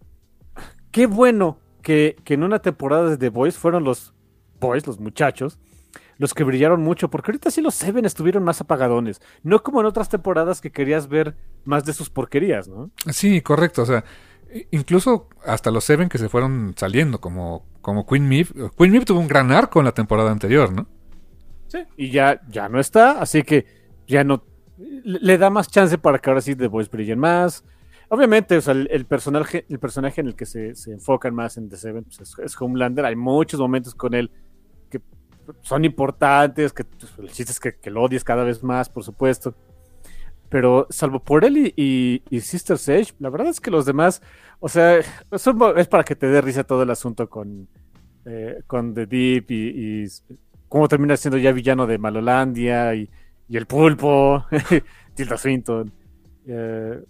qué bueno que, que en una temporada de The Boys fueron los boys, los muchachos, los que brillaron mucho, porque ahorita sí los Seven estuvieron más apagadones. No como en otras temporadas que querías ver más de sus porquerías, ¿no? Sí, correcto, o sea, i- incluso hasta los Seven que se fueron saliendo, como, como Queen Maeve. Queen Maeve tuvo un gran arco en la temporada anterior, ¿no? Sí. Y ya, ya no está, así que ya no... Le, le da más chance para que ahora sí The Boys brillen más. Obviamente, o sea, el, el personaje, el personaje en el que se, se enfocan más en The Seven pues es, es Homelander. Hay muchos momentos con él que son importantes, que pues, el chiste es que, que lo odies cada vez más, por supuesto. Pero salvo por él y, y, y Sister Sage, la verdad es que los demás, o sea, es, un- es para que te dé risa todo el asunto con, eh, con The Deep y, y cómo termina siendo ya villano de Malolandia y, y el pulpo, Tilda Swinton. Eh,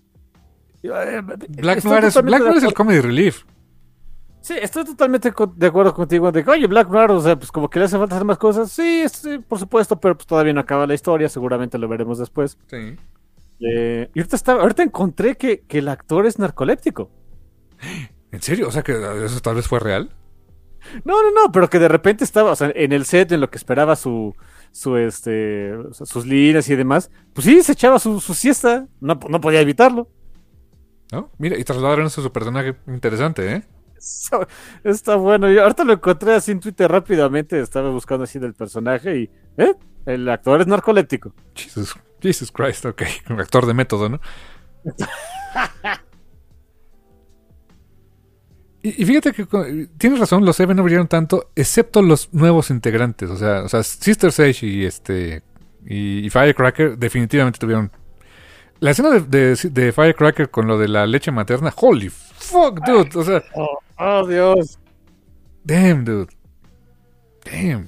eh, Black estoy Noir es, totalmente Black de Noir es el acuerdo. comedy relief. Sí, estoy totalmente co- de acuerdo contigo de que, oye, Black Noir, o sea, pues como que le hace falta hacer más cosas. Sí, sí, por supuesto, pero pues todavía no acaba la historia, seguramente lo veremos después. Sí. Eh, y ahorita, estaba, ahorita encontré que, que el actor es narcoléptico. ¿En serio? O sea, que eso tal vez fue real. No, no, no, pero que de repente estaba, o sea, en el set, en lo que esperaba su, su este, o sea, sus líneas y demás, pues sí, se echaba su, su siesta, no, no podía evitarlo. ¿No? Mira, y trasladaron eso a su personaje interesante, ¿eh? Eso- está bueno. Yo ahorita lo encontré así en Twitter rápidamente, estaba buscando así del personaje y, ¿eh? El actor es narcoléptico. Jesus, Jesus Christ, ok. Un actor de método, ¿no? Y, y fíjate que co- tienes razón, los Seven no brillaron tanto, excepto los nuevos integrantes. O sea, o sea Sister Sage y este y, y Firecracker definitivamente tuvieron. La escena de, de- de Firecracker con lo de la leche materna, holy fuck, dude. O sea, Oh, oh, Dios. damn, dude. Damn.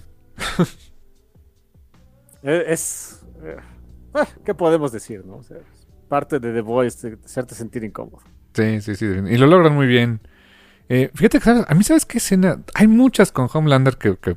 Eh, Es. eh, ah, ¿qué podemos decir, no? O sea, es parte de The Voice, de hacerte sentir incómodo. Sí, sí, sí. Y lo logran muy bien. Eh, fíjate que, ¿sabes? A mí, ¿sabes qué escena? Hay muchas con Homelander que... que-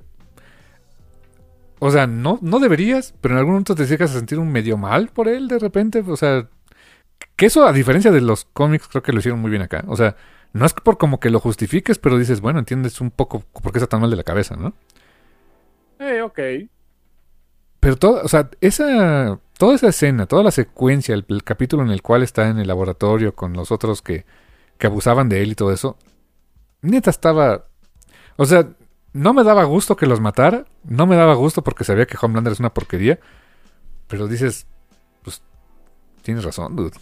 o sea, no, no deberías, pero en algún momento te llegas a sentir un medio mal por él de repente. O sea, que eso, a diferencia de los cómics, creo que lo hicieron muy bien acá. O sea, no es por como que lo justifiques, pero dices, bueno, entiendes un poco por qué está tan mal de la cabeza, ¿no? Eh, ok. Pero todo, o sea, esa, toda esa escena, toda la secuencia, el, el capítulo en el cual está en el laboratorio con los otros que, que abusaban de él y todo eso, neta estaba, o sea, no me daba gusto que los matara, no me daba gusto porque sabía que Homelander es una porquería, pero dices, pues, tienes razón, dude.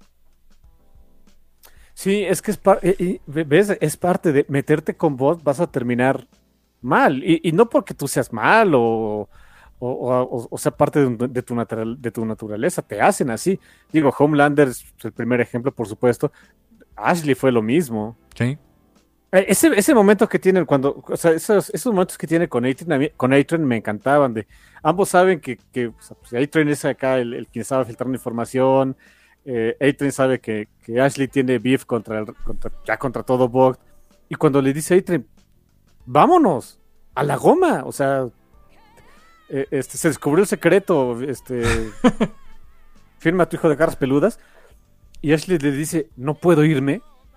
Sí, es que es, par- eh, eh, ve- ¿ves? Es parte de meterte con vos, vas a terminar mal. Y, y no porque tú seas mal o, o, o- o sea parte de, un- de tu natural- de tu naturaleza, te hacen así. Digo, Homelander es el primer ejemplo, por supuesto. Ashley fue lo mismo. Sí, Eh, Ese, ese momento que tienen cuando, o sea, esos, esos momentos que tiene con A-Train, a mí- con A-Train me encantaban. De, ambos saben que, que o sea, pues, A-Train es acá el, el quien estaba filtrando información, eh, A-Train sabe que, que Ashley tiene beef contra, el, contra ya contra todo Vogt, y cuando le dice a A-Train, vámonos, a la goma, o sea, eh, este, se descubrió el secreto, este, firma a tu hijo de garras peludas, y Ashley le dice, no puedo irme.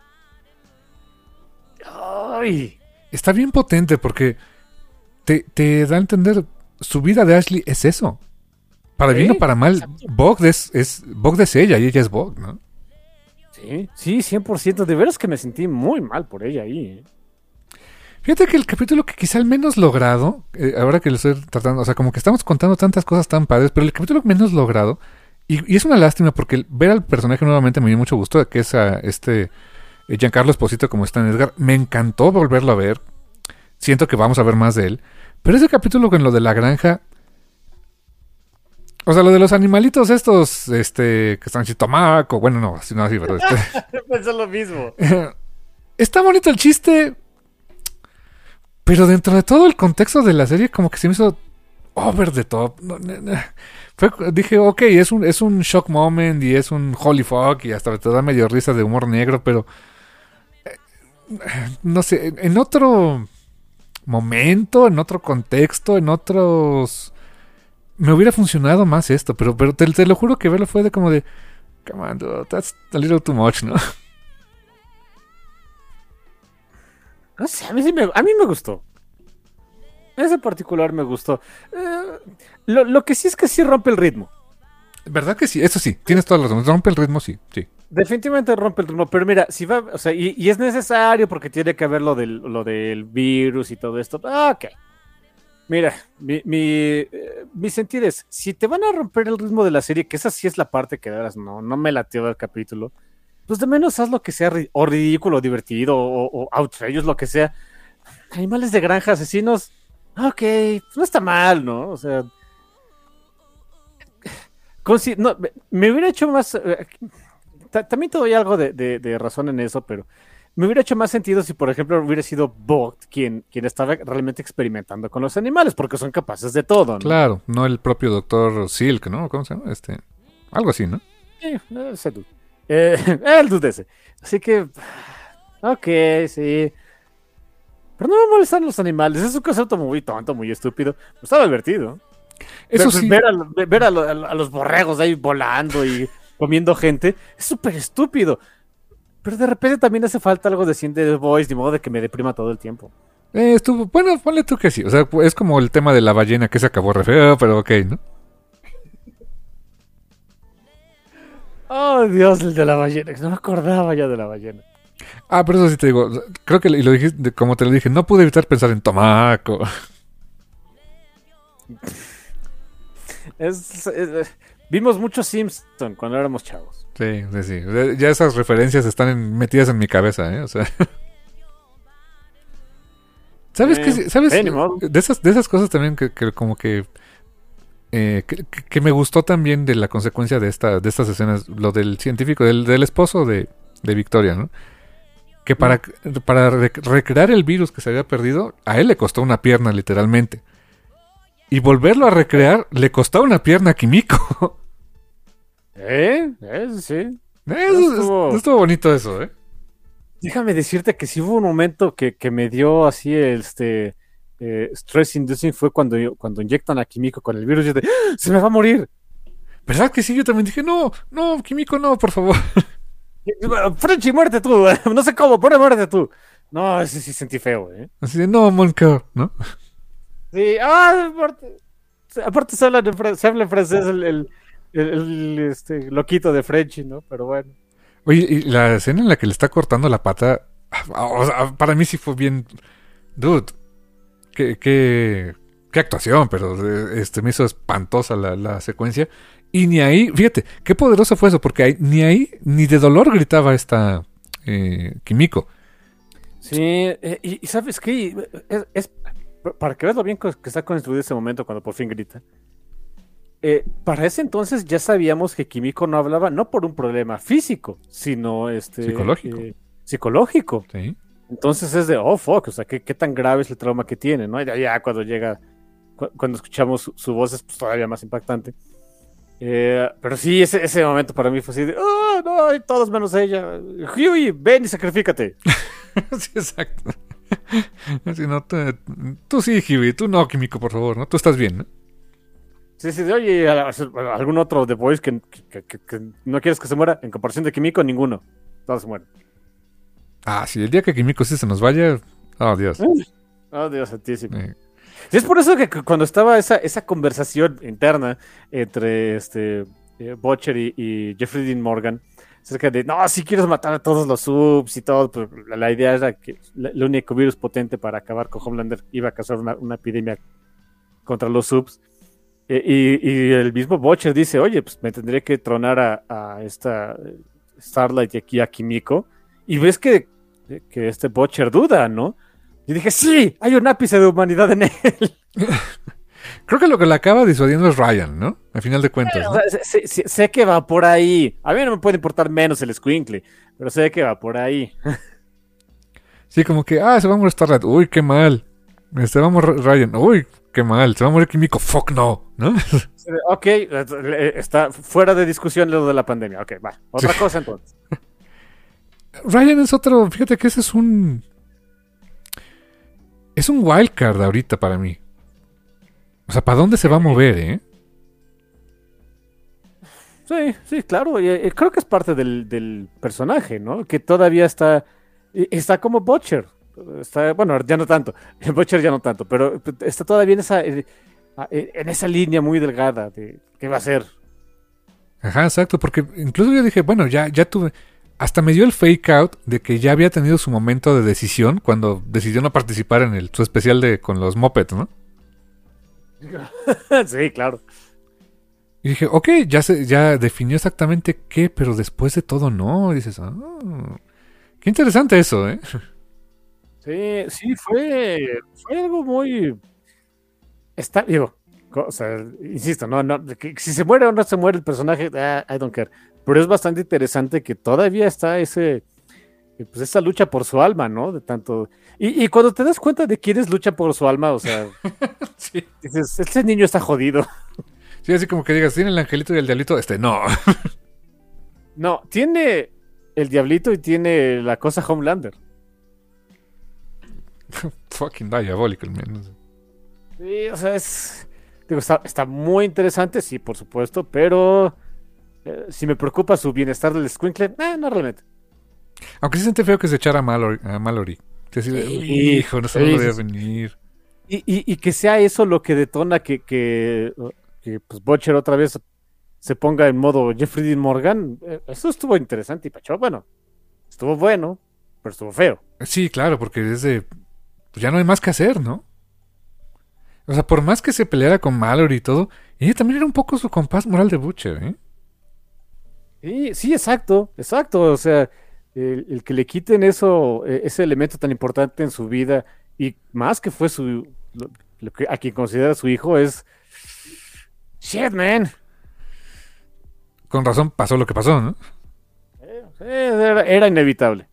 ¡Ay! Está bien potente porque te, te da a entender, su vida de Ashley es eso. Para bien ¿Sí? o para mal, Vogt es, es, Vogt es ella y ella es Vogt, ¿no? Sí, sí, cien por ciento. De veras que me sentí muy mal por ella ahí. ¿eh? Fíjate que el capítulo que quizá el menos logrado, eh, ahora que lo estoy tratando, o sea, como que estamos contando tantas cosas tan padres, pero el capítulo menos logrado, y, y es una lástima porque el- ver al personaje nuevamente me dio mucho gusto, que es a este eh, Giancarlo Esposito como está en Edgar. Me encantó volverlo a ver. Siento que vamos a ver más de él. Pero ese capítulo con lo de la granja, o sea, lo de los animalitos estos, este, que están así, tomaco, bueno, no, así no así, pero este, Pensé lo mismo. está bonito el chiste, pero dentro de todo el contexto de la serie, como que se me hizo over the top. No, no, no. Fue, dije, ok, es un, es un shock moment y es un holy fuck y hasta te da medio risa de humor negro, pero eh, no sé, en, en otro momento, en otro contexto, en otros me hubiera funcionado más esto, pero, pero te, te lo juro que verlo fue de como de, come on, dude, that's a little too much, ¿no? No sé, a mí, sí me, a mí me gustó. Ese particular me gustó. Eh, lo, lo que sí es que sí rompe el ritmo. ¿Verdad que sí? Eso sí, tienes toda la razón. Rompe el ritmo, sí, sí. Definitivamente rompe el ritmo, pero mira, si va, o sea, y, y es necesario porque tiene que haber lo del, lo del virus y todo esto. Ah, ok. Mira, mi, mi, eh, mi sentir es, si te van a romper el ritmo de la serie, que esa sí es la parte que de veras no, no me lateó el capítulo, pues de menos haz lo que sea ri- o ridículo, o divertido, o, o outrageous, lo que sea. Animales de granja, asesinos, ok, pues no está mal, ¿no? O sea, consi- no, me, me hubiera hecho más... eh, ta- también te doy algo de, de- de razón en eso, pero me hubiera hecho más sentido si, por ejemplo, hubiera sido Vogt quien, quien estaba realmente experimentando con los animales, porque son capaces de todo, ¿no? Claro, no el propio doctor Silk, ¿no? ¿Cómo se llama? Este, algo así, ¿no? Eh, ese dude. Eh, el dude ese. Así que, ok, sí. Pero no me molestan los animales, es un concepto muy tonto, muy estúpido. Pero estaba divertido. Eso Ver, sí, ver, a, ver a, lo- a los borregos ahí volando y comiendo gente es súper estúpido. Pero de repente también hace falta algo de Siente The Voice, de modo de que me deprima todo el tiempo. eh, estuvo, bueno, ponle tú que sí. O sea, es como el tema de la ballena que se acabó re feo, pero ok, ¿no? Oh, Dios, el de la ballena. No me acordaba ya de la ballena. Ah, pero eso sí te digo, creo que y lo dijiste, como te lo dije, no pude evitar pensar en Tomaco. Es, es- vimos mucho Simpson cuando éramos chavos. Sí, sí, sí. O sea, ya esas referencias están en- metidas en mi cabeza, ¿eh? O sea. ¿Sabes Eh, qué? Sí, ¿Sabes? eh, ni modo. De esas, de esas cosas también que, que como que, eh, que, que- que me gustó también de la consecuencia de esta, de estas escenas, lo del científico, del, del esposo de, de Victoria, ¿no? Que para, para rec- recrear el virus que se había perdido, a él le costó una pierna, literalmente. Y volverlo a recrear, le costó una pierna a Kimiko. ¿Eh? ¿Eh? Sí. Eso, Estuvo- estuvo bonito eso, ¿eh? Déjame decirte que sí hubo un momento que, que me dio así este eh, stress inducing fue cuando, cuando inyectan a Kimiko con el virus y yo de, ¡Ah! ¡Se me va a morir! ¿Verdad que sí? Yo también dije, no, no, Kimiko, no, por favor. Frenchy, muerte tú, no sé cómo, pero muerte tú. No, ese sí sentí feo, ¿eh? Así de, no, Monka, ¿no? Sí, ah, aparte, aparte se habla, en fran- se habla en francés el, el, el- el, este, loquito de Frenchy, ¿no? Pero bueno. Oye, y la escena en la que le está cortando la pata, ah, o sea, para mí sí fue bien, dude, qué, qué, qué actuación, pero eh, este me hizo espantosa la, la secuencia. Y ni ahí, fíjate, qué poderoso fue eso, porque ahí- ni ahí, ni de dolor gritaba esta eh, Kimiko. Sí, eh, y, y ¿sabes qué? Es, es- para que veas lo bien que que está construido ese momento cuando por fin grita. Eh, para ese entonces ya sabíamos que Kimiko no hablaba no por un problema físico, sino este Psicológico. eh, psicológico. Sí. Entonces es de, oh, fuck, o sea, ¿qué, qué tan grave es el trauma que tiene, ¿no? Y ya, ya cuando llega, cu- cuando escuchamos su, su voz es pues, todavía más impactante. Eh, pero sí, ese, ese momento para mí fue así de, oh, no, hay todos menos ella. Huey, ven y sacrifícate. Sí, exacto. Así, no, tú, tú sí, Huey, tú no, Kimiko, por favor, ¿no? Tú estás bien, ¿no? Sí, sí, de, oye, a- a- algún otro The Boys que, que, que- que no quieres que se muera, en comparación de Kimiko, ninguno. Todos se mueren. Ah, sí, el día que Kimiko sí se nos vaya. Oh, Dios. Oh, Dios santísimo. Eh, Sí, es por eso que cu- cuando estaba esa, esa conversación interna entre este eh, Butcher y, y Jeffrey Dean Morgan, acerca de, no, si quieres matar a todos los subs y todo, pues la, la idea era que la- el único virus potente para acabar con Homelander iba a causar una, una epidemia contra los subs. Eh, y, y el mismo Butcher dice, oye, pues me tendré que tronar a, a esta eh, Starlight y aquí a Kimiko. Y ves que, que este Butcher duda, ¿no? Y dije, sí, hay un ápice de humanidad en él. Creo que lo que la acaba disuadiendo es Ryan, ¿no? Al final de cuentas, O ¿no? sea, sé, sé- sé que va por ahí. A mí no me puede importar menos el squinkle, pero sé que va por ahí. Sí, como que, ah, se va a morir Starlight. Uy, qué mal. Se va a morir Ryan. Uy, qué mal. Se va a morir Kimiko. Fuck no, ¿no? Ok, eh, está fuera de discusión lo de la pandemia. Ok, va. Otra Sí. cosa entonces. Ryan es otro. Fíjate que ese es un. Es un wildcard ahorita para mí. O sea, ¿para dónde se va a mover, eh? Sí, sí, claro. y, eh, creo que es parte del, del personaje, ¿no? Que todavía está, eh, está como Butcher. Está, bueno, ya no tanto. Butcher ya no tanto, pero está todavía en esa, eh, eh, en esa línea muy delgada de qué va a ser. Ajá, exacto. Porque incluso yo dije, bueno, ya, ya tuve. Hasta me dio el fake out de que ya había tenido su momento de decisión cuando decidió no participar en el, su especial de con los Muppets, ¿no? Sí, claro. Y dije, ok, ya se, ya definió exactamente qué, pero después de todo no. Y dices, ah, qué interesante eso, ¿eh? Sí, sí, fue, fue algo muy. Está, digo, co- o sea, insisto, no, no, que si se muere o no se muere el personaje, ah, I don't care. Pero es bastante interesante que todavía está ese, eh, pues esa lucha por su alma, ¿no? De tanto. Y, y cuando te das cuenta de quiénes luchan por su alma, o sea, Sí. dices, este niño está jodido. Sí, así como que digas, ¿tiene el angelito y el diablito? Este, no. No, tiene el diablito y tiene la cosa Homelander. Fucking diabólico el man. Sí, o sea, es. Digo, está, está muy interesante, sí, por supuesto, pero eh, si me preocupa su bienestar del Squinkle, eh, no realmente. Aunque sí siente feo que se echara a Mallory. A Mallory. Que así de, Sí, hijo, no se sí, lo debe sí. venir. Y, y, y que sea eso lo que detona que, que, que pues Butcher otra vez se ponga en modo Jeffrey Dean Morgan, eh, eso estuvo interesante y Pacho, bueno, estuvo bueno, pero estuvo feo. Sí, claro, porque es de... Pues ya no hay más que hacer, ¿no? O sea, por más que se peleara con Mallory y todo, ella también era un poco su compás moral de Butcher, ¿eh? Sí, sí, exacto, exacto, o sea, el, el que le quiten eso, eh, ese elemento tan importante en su vida y más que fue su, lo, lo que, a quien considera su hijo es, shit, man. Con razón pasó lo que pasó, ¿no? Eh, Era, era inevitable.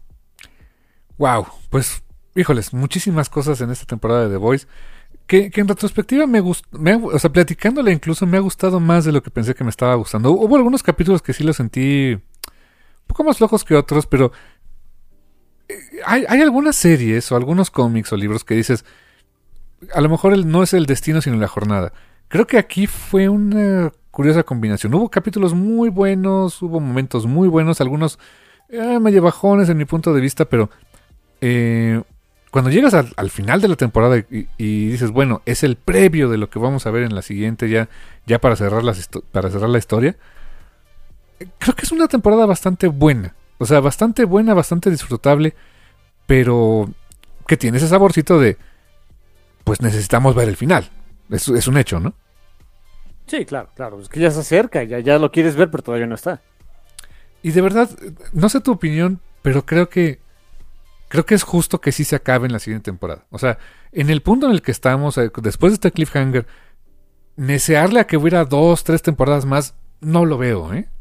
Wow, pues, híjoles, muchísimas cosas en esta temporada de The Voice. Que, que en retrospectiva me gustó, me ha- o sea, platicándola incluso me ha gustado más de lo que pensé que me estaba gustando. Hubo algunos capítulos que sí los sentí un poco más flojos que otros, pero eh, hay, hay algunas series o algunos cómics o libros que dices, a lo mejor el, no es el destino sino la jornada. Creo que aquí fue una curiosa combinación. Hubo capítulos muy buenos, hubo momentos muy buenos, algunos eh, medio bajones en mi punto de vista, pero eh, cuando llegas al, al final de la temporada y, y dices, bueno, es el previo de lo que vamos a ver en la siguiente ya, ya para cerrar las histo- para cerrar la historia, eh, creo que es una temporada bastante buena. O sea, bastante buena, bastante disfrutable, pero que tiene ese saborcito de, pues necesitamos ver el final. Es, es un hecho, ¿no? Sí, claro, claro, es que ya se acerca, ya, ya lo quieres ver, pero todavía no está. Y de verdad, no sé tu opinión, pero creo que creo que es justo que sí se acabe en la siguiente temporada. O sea, en el punto en el que estamos, eh, después de este cliffhanger, desearle a que hubiera dos, tres temporadas más, no lo veo, ¿eh?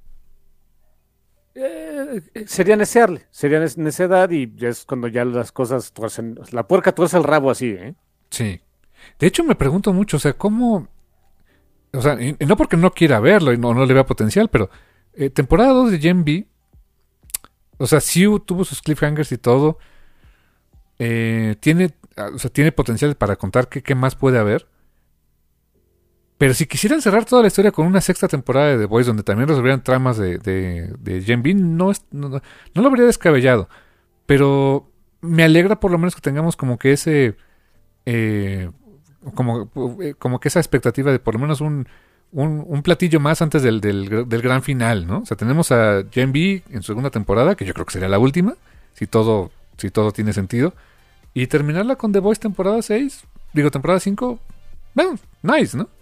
Eh, eh, sería necearle, sería nece- necedad y ya es cuando ya las cosas tuercen, la puerca tuerce el rabo así, ¿eh? Sí. De hecho, me pregunto mucho, o sea, ¿cómo...? O sea, y, y no porque no quiera verlo y no, no le vea potencial, pero eh, temporada dos de Gen V, o sea, sí tuvo sus cliffhangers y todo. Eh, tiene, o sea, tiene potencial para contar qué, qué más puede haber. Pero si quisieran cerrar toda la historia con una sexta temporada de The Boys, donde también resolvieran tramas de, de, de Gen V, no, es, no, no lo habría descabellado. Pero me alegra por lo menos que tengamos como que ese... Eh, como, como que esa expectativa de por lo menos un, un, un platillo más antes del, del, del gran final, ¿no? O sea, tenemos a Gen V en su segunda temporada, que yo creo que sería la última, si todo, si todo tiene sentido. Y terminarla con The Boys temporada seis, digo temporada cinco, bueno, nice, ¿no?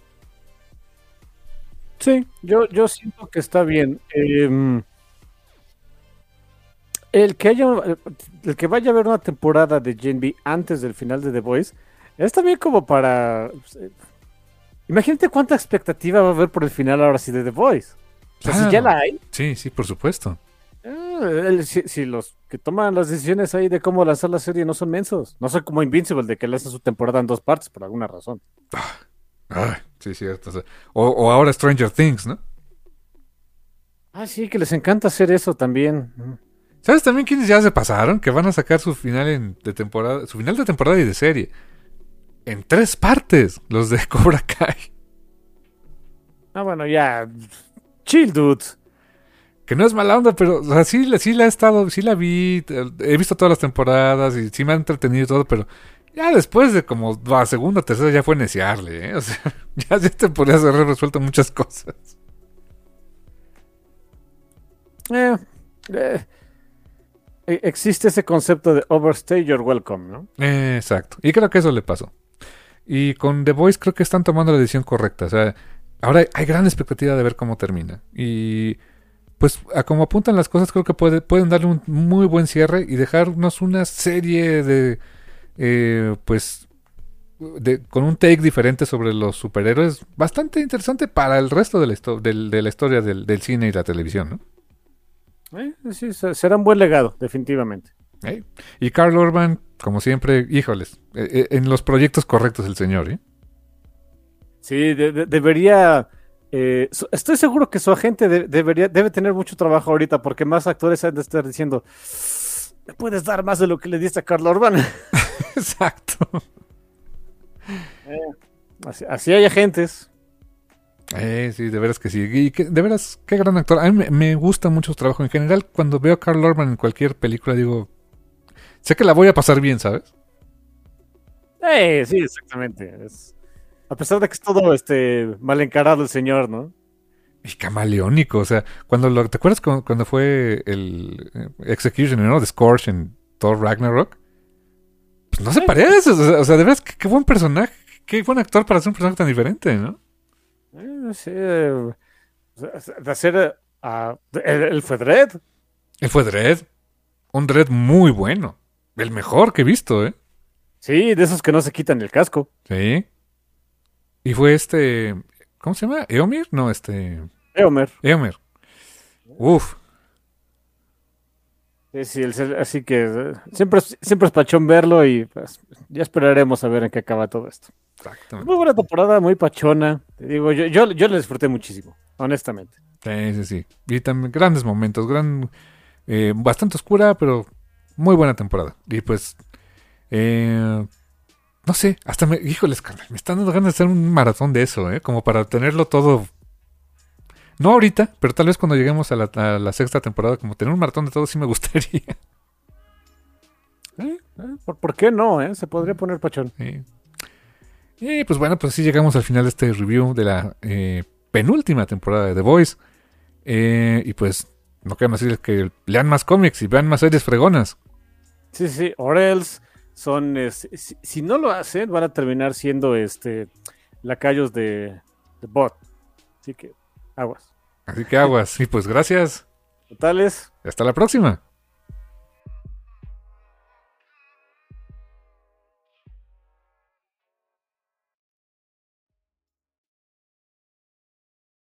Sí, yo, yo siento que está bien. Eh, el que haya, el que vaya a ver una temporada de Gen V antes del final de The Boys, es también como para... eh, imagínate cuánta expectativa va a haber por el final ahora sí de The Voice. O sea, Claro. si ya la hay, Sí, sí, por supuesto. eh, el- si, si los que toman las decisiones ahí de cómo lanzar la serie no son mensos, no son como Invincible de que lanza su temporada en dos partes por alguna razón. Ah, sí, cierto. O, sea, o, o ahora Stranger Things, ¿no? Ah, sí, que les encanta hacer eso también. ¿Sabes también quiénes ya se pasaron? Que van a sacar su final en- de temporada, su final de temporada y de serie. En tres partes, los de Cobra Kai. Ah, bueno, ya. Chill, dude. Que no es mala onda, pero o sea, sí, la- sí la he estado, sí la vi, eh, he visto todas las temporadas y sí me ha entretenido y todo, pero ya después de como la segunda, tercera ya fue neciarle, ¿eh? O sea, ya, ya te podrías haber resuelto muchas cosas. Eh, eh, e- existe ese concepto de overstay your welcome, ¿no? Eh, exacto. Y creo que eso le pasó. Y con The Voice creo que están tomando la decisión correcta. O sea, ahora hay, hay gran expectativa de ver cómo termina. Y pues a como apuntan las cosas, creo que puede, pueden darle un muy buen cierre y dejarnos una serie de, eh, pues, de, con un take diferente sobre los superhéroes bastante interesante para el resto de la, histo- del- de la historia del, del cine y la televisión, ¿no? Eh, sí, se- será un buen legado, definitivamente. ¿Eh? Y Carl Urban, como siempre, híjoles, eh, eh, en los proyectos correctos el señor, ¿eh? Sí, de- de- debería. Eh, su- estoy seguro que su agente de- debería, debe tener mucho trabajo ahorita porque más actores han de estar diciendo: ¿me puedes dar más de lo que le diste a Carl Urban? Exacto. Así, así hay agentes. Eh, sí, de veras que sí. Y que, de veras, qué gran actor. A mí me, me gusta mucho su trabajo. En general, cuando veo a Carl Urban en cualquier película, digo, sé que la voy a pasar bien, ¿sabes? Eh, sí, exactamente. Es- a pesar de que es todo este mal encarado el señor, ¿no? Y camaleónico, o sea, cuando lo, ¿te acuerdas cu- cuando fue el eh, Executioner, ¿no? De Scorch en Thor Ragnarok? Pues no se parece, o sea, o sea, de veras, qué, qué buen personaje, qué buen actor para ser un personaje tan diferente, ¿no? Eh, sí, eh, o sea, de hacer eh, a- él, él fue Dredd. Él fue Dredd, un Dredd muy bueno, el mejor que he visto, ¿eh? Sí, de esos que no se quitan el casco. Sí. Y fue este, ¿cómo se llama? ¿Eomir? No, este, Eomer. Eomer. Uf, Sí, sí, el ser- así que eh, siempre, es- siempre es pachón verlo y pues, ya esperaremos a ver en qué acaba todo esto. exactamente. Muy buena temporada, muy pachona. Te digo, yo, yo, yo la disfruté muchísimo, honestamente. Sí, sí, sí. Y también grandes momentos, gran, eh, bastante oscura, pero muy buena temporada. Y pues, eh, no sé, hasta me, híjoles, carnal, me están dando ganas de hacer un maratón de eso, ¿eh? Como para tenerlo todo. No ahorita, pero tal vez cuando lleguemos a la, a la sexta temporada, como tener un maratón de todo sí me gustaría. Eh, eh, ¿Por, por qué no? Eh? Se podría poner pachón. Sí. Y pues bueno, pues así llegamos al final de este review de la eh, penúltima temporada de The Voice. Eh, y pues no queda más decirles que lean más cómics y vean más series fregonas. Sí, sí, or else son, es- si, si no lo hacen, van a terminar siendo este lacayos de, de bot. Así que, aguas. Así que aguas. Y pues gracias. Totales. Hasta la próxima.